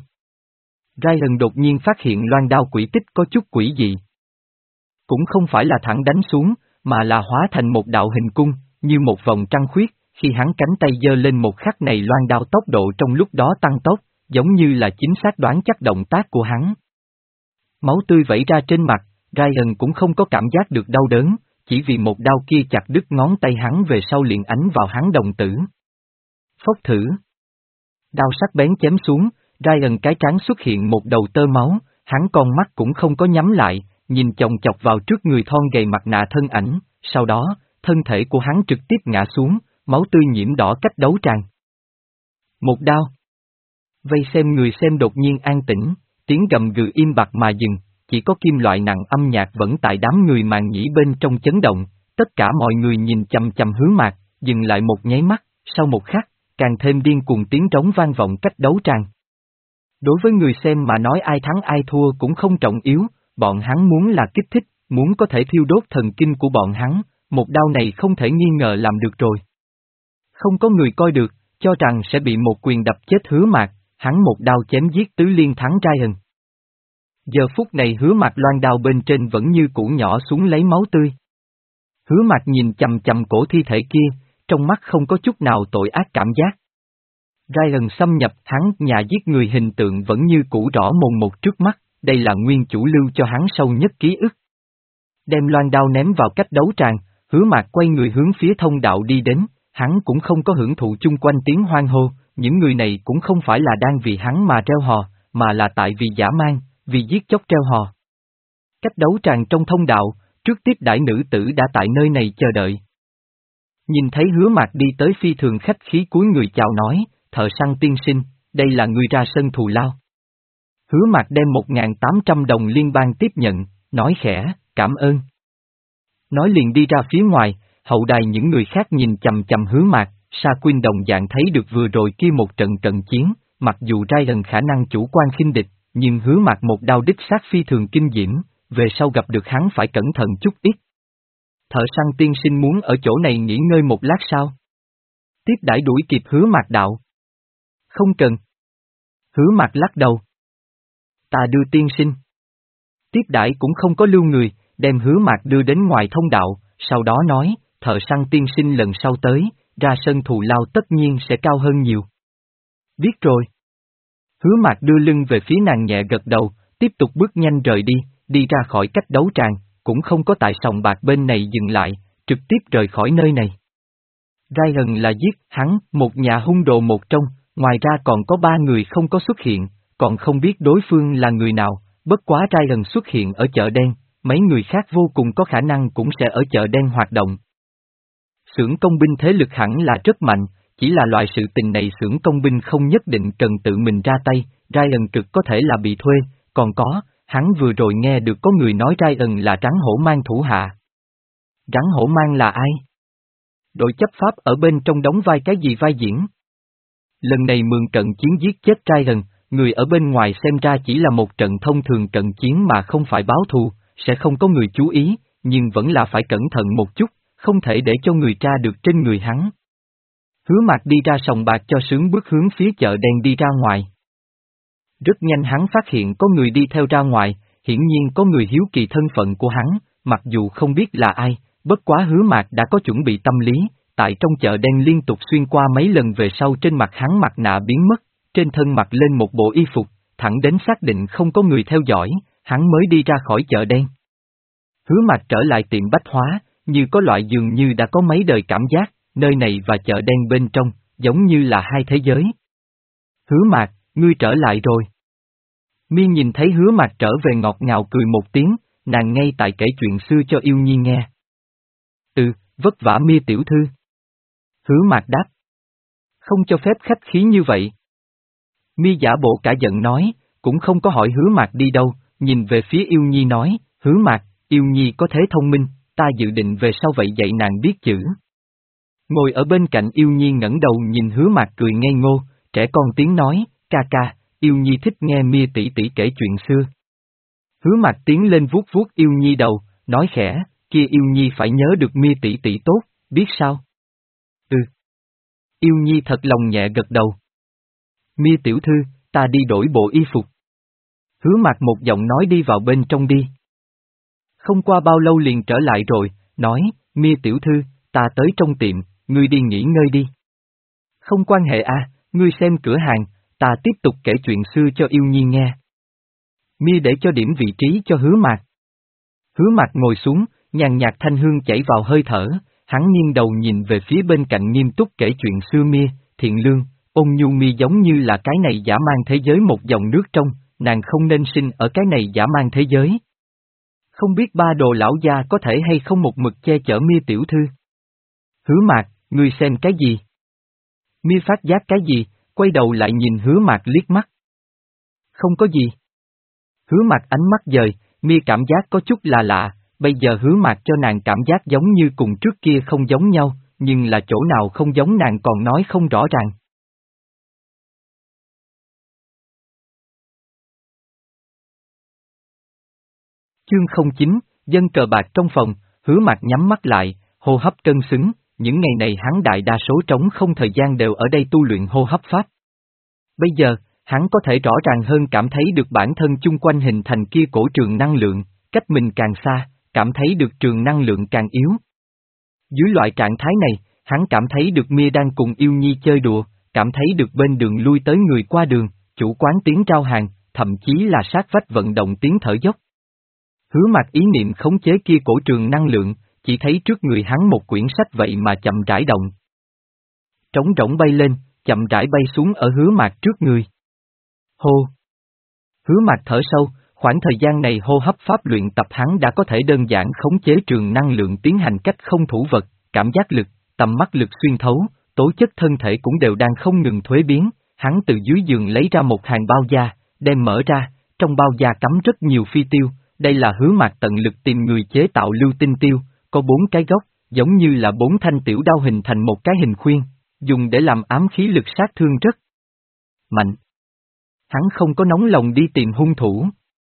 Ryan đột nhiên phát hiện loan đao quỷ tích có chút quỷ dị. Cũng không phải là thẳng đánh xuống, mà là hóa thành một đạo hình cung, như một vòng trăng khuyết, khi hắn cánh tay giơ lên một khắc này loan đao tốc độ trong lúc đó tăng tốc, giống như là chính xác đoán chắc động tác của hắn. Máu tươi vẩy ra trên mặt, Ryan cũng không có cảm giác được đau đớn, chỉ vì một đao kia chặt đứt ngón tay hắn về sau liền ánh vào hắn đồng tử. Phốc thử. Đao sắc bén chém xuống, Ryan cái trán xuất hiện một đầu tơ máu, hắn con mắt cũng không có nhắm lại, nhìn chòng chọc vào trước người thon gầy mặt nạ thân ảnh, sau đó, thân thể của hắn trực tiếp ngã xuống, máu tươi nhiễm đỏ cách đấu tràn. Một đao. Vây xem người xem đột nhiên an tĩnh, tiếng gầm gừ im bặt mà dừng, chỉ có kim loại nặng âm nhạc vẫn tại đám người màn nhĩ bên trong chấn động, tất cả mọi người nhìn chằm chằm Hứa Mạc, dừng lại một nháy mắt, sau một khắc, càng thêm điên cuồng tiếng trống vang vọng cách đấu tràn. Đối với người xem mà nói ai thắng ai thua cũng không trọng yếu, bọn hắn muốn là kích thích, muốn có thể thiêu đốt thần kinh của bọn hắn, một đao này không thể nghi ngờ làm được rồi. Không có người coi được, cho rằng sẽ bị một quyền đập chết Hứa Mạc, hắn một đao chém giết tứ liên thắng Ryan. Giờ phút này Hứa Mạc loan đao bên trên vẫn như cũ nhỏ xuống lấy máu tươi. Hứa Mạc nhìn chằm chằm cổ thi thể kia, trong mắt không có chút nào tội ác cảm giác. Ryan xâm nhập hắn nhà giết người hình tượng vẫn như cũ rõ mồn một trước mắt, đây là nguyên chủ lưu cho hắn sâu nhất ký ức. Đem loan đao ném vào cách đấu tràn, Hứa Mạc quay người hướng phía thông đạo đi đến, hắn cũng không có hưởng thụ chung quanh tiếng hoan hô, những người này cũng không phải là đang vì hắn mà reo hò, mà là tại vì dã man, vì giết chóc treo hò. Cách đấu tràn trong thông đạo, trước tiếp đãi nữ tử đã tại nơi này chờ đợi. Nhìn thấy Hứa Mạc đi tới phi thường khách khí cúi người chào nói, thợ săn tiên sinh, đây là người ra sân thù lao. Hứa Mạc đem một nghìn tám trăm đồng liên bang tiếp nhận, nói khẽ, cảm ơn. Nói liền đi ra phía ngoài, hậu đài những người khác nhìn chằm chằm Hứa Mạc, Sa Quyên đồng dạng thấy được vừa rồi kia một trận trận chiến, mặc dù Ryan khả năng chủ quan khinh địch, nhưng Hứa Mạc một đao đích sát phi thường kinh diễm, về sau gặp được hắn phải cẩn thận chút ít. Thợ săn tiên sinh muốn ở chỗ này nghỉ ngơi một lát sao? Tiếp đãi đuổi kịp Hứa Mạc đạo. Không cần. Hứa Mạc lắc đầu. Ta đưa tiên sinh. Tiếp đãi cũng không có lưu người, đem Hứa Mạc đưa đến ngoài thông đạo, sau đó nói, thợ săn tiên sinh lần sau tới, ra sân thù lao tất nhiên sẽ cao hơn nhiều. Biết rồi. Hứa Mạc đưa lưng về phía nàng nhẹ gật đầu, tiếp tục bước nhanh rời đi, đi ra khỏi cách đấu tràng, cũng không có tại sòng bạc bên này dừng lại, trực tiếp rời khỏi nơi này. Ryan là giết hắn, một nhà hung đồ một trong, ngoài ra còn có ba người không có xuất hiện, còn không biết đối phương là người nào, bất quá Ryan xuất hiện ở chợ đen, mấy người khác vô cùng có khả năng cũng sẽ ở chợ đen hoạt động. Xưởng công binh thế lực hẳn là rất mạnh, chỉ là loại sự tình này xưởng công binh không nhất định cần tự mình ra tay, Ryan cực có thể là bị thuê, còn có, hắn vừa rồi nghe được có người nói Ryan là rắn hổ mang thủ hạ. Rắn hổ mang là ai? Đội chấp pháp ở bên trong đóng vai cái gì vai diễn? Lần này mượn trận chiến giết chết Ryan, người ở bên ngoài xem ra chỉ là một trận thông thường trận chiến mà không phải báo thù, sẽ không có người chú ý, nhưng vẫn là phải cẩn thận một chút, không thể để cho người tra được trên người hắn. Hứa Mạc đi ra sòng bạc cho sướng bước hướng phía chợ đen đi ra ngoài. Rất nhanh hắn phát hiện có người đi theo ra ngoài, hiển nhiên có người hiếu kỳ thân phận của hắn, mặc dù không biết là ai, bất quá Hứa Mạc đã có chuẩn bị tâm lý, tại trong chợ đen liên tục xuyên qua mấy lần về sau trên mặt hắn mặt nạ biến mất, trên thân mặc lên một bộ y phục, thẳng đến xác định không có người theo dõi, hắn mới đi ra khỏi chợ đen. Hứa Mạc trở lại tiệm bách hóa, như có loại dường như đã có mấy đời cảm giác, nơi này và chợ đen bên trong, giống như là hai thế giới. Hứa Mạc, ngươi trở lại rồi. Miên nhìn thấy Hứa Mạc trở về ngọt ngào cười một tiếng, nàng ngay tại kể chuyện xưa cho Yêu Nhi nghe. Ừ, vất vả Mia tiểu thư. Hứa Mạc đáp. Không cho phép khách khí như vậy. Mia giả bộ cả giận nói, cũng không có hỏi Hứa Mạc đi đâu, nhìn về phía Yêu Nhi nói, Hứa Mạc, Yêu Nhi có thế thông minh, ta dự định về sau vậy dạy nàng biết chữ. Ngồi ở bên cạnh Yêu Nhi ngẩng đầu nhìn Hứa Mạc cười ngây ngô, trẻ con tiếng nói, ca ca, Yêu Nhi thích nghe Mia tỷ tỷ kể chuyện xưa. Hứa Mạc tiến lên vuốt vuốt Yêu Nhi đầu, nói khẽ, kia Yêu Nhi phải nhớ được Mia tỷ tỷ tốt, biết sao? Ừ. Yêu Nhi thật lòng nhẹ gật đầu. Mia tiểu thư, ta đi đổi bộ y phục. Hứa Mạc một giọng nói đi vào bên trong đi. Không qua bao lâu liền trở lại rồi, nói, Mia tiểu thư, ta tới trong tiệm, ngươi đi nghỉ ngơi đi. Không quan hệ à, ngươi xem cửa hàng, ta tiếp tục kể chuyện xưa cho yêu nhi nghe. Mia để cho điểm vị trí cho Hứa Mạc. Hứa Mạc ngồi xuống, nhàn nhạt thanh hương chảy vào hơi thở, hắn nghiêng đầu nhìn về phía bên cạnh nghiêm túc kể chuyện xưa. Mia, thiện lương, ôn nhu. Mia giống như là cái này dã man thế giới một dòng nước trong, nàng không nên sinh ở cái này dã man thế giới. Không biết ba đồ lão gia có thể hay không một mực che chở Mia tiểu thư. Hứa Mạc, ngươi xem cái gì? Mia phát giác cái gì, quay đầu lại nhìn Hứa Mạc liếc mắt. Không có gì. Hứa Mạc ánh mắt dời, Mia cảm giác có chút là lạ, bây giờ Hứa Mạc cho nàng cảm giác giống như cùng trước kia không giống nhau, nhưng là chỗ nào không giống nàng còn nói không rõ ràng. Chương không chín, dân cờ bạc trong phòng, Hứa Mạc nhắm mắt lại, hô hấp cân xứng, những ngày này hắn đại đa số trống không thời gian đều ở đây tu luyện hô hấp pháp. Bây giờ, hắn có thể rõ ràng hơn cảm thấy được bản thân chung quanh hình thành kia cổ trường năng lượng, cách mình càng xa, cảm thấy được trường năng lượng càng yếu. Dưới loại trạng thái này, hắn cảm thấy được Mia đang cùng yêu nhi chơi đùa, cảm thấy được bên đường lui tới người qua đường, chủ quán tiếng trao hàng, thậm chí là sát vách vận động tiếng thở dốc. Hứa Mạc ý niệm khống chế kia cổ trường năng lượng, chỉ thấy trước người hắn một quyển sách vậy mà chậm rãi động. Trống rỗng bay lên, chậm rãi bay xuống ở Hứa Mạc trước người. Hô! Hứa Mạc thở sâu, khoảng thời gian này hô hấp pháp luyện tập hắn đã có thể đơn giản khống chế trường năng lượng tiến hành cách không thủ vật, cảm giác lực, tầm mắt lực xuyên thấu, tố chất thân thể cũng đều đang không ngừng thuế biến. Hắn từ dưới giường lấy ra một hàng bao da, đem mở ra, trong bao da cắm rất nhiều phi tiêu, đây là Hứa Mạc tận lực tìm người chế tạo lưu tinh tiêu, có bốn cái gốc, giống như là bốn thanh tiểu đao hình thành một cái hình khuyên, dùng để làm ám khí lực sát thương rất mạnh. Hắn không có nóng lòng đi tìm hung thủ,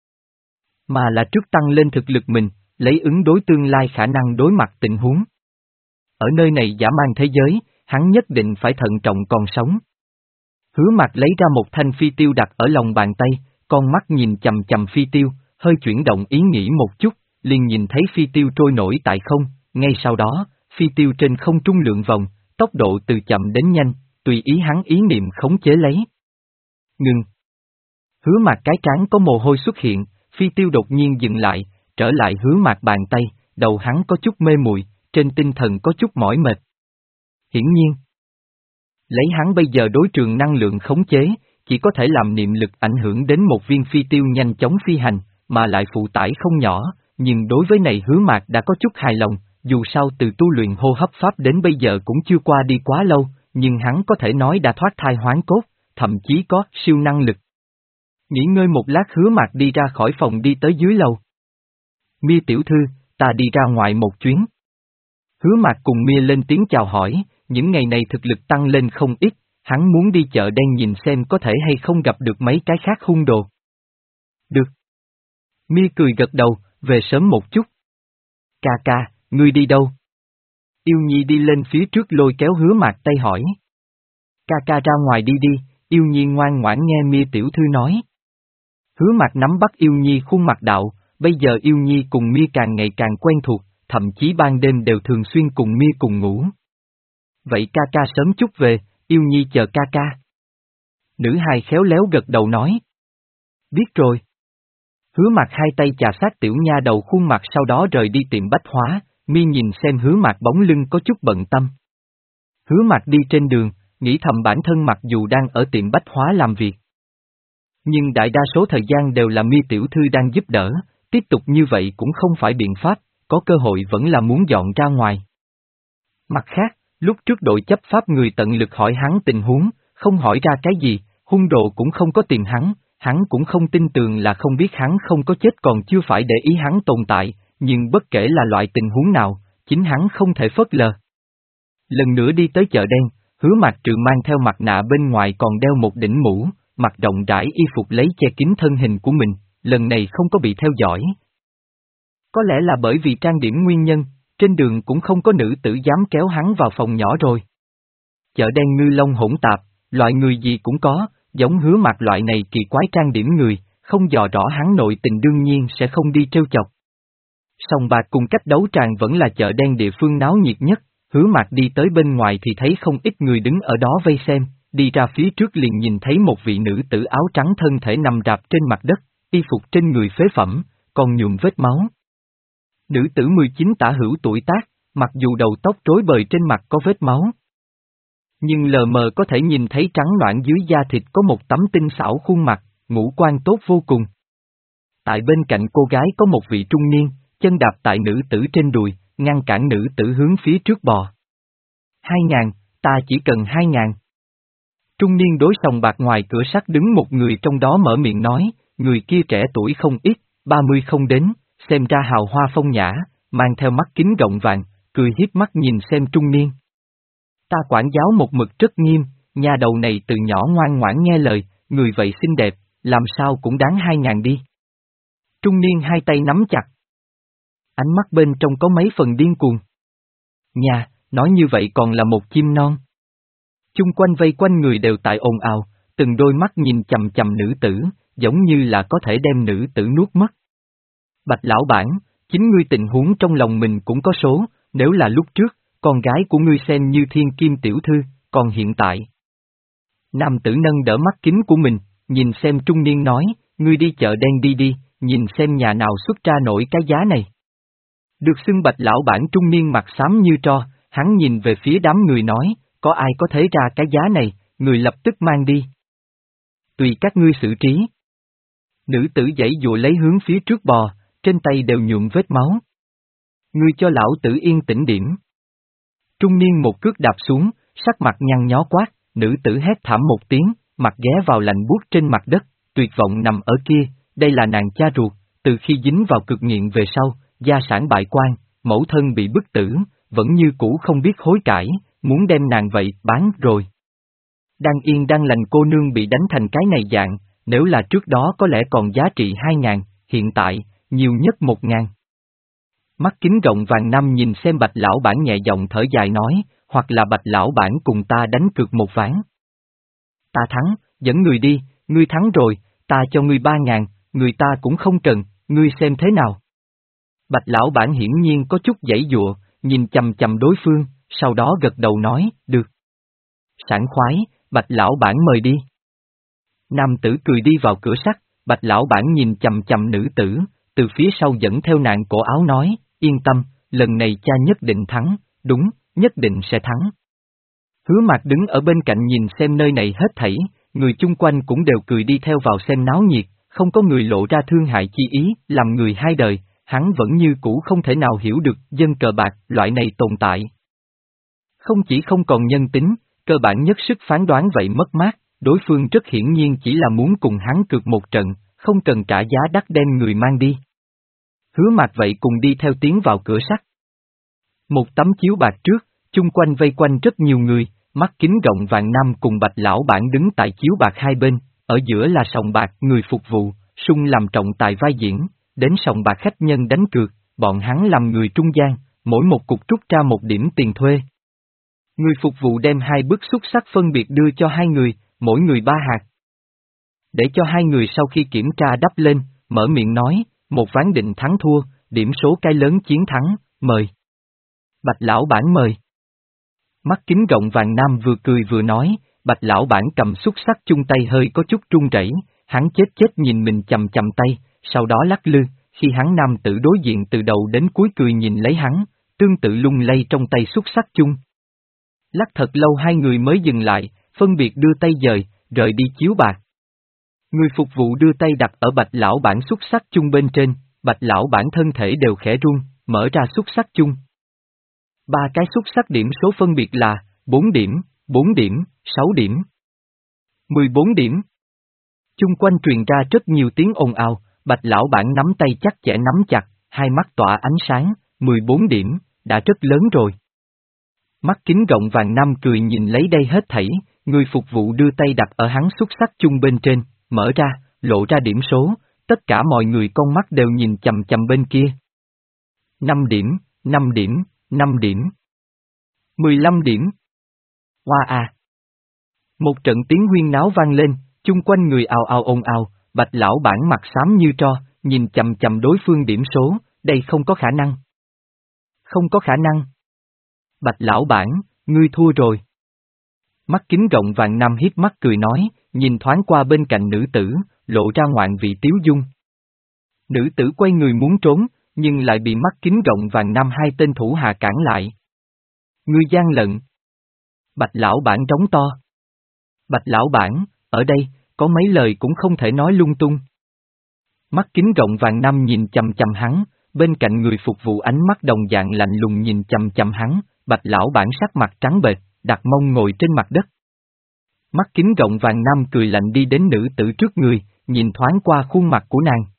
mà là trước tăng lên thực lực mình, lấy ứng đối tương lai khả năng đối mặt tình huống. Ở nơi này dã man thế giới, hắn nhất định phải thận trọng còn sống. Hứa Mạc lấy ra một thanh phi tiêu đặt ở lòng bàn tay, con mắt nhìn chầm chầm phi tiêu, hơi chuyển động ý nghĩ một chút, liền nhìn thấy phi tiêu trôi nổi tại không, ngay sau đó, phi tiêu trên không trung lượn vòng, tốc độ từ chậm đến nhanh, tùy ý hắn ý niệm khống chế lấy. Ngừng. Hứa Mạc cái trán có mồ hôi xuất hiện, phi tiêu đột nhiên dừng lại, trở lại Hứa Mạc bàn tay, đầu hắn có chút mê muội, trên tinh thần có chút mỏi mệt. Hiển nhiên, lấy hắn bây giờ đối trường năng lượng khống chế, chỉ có thể làm niệm lực ảnh hưởng đến một viên phi tiêu nhanh chóng phi hành, mà lại phụ tải không nhỏ, nhưng đối với này Hứa Mạc đã có chút hài lòng, dù sao từ tu luyện hô hấp pháp đến bây giờ cũng chưa qua đi quá lâu, nhưng hắn có thể nói đã thoát thai hoán cốt, thậm chí có siêu năng lực. Nghỉ ngơi một lát Hứa Mạc đi ra khỏi phòng đi tới dưới lầu. Mia tiểu thư, ta đi ra ngoài một chuyến. Hứa Mạc cùng Mia lên tiếng chào hỏi, những ngày này thực lực tăng lên không ít, hắn muốn đi chợ đen nhìn xem có thể hay không gặp được mấy cái khác hung đồ. Được. Mia cười gật đầu, về sớm một chút. Ca ca, ngươi đi đâu? Yêu Nhi đi lên phía trước lôi kéo Hứa Mạc tay hỏi. Ca ca ra ngoài đi đi, Yêu Nhi ngoan ngoãn nghe Mia tiểu thư nói. Hứa Mạc nắm bắt Yêu Nhi khuôn mặt đạo, bây giờ Yêu Nhi cùng Mia càng ngày càng quen thuộc, thậm chí ban đêm đều thường xuyên cùng Mia cùng ngủ. Vậy ca ca sớm chút về, Yêu Nhi chờ ca ca. Nữ hài khéo léo gật đầu nói. Biết rồi. Hứa Mạc hai tay chà sát tiểu nha đầu khuôn mặt sau đó rời đi tiệm bách hóa, Mia nhìn xem Hứa Mạc bóng lưng có chút bận tâm. Hứa Mạc đi trên đường, nghĩ thầm bản thân mặc dù đang ở tiệm bách hóa làm việc, nhưng đại đa số thời gian đều là Mia tiểu thư đang giúp đỡ, tiếp tục như vậy cũng không phải biện pháp, có cơ hội vẫn là muốn dọn ra ngoài. Mặt khác, lúc trước đội chấp pháp người tận lực hỏi hắn tình huống, không hỏi ra cái gì, hung đồ cũng không có tìm hắn, hắn cũng không tin tưởng là không biết hắn không có chết còn chưa phải để ý hắn tồn tại, nhưng bất kể là loại tình huống nào, chính hắn không thể phớt lờ. Lần nữa đi tới chợ đen, Hứa Mạc trừ mang theo mặt nạ bên ngoài còn đeo một đỉnh mũ, mặc rộng rãi y phục lấy che kín thân hình của mình, lần này không có bị theo dõi. Có lẽ là bởi vì trang điểm nguyên nhân, trên đường cũng không có nữ tử dám kéo hắn vào phòng nhỏ rồi. Chợ đen ngư long hỗn tạp, loại người gì cũng có, giống Hứa Mạc loại này kỳ quái trang điểm người, không dò rõ hắn nội tình đương nhiên sẽ không đi trêu chọc. Sòng bạc cùng cách đấu tràng vẫn là chợ đen địa phương náo nhiệt nhất, Hứa Mạc đi tới bên ngoài thì thấy không ít người đứng ở đó vây xem, đi ra phía trước liền nhìn thấy một vị nữ tử áo trắng thân thể nằm rạp trên mặt đất, y phục trên người phế phẩm, còn nhuộm vết máu. Nữ tử mười chín tả hữu tuổi tác, mặc dù đầu tóc rối bời trên mặt có vết máu, nhưng lờ mờ có thể nhìn thấy trắng noãn dưới da thịt có một tấm tinh xảo khuôn mặt, ngũ quan tốt vô cùng. Tại bên cạnh cô gái có một vị trung niên, chân đạp tại nữ tử trên đùi, ngăn cản nữ tử hướng phía trước bò. Hai ngàn, ta chỉ cần hai ngàn. Trung niên đối sòng bạc ngoài cửa sắt đứng một người trong đó mở miệng nói, người kia trẻ tuổi không ít, ba mươi không đến, xem ra hào hoa phong nhã, mang theo mắt kính rộng vàng, cười hiếp mắt nhìn xem trung niên. Ta quản giáo một mực rất nghiêm, nhà đầu này từ nhỏ ngoan ngoãn nghe lời, người vậy xinh đẹp, làm sao cũng đáng hai ngàn đi. Trung niên hai tay nắm chặt. Ánh mắt bên trong có mấy phần điên cuồng. Nhà, nói như vậy còn là một chim non. Chung quanh vây quanh người đều tại ồn ào, từng đôi mắt nhìn chầm chầm nữ tử, giống như là có thể đem nữ tử nuốt mất. Bạch lão bản, chính ngươi tình huống trong lòng mình cũng có số, nếu là lúc trước, con gái của ngươi xem như thiên kim tiểu thư, còn hiện tại. Nam tử nâng đỡ mắt kính của mình, nhìn xem trung niên nói, ngươi đi chợ đen đi đi, nhìn xem nhà nào xuất ra nổi cái giá này. Được xưng bạch lão bản trung niên mặt xám như tro, hắn nhìn về phía đám người nói, có ai có thể ra cái giá này, người lập tức mang đi. Tùy các ngươi xử trí. Nữ tử giãy dụa lấy hướng phía trước bò, trên tay đều nhuộm vết máu. Ngươi cho lão tử yên tĩnh điểm. Trung niên một cước đạp xuống, sắc mặt nhăn nhó quát, nữ tử hét thảm một tiếng, mặt ghé vào lạnh buốt trên mặt đất, tuyệt vọng nằm ở kia, đây là nàng cha ruột, từ khi dính vào cực nghiện về sau, gia sản bại quan, mẫu thân bị bức tử, vẫn như cũ không biết hối cải, muốn đem nàng vậy bán rồi. Đang yên đang lành cô nương bị đánh thành cái này dạng, nếu là trước đó có lẽ còn giá trị hai ngàn, hiện tại, nhiều nhất một ngàn. Mắt kính rộng vàng năm nhìn xem bạch lão bản nhẹ giọng thở dài nói, hoặc là bạch lão bản cùng ta đánh cược một ván. Ta thắng, dẫn người đi, ngươi thắng rồi, ta cho ngươi ba ngàn, người ta cũng không cần, ngươi xem thế nào. Bạch lão bản hiển nhiên có chút giãy giụa, nhìn chầm chầm đối phương, sau đó gật đầu nói, được. Sảng khoái, bạch lão bản mời đi. Nam tử cười đi vào cửa sắt, bạch lão bản nhìn chầm chầm nữ tử, từ phía sau dẫn theo nạn cổ áo nói, yên tâm, lần này cha nhất định thắng, đúng, nhất định sẽ thắng. Hứa Mạc đứng ở bên cạnh nhìn xem nơi này hết thảy, người chung quanh cũng đều cười đi theo vào xem náo nhiệt, không có người lộ ra thương hại chi ý, làm người hai đời, hắn vẫn như cũ không thể nào hiểu được dân cờ bạc loại này tồn tại. Không chỉ không còn nhân tính, cơ bản nhất sức phán đoán vậy mất mát, đối phương rất hiển nhiên chỉ là muốn cùng hắn cược một trận, không cần trả giá đắt đem người mang đi. Hứa Mạc vậy cùng đi theo tiến vào cửa sắt. Một tấm chiếu bạc trước, chung quanh vây quanh rất nhiều người, mắt kính rộng vàng nam cùng bạch lão bản đứng tại chiếu bạc hai bên, ở giữa là sòng bạc người phục vụ, sung làm trọng tài vai diễn, đến sòng bạc khách nhân đánh cược, bọn hắn làm người trung gian, mỗi một cục rút ra một điểm tiền thuê. Người phục vụ đem hai bức xúc sắc phân biệt đưa cho hai người, mỗi người ba hạt. Để cho hai người sau khi kiểm tra đắp lên, mở miệng nói, một ván định thắng thua, điểm số cái lớn chiến thắng, mời. Bạch lão bản mời. Mắt kính rộng vàng nam vừa cười vừa nói, bạch lão bản cầm xúc sắc chung tay hơi có chút run rẩy, hắn chết chết nhìn mình chầm chầm tay, sau đó lắc lư, khi hắn nam tử đối diện từ đầu đến cuối cười nhìn lấy hắn, tương tự lung lay trong tay xúc sắc chung. Lắc thật lâu hai người mới dừng lại, phân biệt đưa tay dời, rời đi chiếu bạc. Người phục vụ đưa tay đặt ở bạch lão bản xúc sắc chung bên trên, bạch lão bản thân thể đều khẽ run, mở ra xúc sắc chung. Ba cái xúc sắc điểm số phân biệt là, bốn điểm, bốn điểm, sáu điểm, mười bốn điểm. Chung quanh truyền ra rất nhiều tiếng ồn ào, bạch lão bản nắm tay chắc chẽ nắm chặt, hai mắt tỏa ánh sáng, mười bốn điểm, đã rất lớn rồi. Mắt kính rộng vàng nam cười nhìn lấy đây hết thảy, người phục vụ đưa tay đặt ở hắn xúc sắc chung bên trên, mở ra, lộ ra điểm số, tất cả mọi người con mắt đều nhìn chầm chầm bên kia. năm điểm, năm điểm, năm điểm, mười lăm điểm. Hoa à! Một trận tiếng huyên náo vang lên, chung quanh người ào ào ồn ào, bạch lão bản mặt xám như tro, nhìn chầm chầm đối phương điểm số, đây không có khả năng. Không có khả năng. Bạch lão bản, ngươi thua rồi. Mắt kính rộng vàng nam hiếp mắt cười nói, nhìn thoáng qua bên cạnh nữ tử, lộ ra ngoạn vị tiếu dung. Nữ tử quay người muốn trốn, nhưng lại bị mắt kính rộng vàng nam hai tên thủ hạ cản lại. Ngươi gian lận. Bạch lão bản trống to. Bạch lão bản, ở đây, có mấy lời cũng không thể nói lung tung. Mắt kính rộng vàng nam nhìn chằm chằm hắn, bên cạnh người phục vụ ánh mắt đồng dạng lạnh lùng nhìn chằm chằm hắn, bạch lão bản sắc mặt trắng bệch, đặt mông ngồi trên mặt đất. Mắt kính rộng vàng nam cười lạnh đi đến nữ tử trước người, nhìn thoáng qua khuôn mặt của nàng.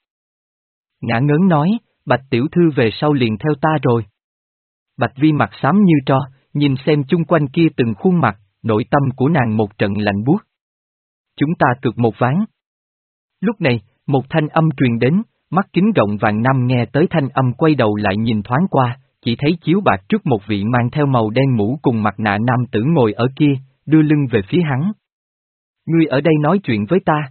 Ngã ngớn nói, bạch tiểu thư về sau liền theo ta rồi. Bạch vi mặt xám như tro, nhìn xem chung quanh kia từng khuôn mặt, nội tâm của nàng một trận lạnh buốt. Chúng ta cược một ván. Lúc này, một thanh âm truyền đến, mắt kính rộng vàng nam nghe tới thanh âm quay đầu lại nhìn thoáng qua, chỉ thấy chiếu bạc trước một vị mang theo màu đen mũ cùng mặt nạ nam tử ngồi ở kia, đưa lưng về phía hắn. Ngươi ở đây nói chuyện với ta.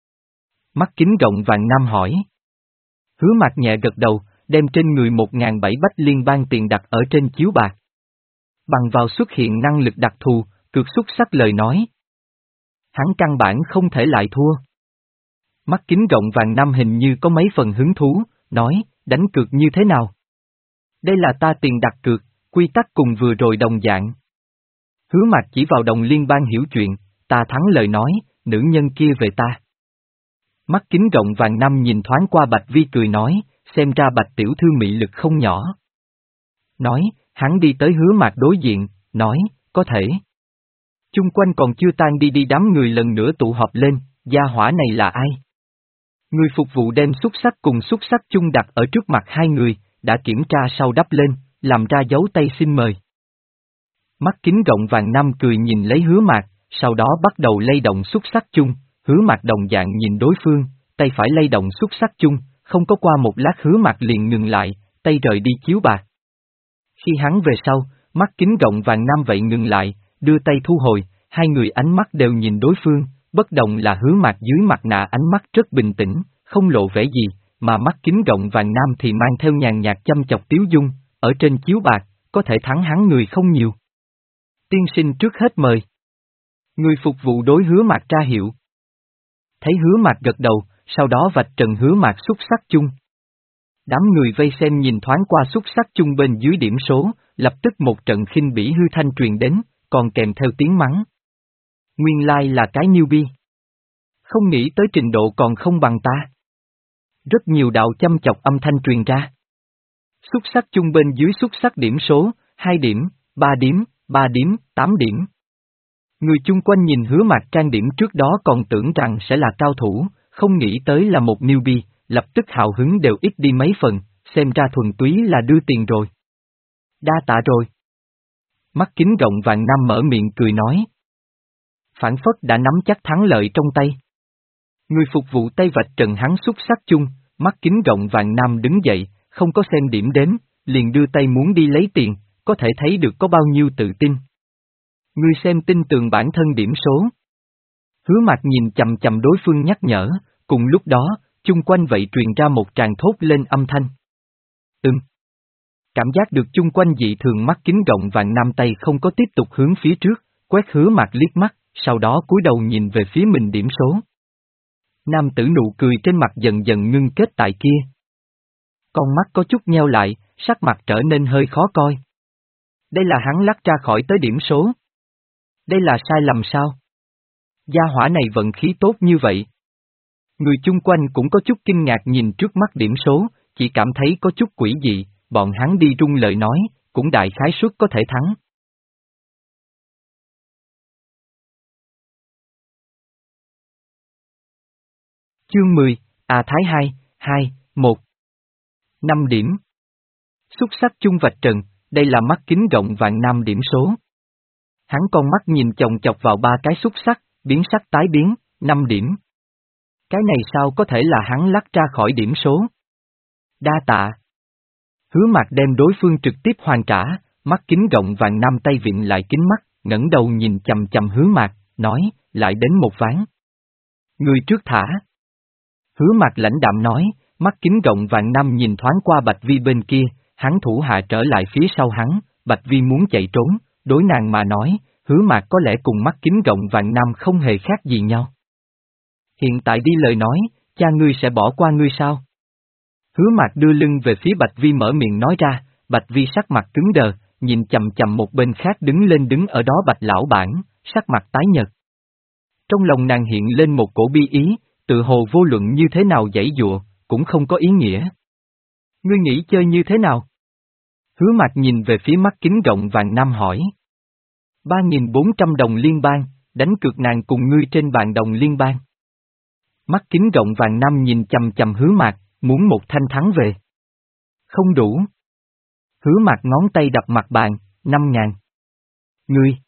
Mắt kính rộng vàng nam hỏi. Hứa Mạc nhẹ gật đầu, đem trên người một ngàn bảy bách liên bang tiền đặt ở trên chiếu bạc. Bằng vào xuất hiện năng lực đặc thù, cược xuất sắc lời nói. Hắn căn bản không thể lại thua. Mắt kính rộng vàng nam hình như có mấy phần hứng thú, nói, đánh cược như thế nào? Đây là ta tiền đặt cược, quy tắc cùng vừa rồi đồng dạng. Hứa Mạc chỉ vào đồng liên bang hiểu chuyện, ta thắng lời nói, nữ nhân kia về ta. Mắt kính rộng vàng nam nhìn thoáng qua Bạch Vi cười nói, xem ra Bạch tiểu thư mị lực không nhỏ. Nói, hắn đi tới Hứa Mạc đối diện, nói, có thể. Chung quanh còn chưa tan đi đi đám người lần nữa tụ họp lên, gia hỏa này là ai? Người phục vụ đem xúc sắc cùng xúc sắc chung đặt ở trước mặt hai người, đã kiểm tra sau đắp lên, làm ra dấu tay xin mời. Mắt kính rộng vàng nam cười nhìn lấy Hứa Mạc, sau đó bắt đầu lay động xúc sắc chung, Hứa Mạc đồng dạng nhìn đối phương, tay phải lay động xúc sắc chung, không có qua một lát Hứa Mạc liền ngừng lại, tay rời đi chiếu bạc. Khi hắn về sau, mắt kính rộng vàng nam vậy ngừng lại, đưa tay thu hồi, hai người ánh mắt đều nhìn đối phương, bất đồng là Hứa Mạc dưới mặt nạ ánh mắt rất bình tĩnh, không lộ vẻ gì, mà mắt kính rộng vàng nam thì mang theo nhàn nhạt chăm chọc tiếu dung, ở trên chiếu bạc, có thể thắng hắn người không nhiều. Tiên sinh trước hết mời. Người phục vụ đối Hứa Mạc ra hiệu. Thấy Hứa Mạc gật đầu, sau đó vạch trần Hứa Mạc xúc sắc chung. Đám người vây xem nhìn thoáng qua xúc sắc chung bên dưới điểm số, lập tức một trận khinh bỉ hư thanh truyền đến, còn kèm theo tiếng mắng. Nguyên lai là cái newbie. Không nghĩ tới trình độ còn không bằng ta. Rất nhiều đạo chăm chọc âm thanh truyền ra. Xúc sắc chung bên dưới xúc sắc điểm số, hai điểm, ba điểm, ba điểm, tám điểm. Người chung quanh nhìn Hứa Mạc trang điểm trước đó còn tưởng rằng sẽ là cao thủ, không nghĩ tới là một newbie, lập tức hào hứng đều ít đi mấy phần, xem ra thuần túy là đưa tiền rồi. Đa tạ rồi. Mắt kính rộng vàng nam mở miệng cười nói. Phản phất đã nắm chắc thắng lợi trong tay. Người phục vụ tay vạch trần hắn xúc sắc chung, mắt kính rộng vàng nam đứng dậy, không có xem điểm đếm, liền đưa tay muốn đi lấy tiền, có thể thấy được có bao nhiêu tự tin. Ngươi xem tin tường bản thân điểm số. Hứa Mạc nhìn chầm chầm đối phương nhắc nhở, cùng lúc đó, chung quanh vậy truyền ra một tràng thốt lên âm thanh. Ừm. Cảm giác được chung quanh dị thường mắt kính rộng vàng nam tay không có tiếp tục hướng phía trước, quét Hứa Mạc liếc mắt, sau đó cúi đầu nhìn về phía mình điểm số. Nam tử nụ cười trên mặt dần dần ngưng kết tại kia. Con mắt có chút nheo lại, sắc mặt trở nên hơi khó coi. Đây là hắn lắc ra khỏi tới điểm số. Đây là sai lầm sao? Gia hỏa này vận khí tốt như vậy. Người chung quanh cũng có chút kinh ngạc nhìn trước mắt điểm số, chỉ cảm thấy có chút quỷ dị, bọn hắn đi rung lời nói, cũng đại khái suất có thể thắng. Chương mười, A Thái hai, hai, một. năm điểm. Xúc sắc chung vạch trần, đây là mắt kính rộng vàng nam điểm số. Hắn con mắt nhìn chồng chọc vào ba cái xúc sắc, biến sắc tái biến, năm điểm. Cái này sao có thể là hắn lắc ra khỏi điểm số? Đa tạ. Hứa Mạc đem đối phương trực tiếp hoàn trả, mắt kính rộng vàng nam tay vịn lại kính mắt, ngẩng đầu nhìn chầm chầm Hứa Mạc, nói, lại đến một ván. Người trước thả. Hứa Mạc lãnh đạm nói, mắt kính rộng vàng nam nhìn thoáng qua Bạch Vi bên kia, hắn thủ hạ trở lại phía sau hắn, Bạch Vi muốn chạy trốn, đối nàng mà nói, Hứa Mạc có lẽ cùng mắt kính rộng vàng nam không hề khác gì nhau. Hiện tại đi lời nói, cha ngươi sẽ bỏ qua ngươi sao? Hứa Mạc đưa lưng về phía Bạch Vi mở miệng nói ra, Bạch Vi sắc mặt cứng đờ, nhìn chầm chầm một bên khác đứng lên đứng ở đó Bạch lão bản, sắc mặt tái nhợt. Trong lòng nàng hiện lên một cổ bi ý, tự hồ vô luận như thế nào giãy giụa, cũng không có ý nghĩa. Ngươi nghĩ chơi như thế nào? Hứa Mạc nhìn về phía mắt kính rộng vàng nam hỏi. ba nghìn bốn trăm đồng liên bang, đánh cược nàng cùng ngươi trên bàn đồng liên bang. Mắt kính rộng vàng nam nhìn chầm chầm Hứa Mạc, muốn một thanh thắng về. Không đủ. Hứa Mạc ngón tay đập mặt bàn, năm ngàn. Ngươi.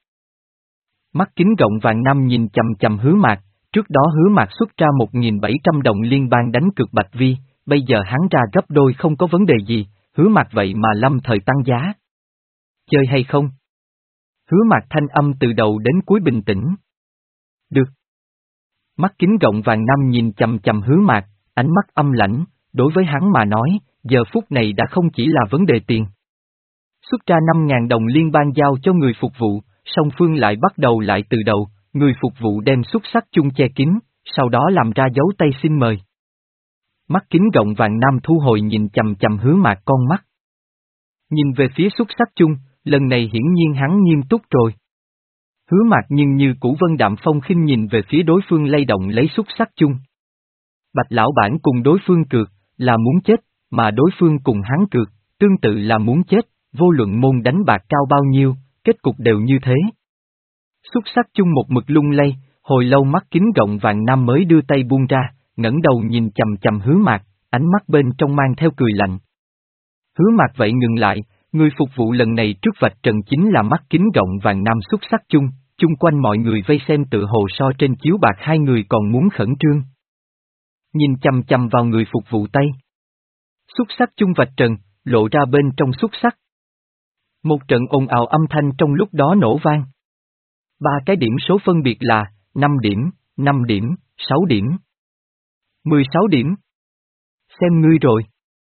Mắt kính rộng vàng nam nhìn chầm chầm Hứa Mạc, trước đó Hứa Mạc xuất ra một nghìn bảy trăm đồng liên bang đánh cược Bạch Vi, bây giờ hắn ra gấp đôi không có vấn đề gì, Hứa Mạc vậy mà lâm thời tăng giá. Chơi hay không? Hứa Mạc thanh âm từ đầu đến cuối bình tĩnh. Được. Mắt kính rộng vàng nam nhìn chầm chầm Hứa Mạc, ánh mắt âm lãnh, đối với hắn mà nói, giờ phút này đã không chỉ là vấn đề tiền. Xuất ra năm ngàn đồng liên bang giao cho người phục vụ, song phương lại bắt đầu lại từ đầu, người phục vụ đem xúc sắc chung che kín, sau đó làm ra dấu tay xin mời. Mắt kính rộng vàng nam thu hồi nhìn chầm chầm Hứa Mạc con mắt. Nhìn về phía xúc sắc chung, lần này hiển nhiên hắn nghiêm túc rồi. Hứa Mạc nhưng như cũ vân đạm phong khinh nhìn về phía đối phương lay động lấy xúc sắc chung. Bạch lão bản cùng đối phương cược, là muốn chết, mà đối phương cùng hắn cược, tương tự là muốn chết, vô luận môn đánh bạc cao bao nhiêu, kết cục đều như thế. Xúc sắc chung một mực lung lay, hồi lâu mắt kính rộng vàng nam mới đưa tay buông ra, ngẩng đầu nhìn chầm chầm Hứa Mạc, ánh mắt bên trong mang theo cười lạnh. Hứa Mạc vậy ngừng lại, người phục vụ lần này trước vạch trần chính là mắt kính rộng vàng nam xúc sắc chung, chung quanh mọi người vây xem tự hồ so trên chiếu bạc hai người còn muốn khẩn trương. Nhìn chầm chầm vào người phục vụ tay. Xúc sắc chung vạch trần, lộ ra bên trong xúc sắc. Một trận ồn ào âm thanh trong lúc đó nổ vang. Ba cái điểm số phân biệt là, năm điểm, năm điểm, sáu điểm. mười sáu điểm. Xem ngươi rồi.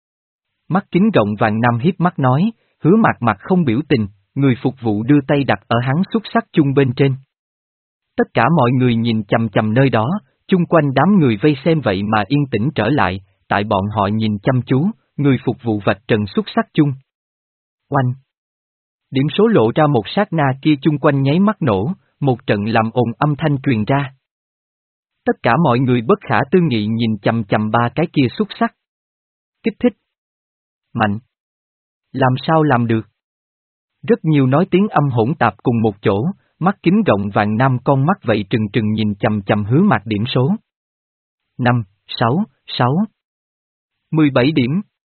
Mắt kính rộng vàng nam hiếp mắt nói, Hứa Mạc mặt không biểu tình, người phục vụ đưa tay đặt ở hắn xúc sắc chung bên trên. Tất cả mọi người nhìn chầm chầm nơi đó, chung quanh đám người vây xem vậy mà yên tĩnh trở lại, tại bọn họ nhìn chăm chú, người phục vụ vạch trần xúc sắc chung. Oanh! Điểm số lộ ra một sát na kia chung quanh nháy mắt nổ, một trận làm ồn âm thanh truyền ra. Tất cả mọi người bất khả tư nghị nhìn chầm chầm ba cái kia xúc sắc. Kích thích. Mạnh. Làm sao làm được? Rất nhiều nói tiếng âm hỗn tạp cùng một chỗ, mắt kính rộng vàng nam con mắt vậy trừng trừng nhìn chầm chầm Hứa Mạc điểm số. năm, sáu, sáu. mười bảy điểm.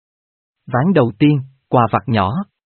Ván đầu tiên, quà vặt nhỏ.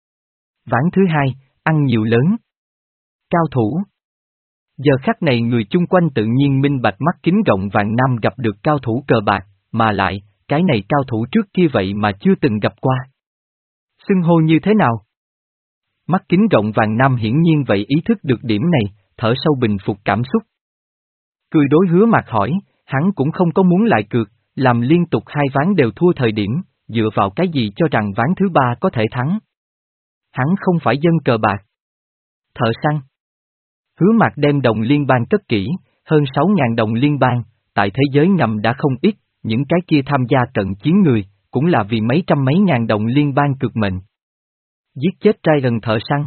Ván thứ hai, ăn nhiều lớn. Cao thủ. Giờ khắc này người chung quanh tự nhiên minh bạch mắt kính rộng vàng nam gặp được cao thủ cờ bạc, mà lại, cái này cao thủ trước kia vậy mà chưa từng gặp qua. Xưng hô như thế nào? Mắt kính rộng vàng nam hiển nhiên vậy ý thức được điểm này, thở sâu bình phục cảm xúc. Cười đối Hứa Mạc hỏi, hắn cũng không có muốn lại cược, làm liên tục hai ván đều thua thời điểm, dựa vào cái gì cho rằng ván thứ ba có thể thắng. Hắn không phải dân cờ bạc. Thợ săn. Hứa Mạc đem đồng liên bang cất kỹ, hơn sáu ngàn đồng liên bang, tại thế giới ngầm đã không ít, những cái kia tham gia cận chiến người, cũng là vì mấy trăm mấy ngàn đồng liên bang cược mệnh. Giết chết trai gần thợ săn.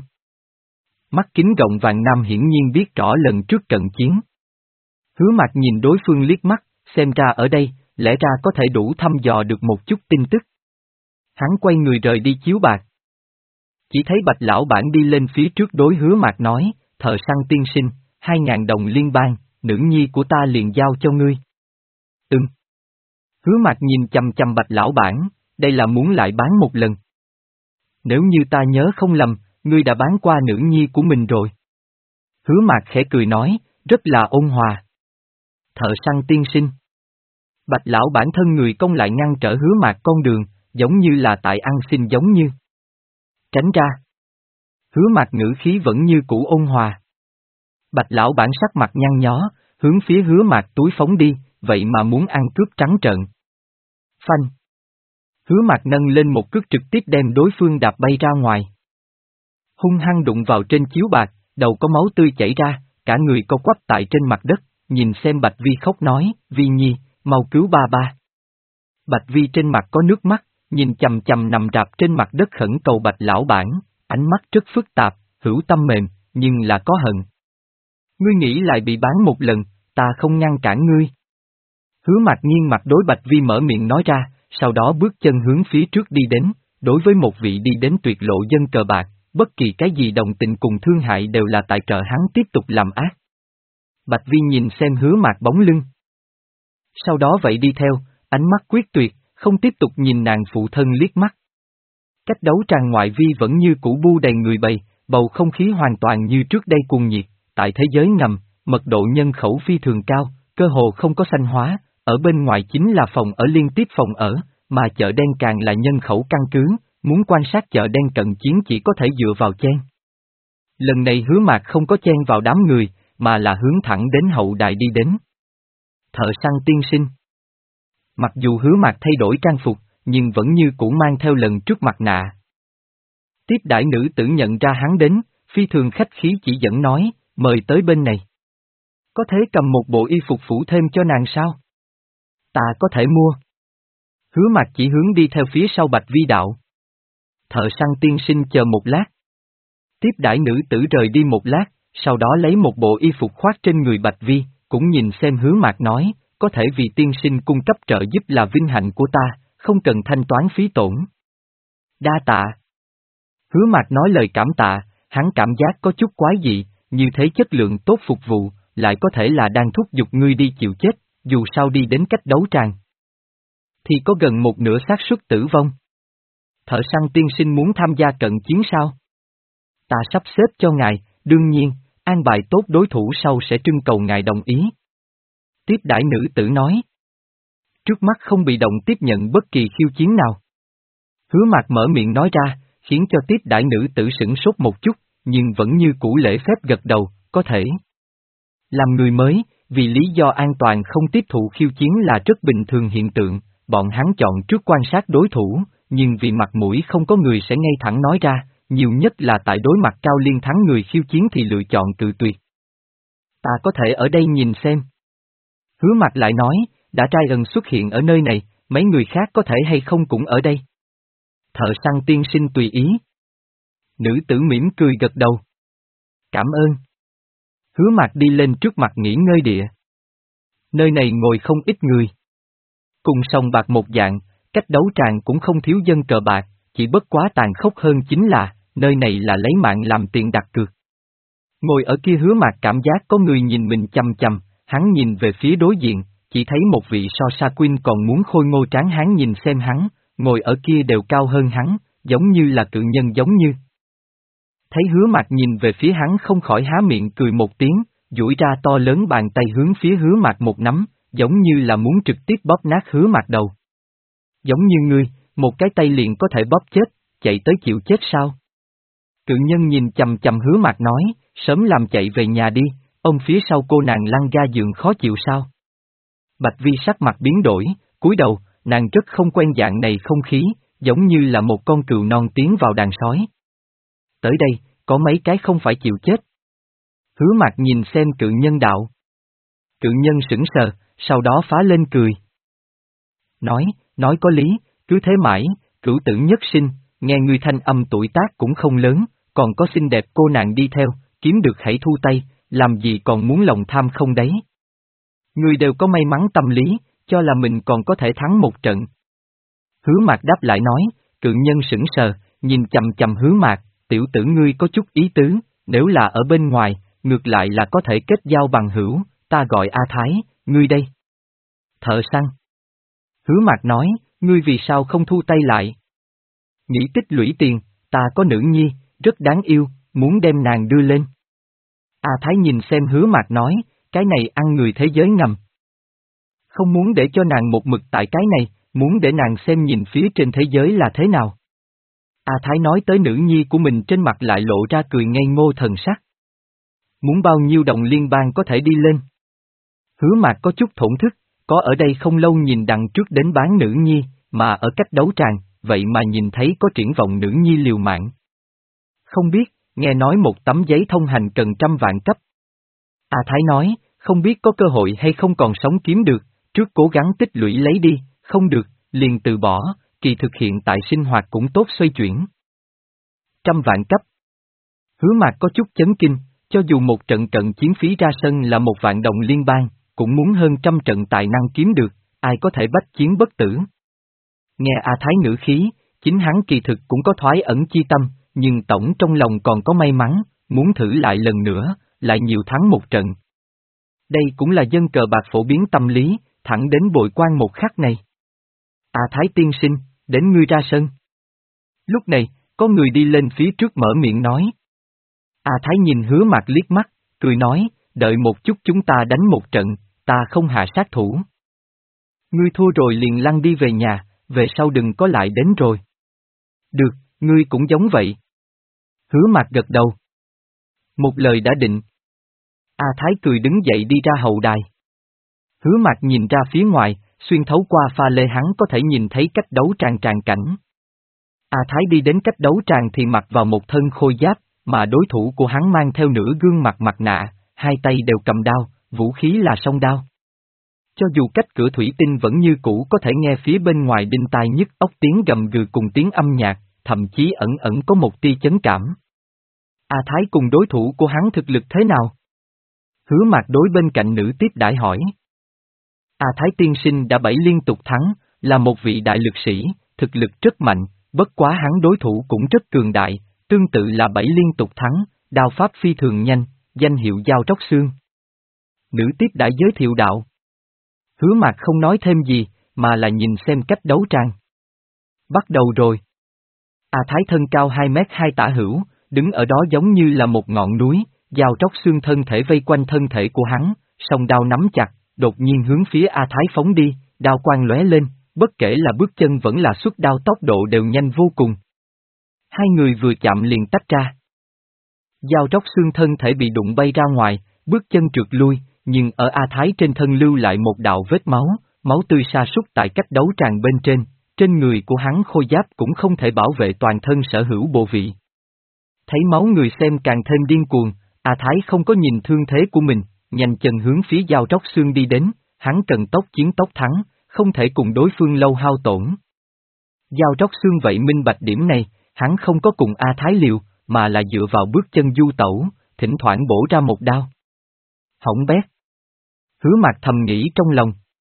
Mắt kính rộng vàng nam hiển nhiên biết rõ lần trước cận chiến. Hứa Mạc nhìn đối phương liếc mắt, xem ra ở đây, lẽ ra có thể đủ thăm dò được một chút tin tức. Hắn quay người rời đi chiếu bạc. Chỉ thấy Bạch lão bản đi lên phía trước đối Hứa Mạc nói, thợ săn tiên sinh, hai ngàn đồng liên bang, nữ nhi của ta liền giao cho ngươi. Ừm. Hứa Mạc nhìn chằm chằm Bạch lão bản, đây là muốn lại bán một lần. Nếu như ta nhớ không lầm, ngươi đã bán qua nữ nhi của mình rồi. Hứa Mạc khẽ cười nói, rất là ôn hòa. Thợ săn tiên sinh. Bạch lão bản thân người công lại ngăn trở Hứa Mạc con đường, giống như là tại ăn xin giống như. Tránh ra. Hứa Mạc ngữ khí vẫn như cũ ôn hòa. Bạch lão bản sắc mặt nhăn nhó, hướng phía Hứa Mạc túi phóng đi, vậy mà muốn ăn cướp trắng trợn. Phanh. Hứa Mạc nâng lên một cước trực tiếp đem đối phương đạp bay ra ngoài. Hung hăng đụng vào trên chiếu bạc, đầu có máu tươi chảy ra, cả người co quắp tại trên mặt đất, nhìn xem Bạch Vi khóc nói, Vi Nhi, mau cứu ba ba. Bạch Vi trên mặt có nước mắt, nhìn chầm chầm nằm rạp trên mặt đất khẩn cầu Bạch lão bản, ánh mắt rất phức tạp, hữu tâm mềm, nhưng là có hận. Ngươi nghĩ lại bị bán một lần, ta không ngăn cản ngươi. Hứa Mạc nghiêng mặt đối Bạch Vi mở miệng nói ra, sau đó bước chân hướng phía trước đi đến, đối với một vị đi đến tuyệt lộ dân cờ bạc, bất kỳ cái gì đồng tình cùng thương hại đều là tại trợ hắn tiếp tục làm ác. Bạch Vi nhìn xem Hứa Mạc bóng lưng. Sau đó vậy đi theo, ánh mắt quyết tuyệt, không tiếp tục nhìn nàng phụ thân liếc mắt. Cách đấu tràng ngoại vi vẫn như cũ bu đầy người bầy, bầu không khí hoàn toàn như trước đây cuồng nhiệt, tại thế giới ngầm, mật độ nhân khẩu phi thường cao, cơ hồ không có xanh hóa, ở bên ngoài chính là phòng ở liên tiếp phòng ở, mà chợ đen càng là nhân khẩu căn cứ, muốn quan sát chợ đen cận chiến chỉ có thể dựa vào chen. Lần này Hứa Mạc không có chen vào đám người, mà là hướng thẳng đến hậu đài đi đến. Thợ săn tiên sinh. Mặc dù Hứa Mạc thay đổi trang phục, nhưng vẫn như cũ mang theo lần trước mặt nạ. Tiếp đãi nữ tử nhận ra hắn đến, phi thường khách khí chỉ dẫn nói, mời tới bên này. Có thể cầm một bộ y phục phủ thêm cho nàng sao? Ta có thể mua. Hứa Mạc chỉ hướng đi theo phía sau Bạch Vi đạo. Thợ săn tiên sinh chờ một lát. Tiếp đãi nữ tử rời đi một lát, sau đó lấy một bộ y phục khoác trên người Bạch Vi, cũng nhìn xem Hứa Mạc nói, có thể vì tiên sinh cung cấp trợ giúp là vinh hạnh của ta, không cần thanh toán phí tổn. Đa tạ. Hứa Mạc nói lời cảm tạ, hắn cảm giác có chút quái dị, như thế chất lượng tốt phục vụ, lại có thể là đang thúc giục ngươi đi chịu chết, dù sao đi đến cách đấu tràng. Thì có gần một nửa xác suất tử vong. Thợ săn tiên sinh muốn tham gia cận chiến sao? Ta sắp xếp cho ngài, đương nhiên, an bài tốt đối thủ sau sẽ trưng cầu ngài đồng ý. Tiếp đãi nữ tử nói. Trước mắt không bị động tiếp nhận bất kỳ khiêu chiến nào. Hứa Mạc mở miệng nói ra, khiến cho tiếp đãi nữ tử sửng sốt một chút, nhưng vẫn như cũ lễ phép gật đầu, có thể. Làm người mới, vì lý do an toàn không tiếp thụ khiêu chiến là rất bình thường hiện tượng, bọn hắn chọn trước quan sát đối thủ, nhưng vì mặt mũi không có người sẽ ngay thẳng nói ra, nhiều nhất là tại đối mặt cao liên thắng người khiêu chiến thì lựa chọn cự tuyệt. Ta có thể ở đây nhìn xem. Hứa Mạc lại nói, đã trai ẩn xuất hiện ở nơi này, mấy người khác có thể hay không cũng ở đây. Thợ săn tiên sinh tùy ý. Nữ tử mỉm cười gật đầu. Cảm ơn. Hứa Mạc đi lên trước mặt nghỉ ngơi địa. Nơi này ngồi không ít người. Cùng sòng bạc một dạng, cách đấu tràng cũng không thiếu dân cờ bạc, chỉ bất quá tàn khốc hơn chính là, nơi này là lấy mạng làm tiền đặt cược. Ngồi ở kia Hứa Mạc cảm giác có người nhìn mình chăm chăm, hắn nhìn về phía đối diện, chỉ thấy một vị so sa quyên còn muốn khôi ngô tráng hán nhìn xem hắn, ngồi ở kia đều cao hơn hắn, giống như là cự nhân giống như. Thấy Hứa Mạc nhìn về phía hắn không khỏi há miệng cười một tiếng, duỗi ra to lớn bàn tay hướng phía Hứa Mạc một nắm, giống như là muốn trực tiếp bóp nát Hứa Mạc đầu. Giống như ngươi, một cái tay liền có thể bóp chết, chạy tới chịu chết sao? Cự nhân nhìn chầm chầm Hứa Mạc nói, sớm làm chạy về nhà đi, ông phía sau cô nàng lăn ra giường khó chịu sao? Bạch Vi sắc mặt biến đổi, cúi đầu, nàng rất không quen dạng này không khí, giống như là một con cừu non tiến vào đàn sói. Tới đây, có mấy cái không phải chịu chết. Hứa Mạc nhìn xem cự nhân đạo. Cự nhân sững sờ, sau đó phá lên cười. Nói, nói có lý, cứ thế mãi, cửu tử nhất sinh, nghe ngươi thanh âm tuổi tác cũng không lớn, còn có xinh đẹp cô nàng đi theo, kiếm được hãy thu tay, làm gì còn muốn lòng tham không đấy. Ngươi đều có may mắn tâm lý, cho là mình còn có thể thắng một trận. Hứa Mạc đáp lại nói, cự nhân sững sờ, nhìn chầm chầm Hứa Mạc, tiểu tử ngươi có chút ý tứ, nếu là ở bên ngoài, ngược lại là có thể kết giao bằng hữu, ta gọi A Thái, ngươi đây. Thợ săn. Hứa Mạc nói, ngươi vì sao không thu tay lại? Nghĩ tích lũy tiền, ta có nữ nhi, rất đáng yêu, muốn đem nàng đưa lên. A Thái nhìn xem Hứa Mạc nói, cái này ăn người thế giới ngầm. Không muốn để cho nàng một mực tại cái này, muốn để nàng xem nhìn phía trên thế giới là thế nào. A Thái nói tới nữ nhi của mình trên mặt lại lộ ra cười ngây ngô thần sắc. Muốn bao nhiêu đồng liên bang có thể đi lên? Hứa Mạc có chút thổn thức, có ở đây không lâu nhìn đằng trước đến bán nữ nhi, mà ở cách đấu tràng, vậy mà nhìn thấy có triển vọng nữ nhi liều mạng. Không biết, nghe nói một tấm giấy thông hành cần trăm vạn cấp. A Thái nói, không biết có cơ hội hay không còn sống kiếm được, trước cố gắng tích lũy lấy đi, không được, liền từ bỏ, kỳ thực hiện tại sinh hoạt cũng tốt xoay chuyển. Trăm vạn cấp. Hứa Mạc có chút chấn kinh, cho dù một trận cận chiến phí ra sân là một vạn đồng liên bang, cũng muốn hơn trăm trận tài năng kiếm được, ai có thể bách chiến bất tử. Nghe A Thái ngữ khí, chính hắn kỳ thực cũng có thoái ẩn chi tâm, nhưng tổng trong lòng còn có may mắn, muốn thử lại lần nữa, lại nhiều thắng một trận. Đây cũng là dân cờ bạc phổ biến tâm lý, thẳng đến bội quan một khắc này. A Thái tiên sinh, đến ngươi ra sân. Lúc này, có người đi lên phía trước mở miệng nói. A Thái nhìn Hứa Mạc liếc mắt, cười nói, đợi một chút chúng ta đánh một trận, ta không hạ sát thủ. Ngươi thua rồi liền lăn đi về nhà, về sau đừng có lại đến rồi. Được, ngươi cũng giống vậy. Hứa Mạc gật đầu. Một lời đã định. A Thái cười đứng dậy đi ra hậu đài. Hứa Mạc nhìn ra phía ngoài, xuyên thấu qua pha lê hắn có thể nhìn thấy cách đấu tràng tràng cảnh. A Thái đi đến cách đấu tràng thì mặc vào một thân khôi giáp, mà đối thủ của hắn mang theo nửa gương mặt mặt nạ, hai tay đều cầm đao, vũ khí là song đao. Cho dù cách cửa thủy tinh vẫn như cũ có thể nghe phía bên ngoài đinh tai nhức óc tiếng gầm gừ cùng tiếng âm nhạc, thậm chí ẩn ẩn có một tia chấn cảm. A Thái cùng đối thủ của hắn thực lực thế nào? Hứa Mạc đối bên cạnh nữ tiếp đãi hỏi. A Thái tiên sinh đã bảy liên tục thắng, là một vị đại lực sĩ, thực lực rất mạnh, bất quá hắn đối thủ cũng rất cường đại, tương tự là bảy liên tục thắng, đao pháp phi thường nhanh, danh hiệu dao tróc xương. Nữ tiếp đã giới thiệu đạo. Hứa Mạc không nói thêm gì, mà là nhìn xem cách đấu tràng. Bắt đầu rồi. A Thái thân cao hai mét hai tả hữu, đứng ở đó giống như là một ngọn núi, dao tróc xương thân thể vây quanh thân thể của hắn, song đao nắm chặt, đột nhiên hướng phía A Thái phóng đi, đao quang lóe lên, bất kể là bước chân vẫn là xuất đao tốc độ đều nhanh vô cùng. Hai người vừa chạm liền tách ra. Dao tróc xương thân thể bị đụng bay ra ngoài, bước chân trượt lui, nhưng ở A Thái trên thân lưu lại một đạo vết máu, máu tươi sa sút tại cách đấu tràng bên trên, trên người của hắn khôi giáp cũng không thể bảo vệ toàn thân sở hữu bộ vị. Thấy máu người xem càng thêm điên cuồng, A Thái không có nhìn thương thế của mình, nhanh chân hướng phía dao tróc xương đi đến, hắn cần tốc chiến tốc thắng, không thể cùng đối phương lâu hao tổn. Dao tróc xương vậy minh bạch điểm này, hắn không có cùng A Thái liều, mà là dựa vào bước chân du tẩu, thỉnh thoảng bổ ra một đao. Hỏng bét. Hứa Mạc thầm nghĩ trong lòng.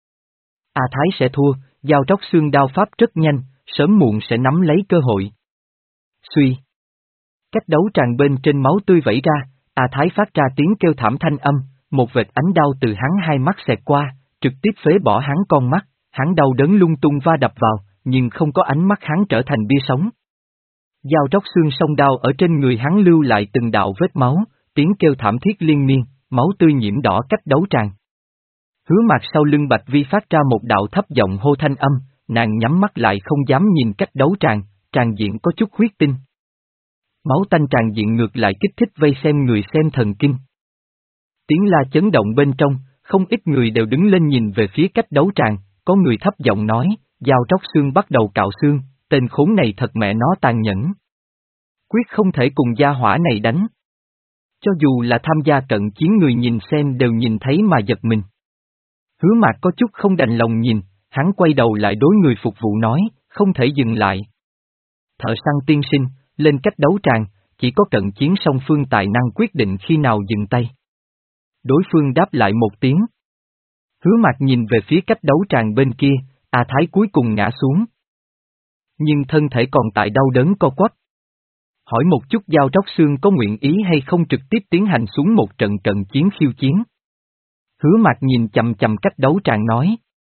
A Thái sẽ thua, dao tróc xương đao pháp rất nhanh, sớm muộn sẽ nắm lấy cơ hội. Suy. Cách đấu tràng bên trên máu tươi vẩy ra, A Thái phát ra tiếng kêu thảm thanh âm, một vệt ánh đao từ hắn hai mắt xẹt qua, trực tiếp phế bỏ hắn con mắt, hắn đau đớn lung tung va đập vào, nhưng không có ánh mắt hắn trở thành bia sống. Dao tróc xương song đao ở trên người hắn lưu lại từng đạo vết máu, tiếng kêu thảm thiết liên miên, máu tươi nhiễm đỏ cách đấu tràng. Hứa Mạc sau lưng Bạch Vi phát ra một đạo thấp giọng hô thanh âm, nàng nhắm mắt lại không dám nhìn cách đấu tràng, tràng diện có chút huyết tinh. Máu tanh tràn diện ngược lại kích thích vây xem người xem thần kinh. Tiếng la chấn động bên trong, không ít người đều đứng lên nhìn về phía cách đấu tràng, có người thấp giọng nói, dao tróc xương bắt đầu cạo xương, tên khốn này thật mẹ nó tàn nhẫn. Quyết không thể cùng gia hỏa này đánh. Cho dù là tham gia cận chiến người nhìn xem đều nhìn thấy mà giật mình. Hứa Mạc có chút không đành lòng nhìn, hắn quay đầu lại đối người phục vụ nói, không thể dừng lại. Thợ săn tiên sinh, lên cách đấu tràng, chỉ có cận chiến song phương tài năng quyết định khi nào dừng tay. Đối phương đáp lại một tiếng. Hứa Mạc nhìn về phía cách đấu tràng bên kia, A Thái cuối cùng ngã xuống. Nhưng thân thể còn tại đau đớn co quắp. Hỏi một chút dao tróc xương có nguyện ý hay không trực tiếp tiến hành xuống một trận cận chiến khiêu chiến. Hứa Mạc nhìn chầm chầm cách đấu tràng nói.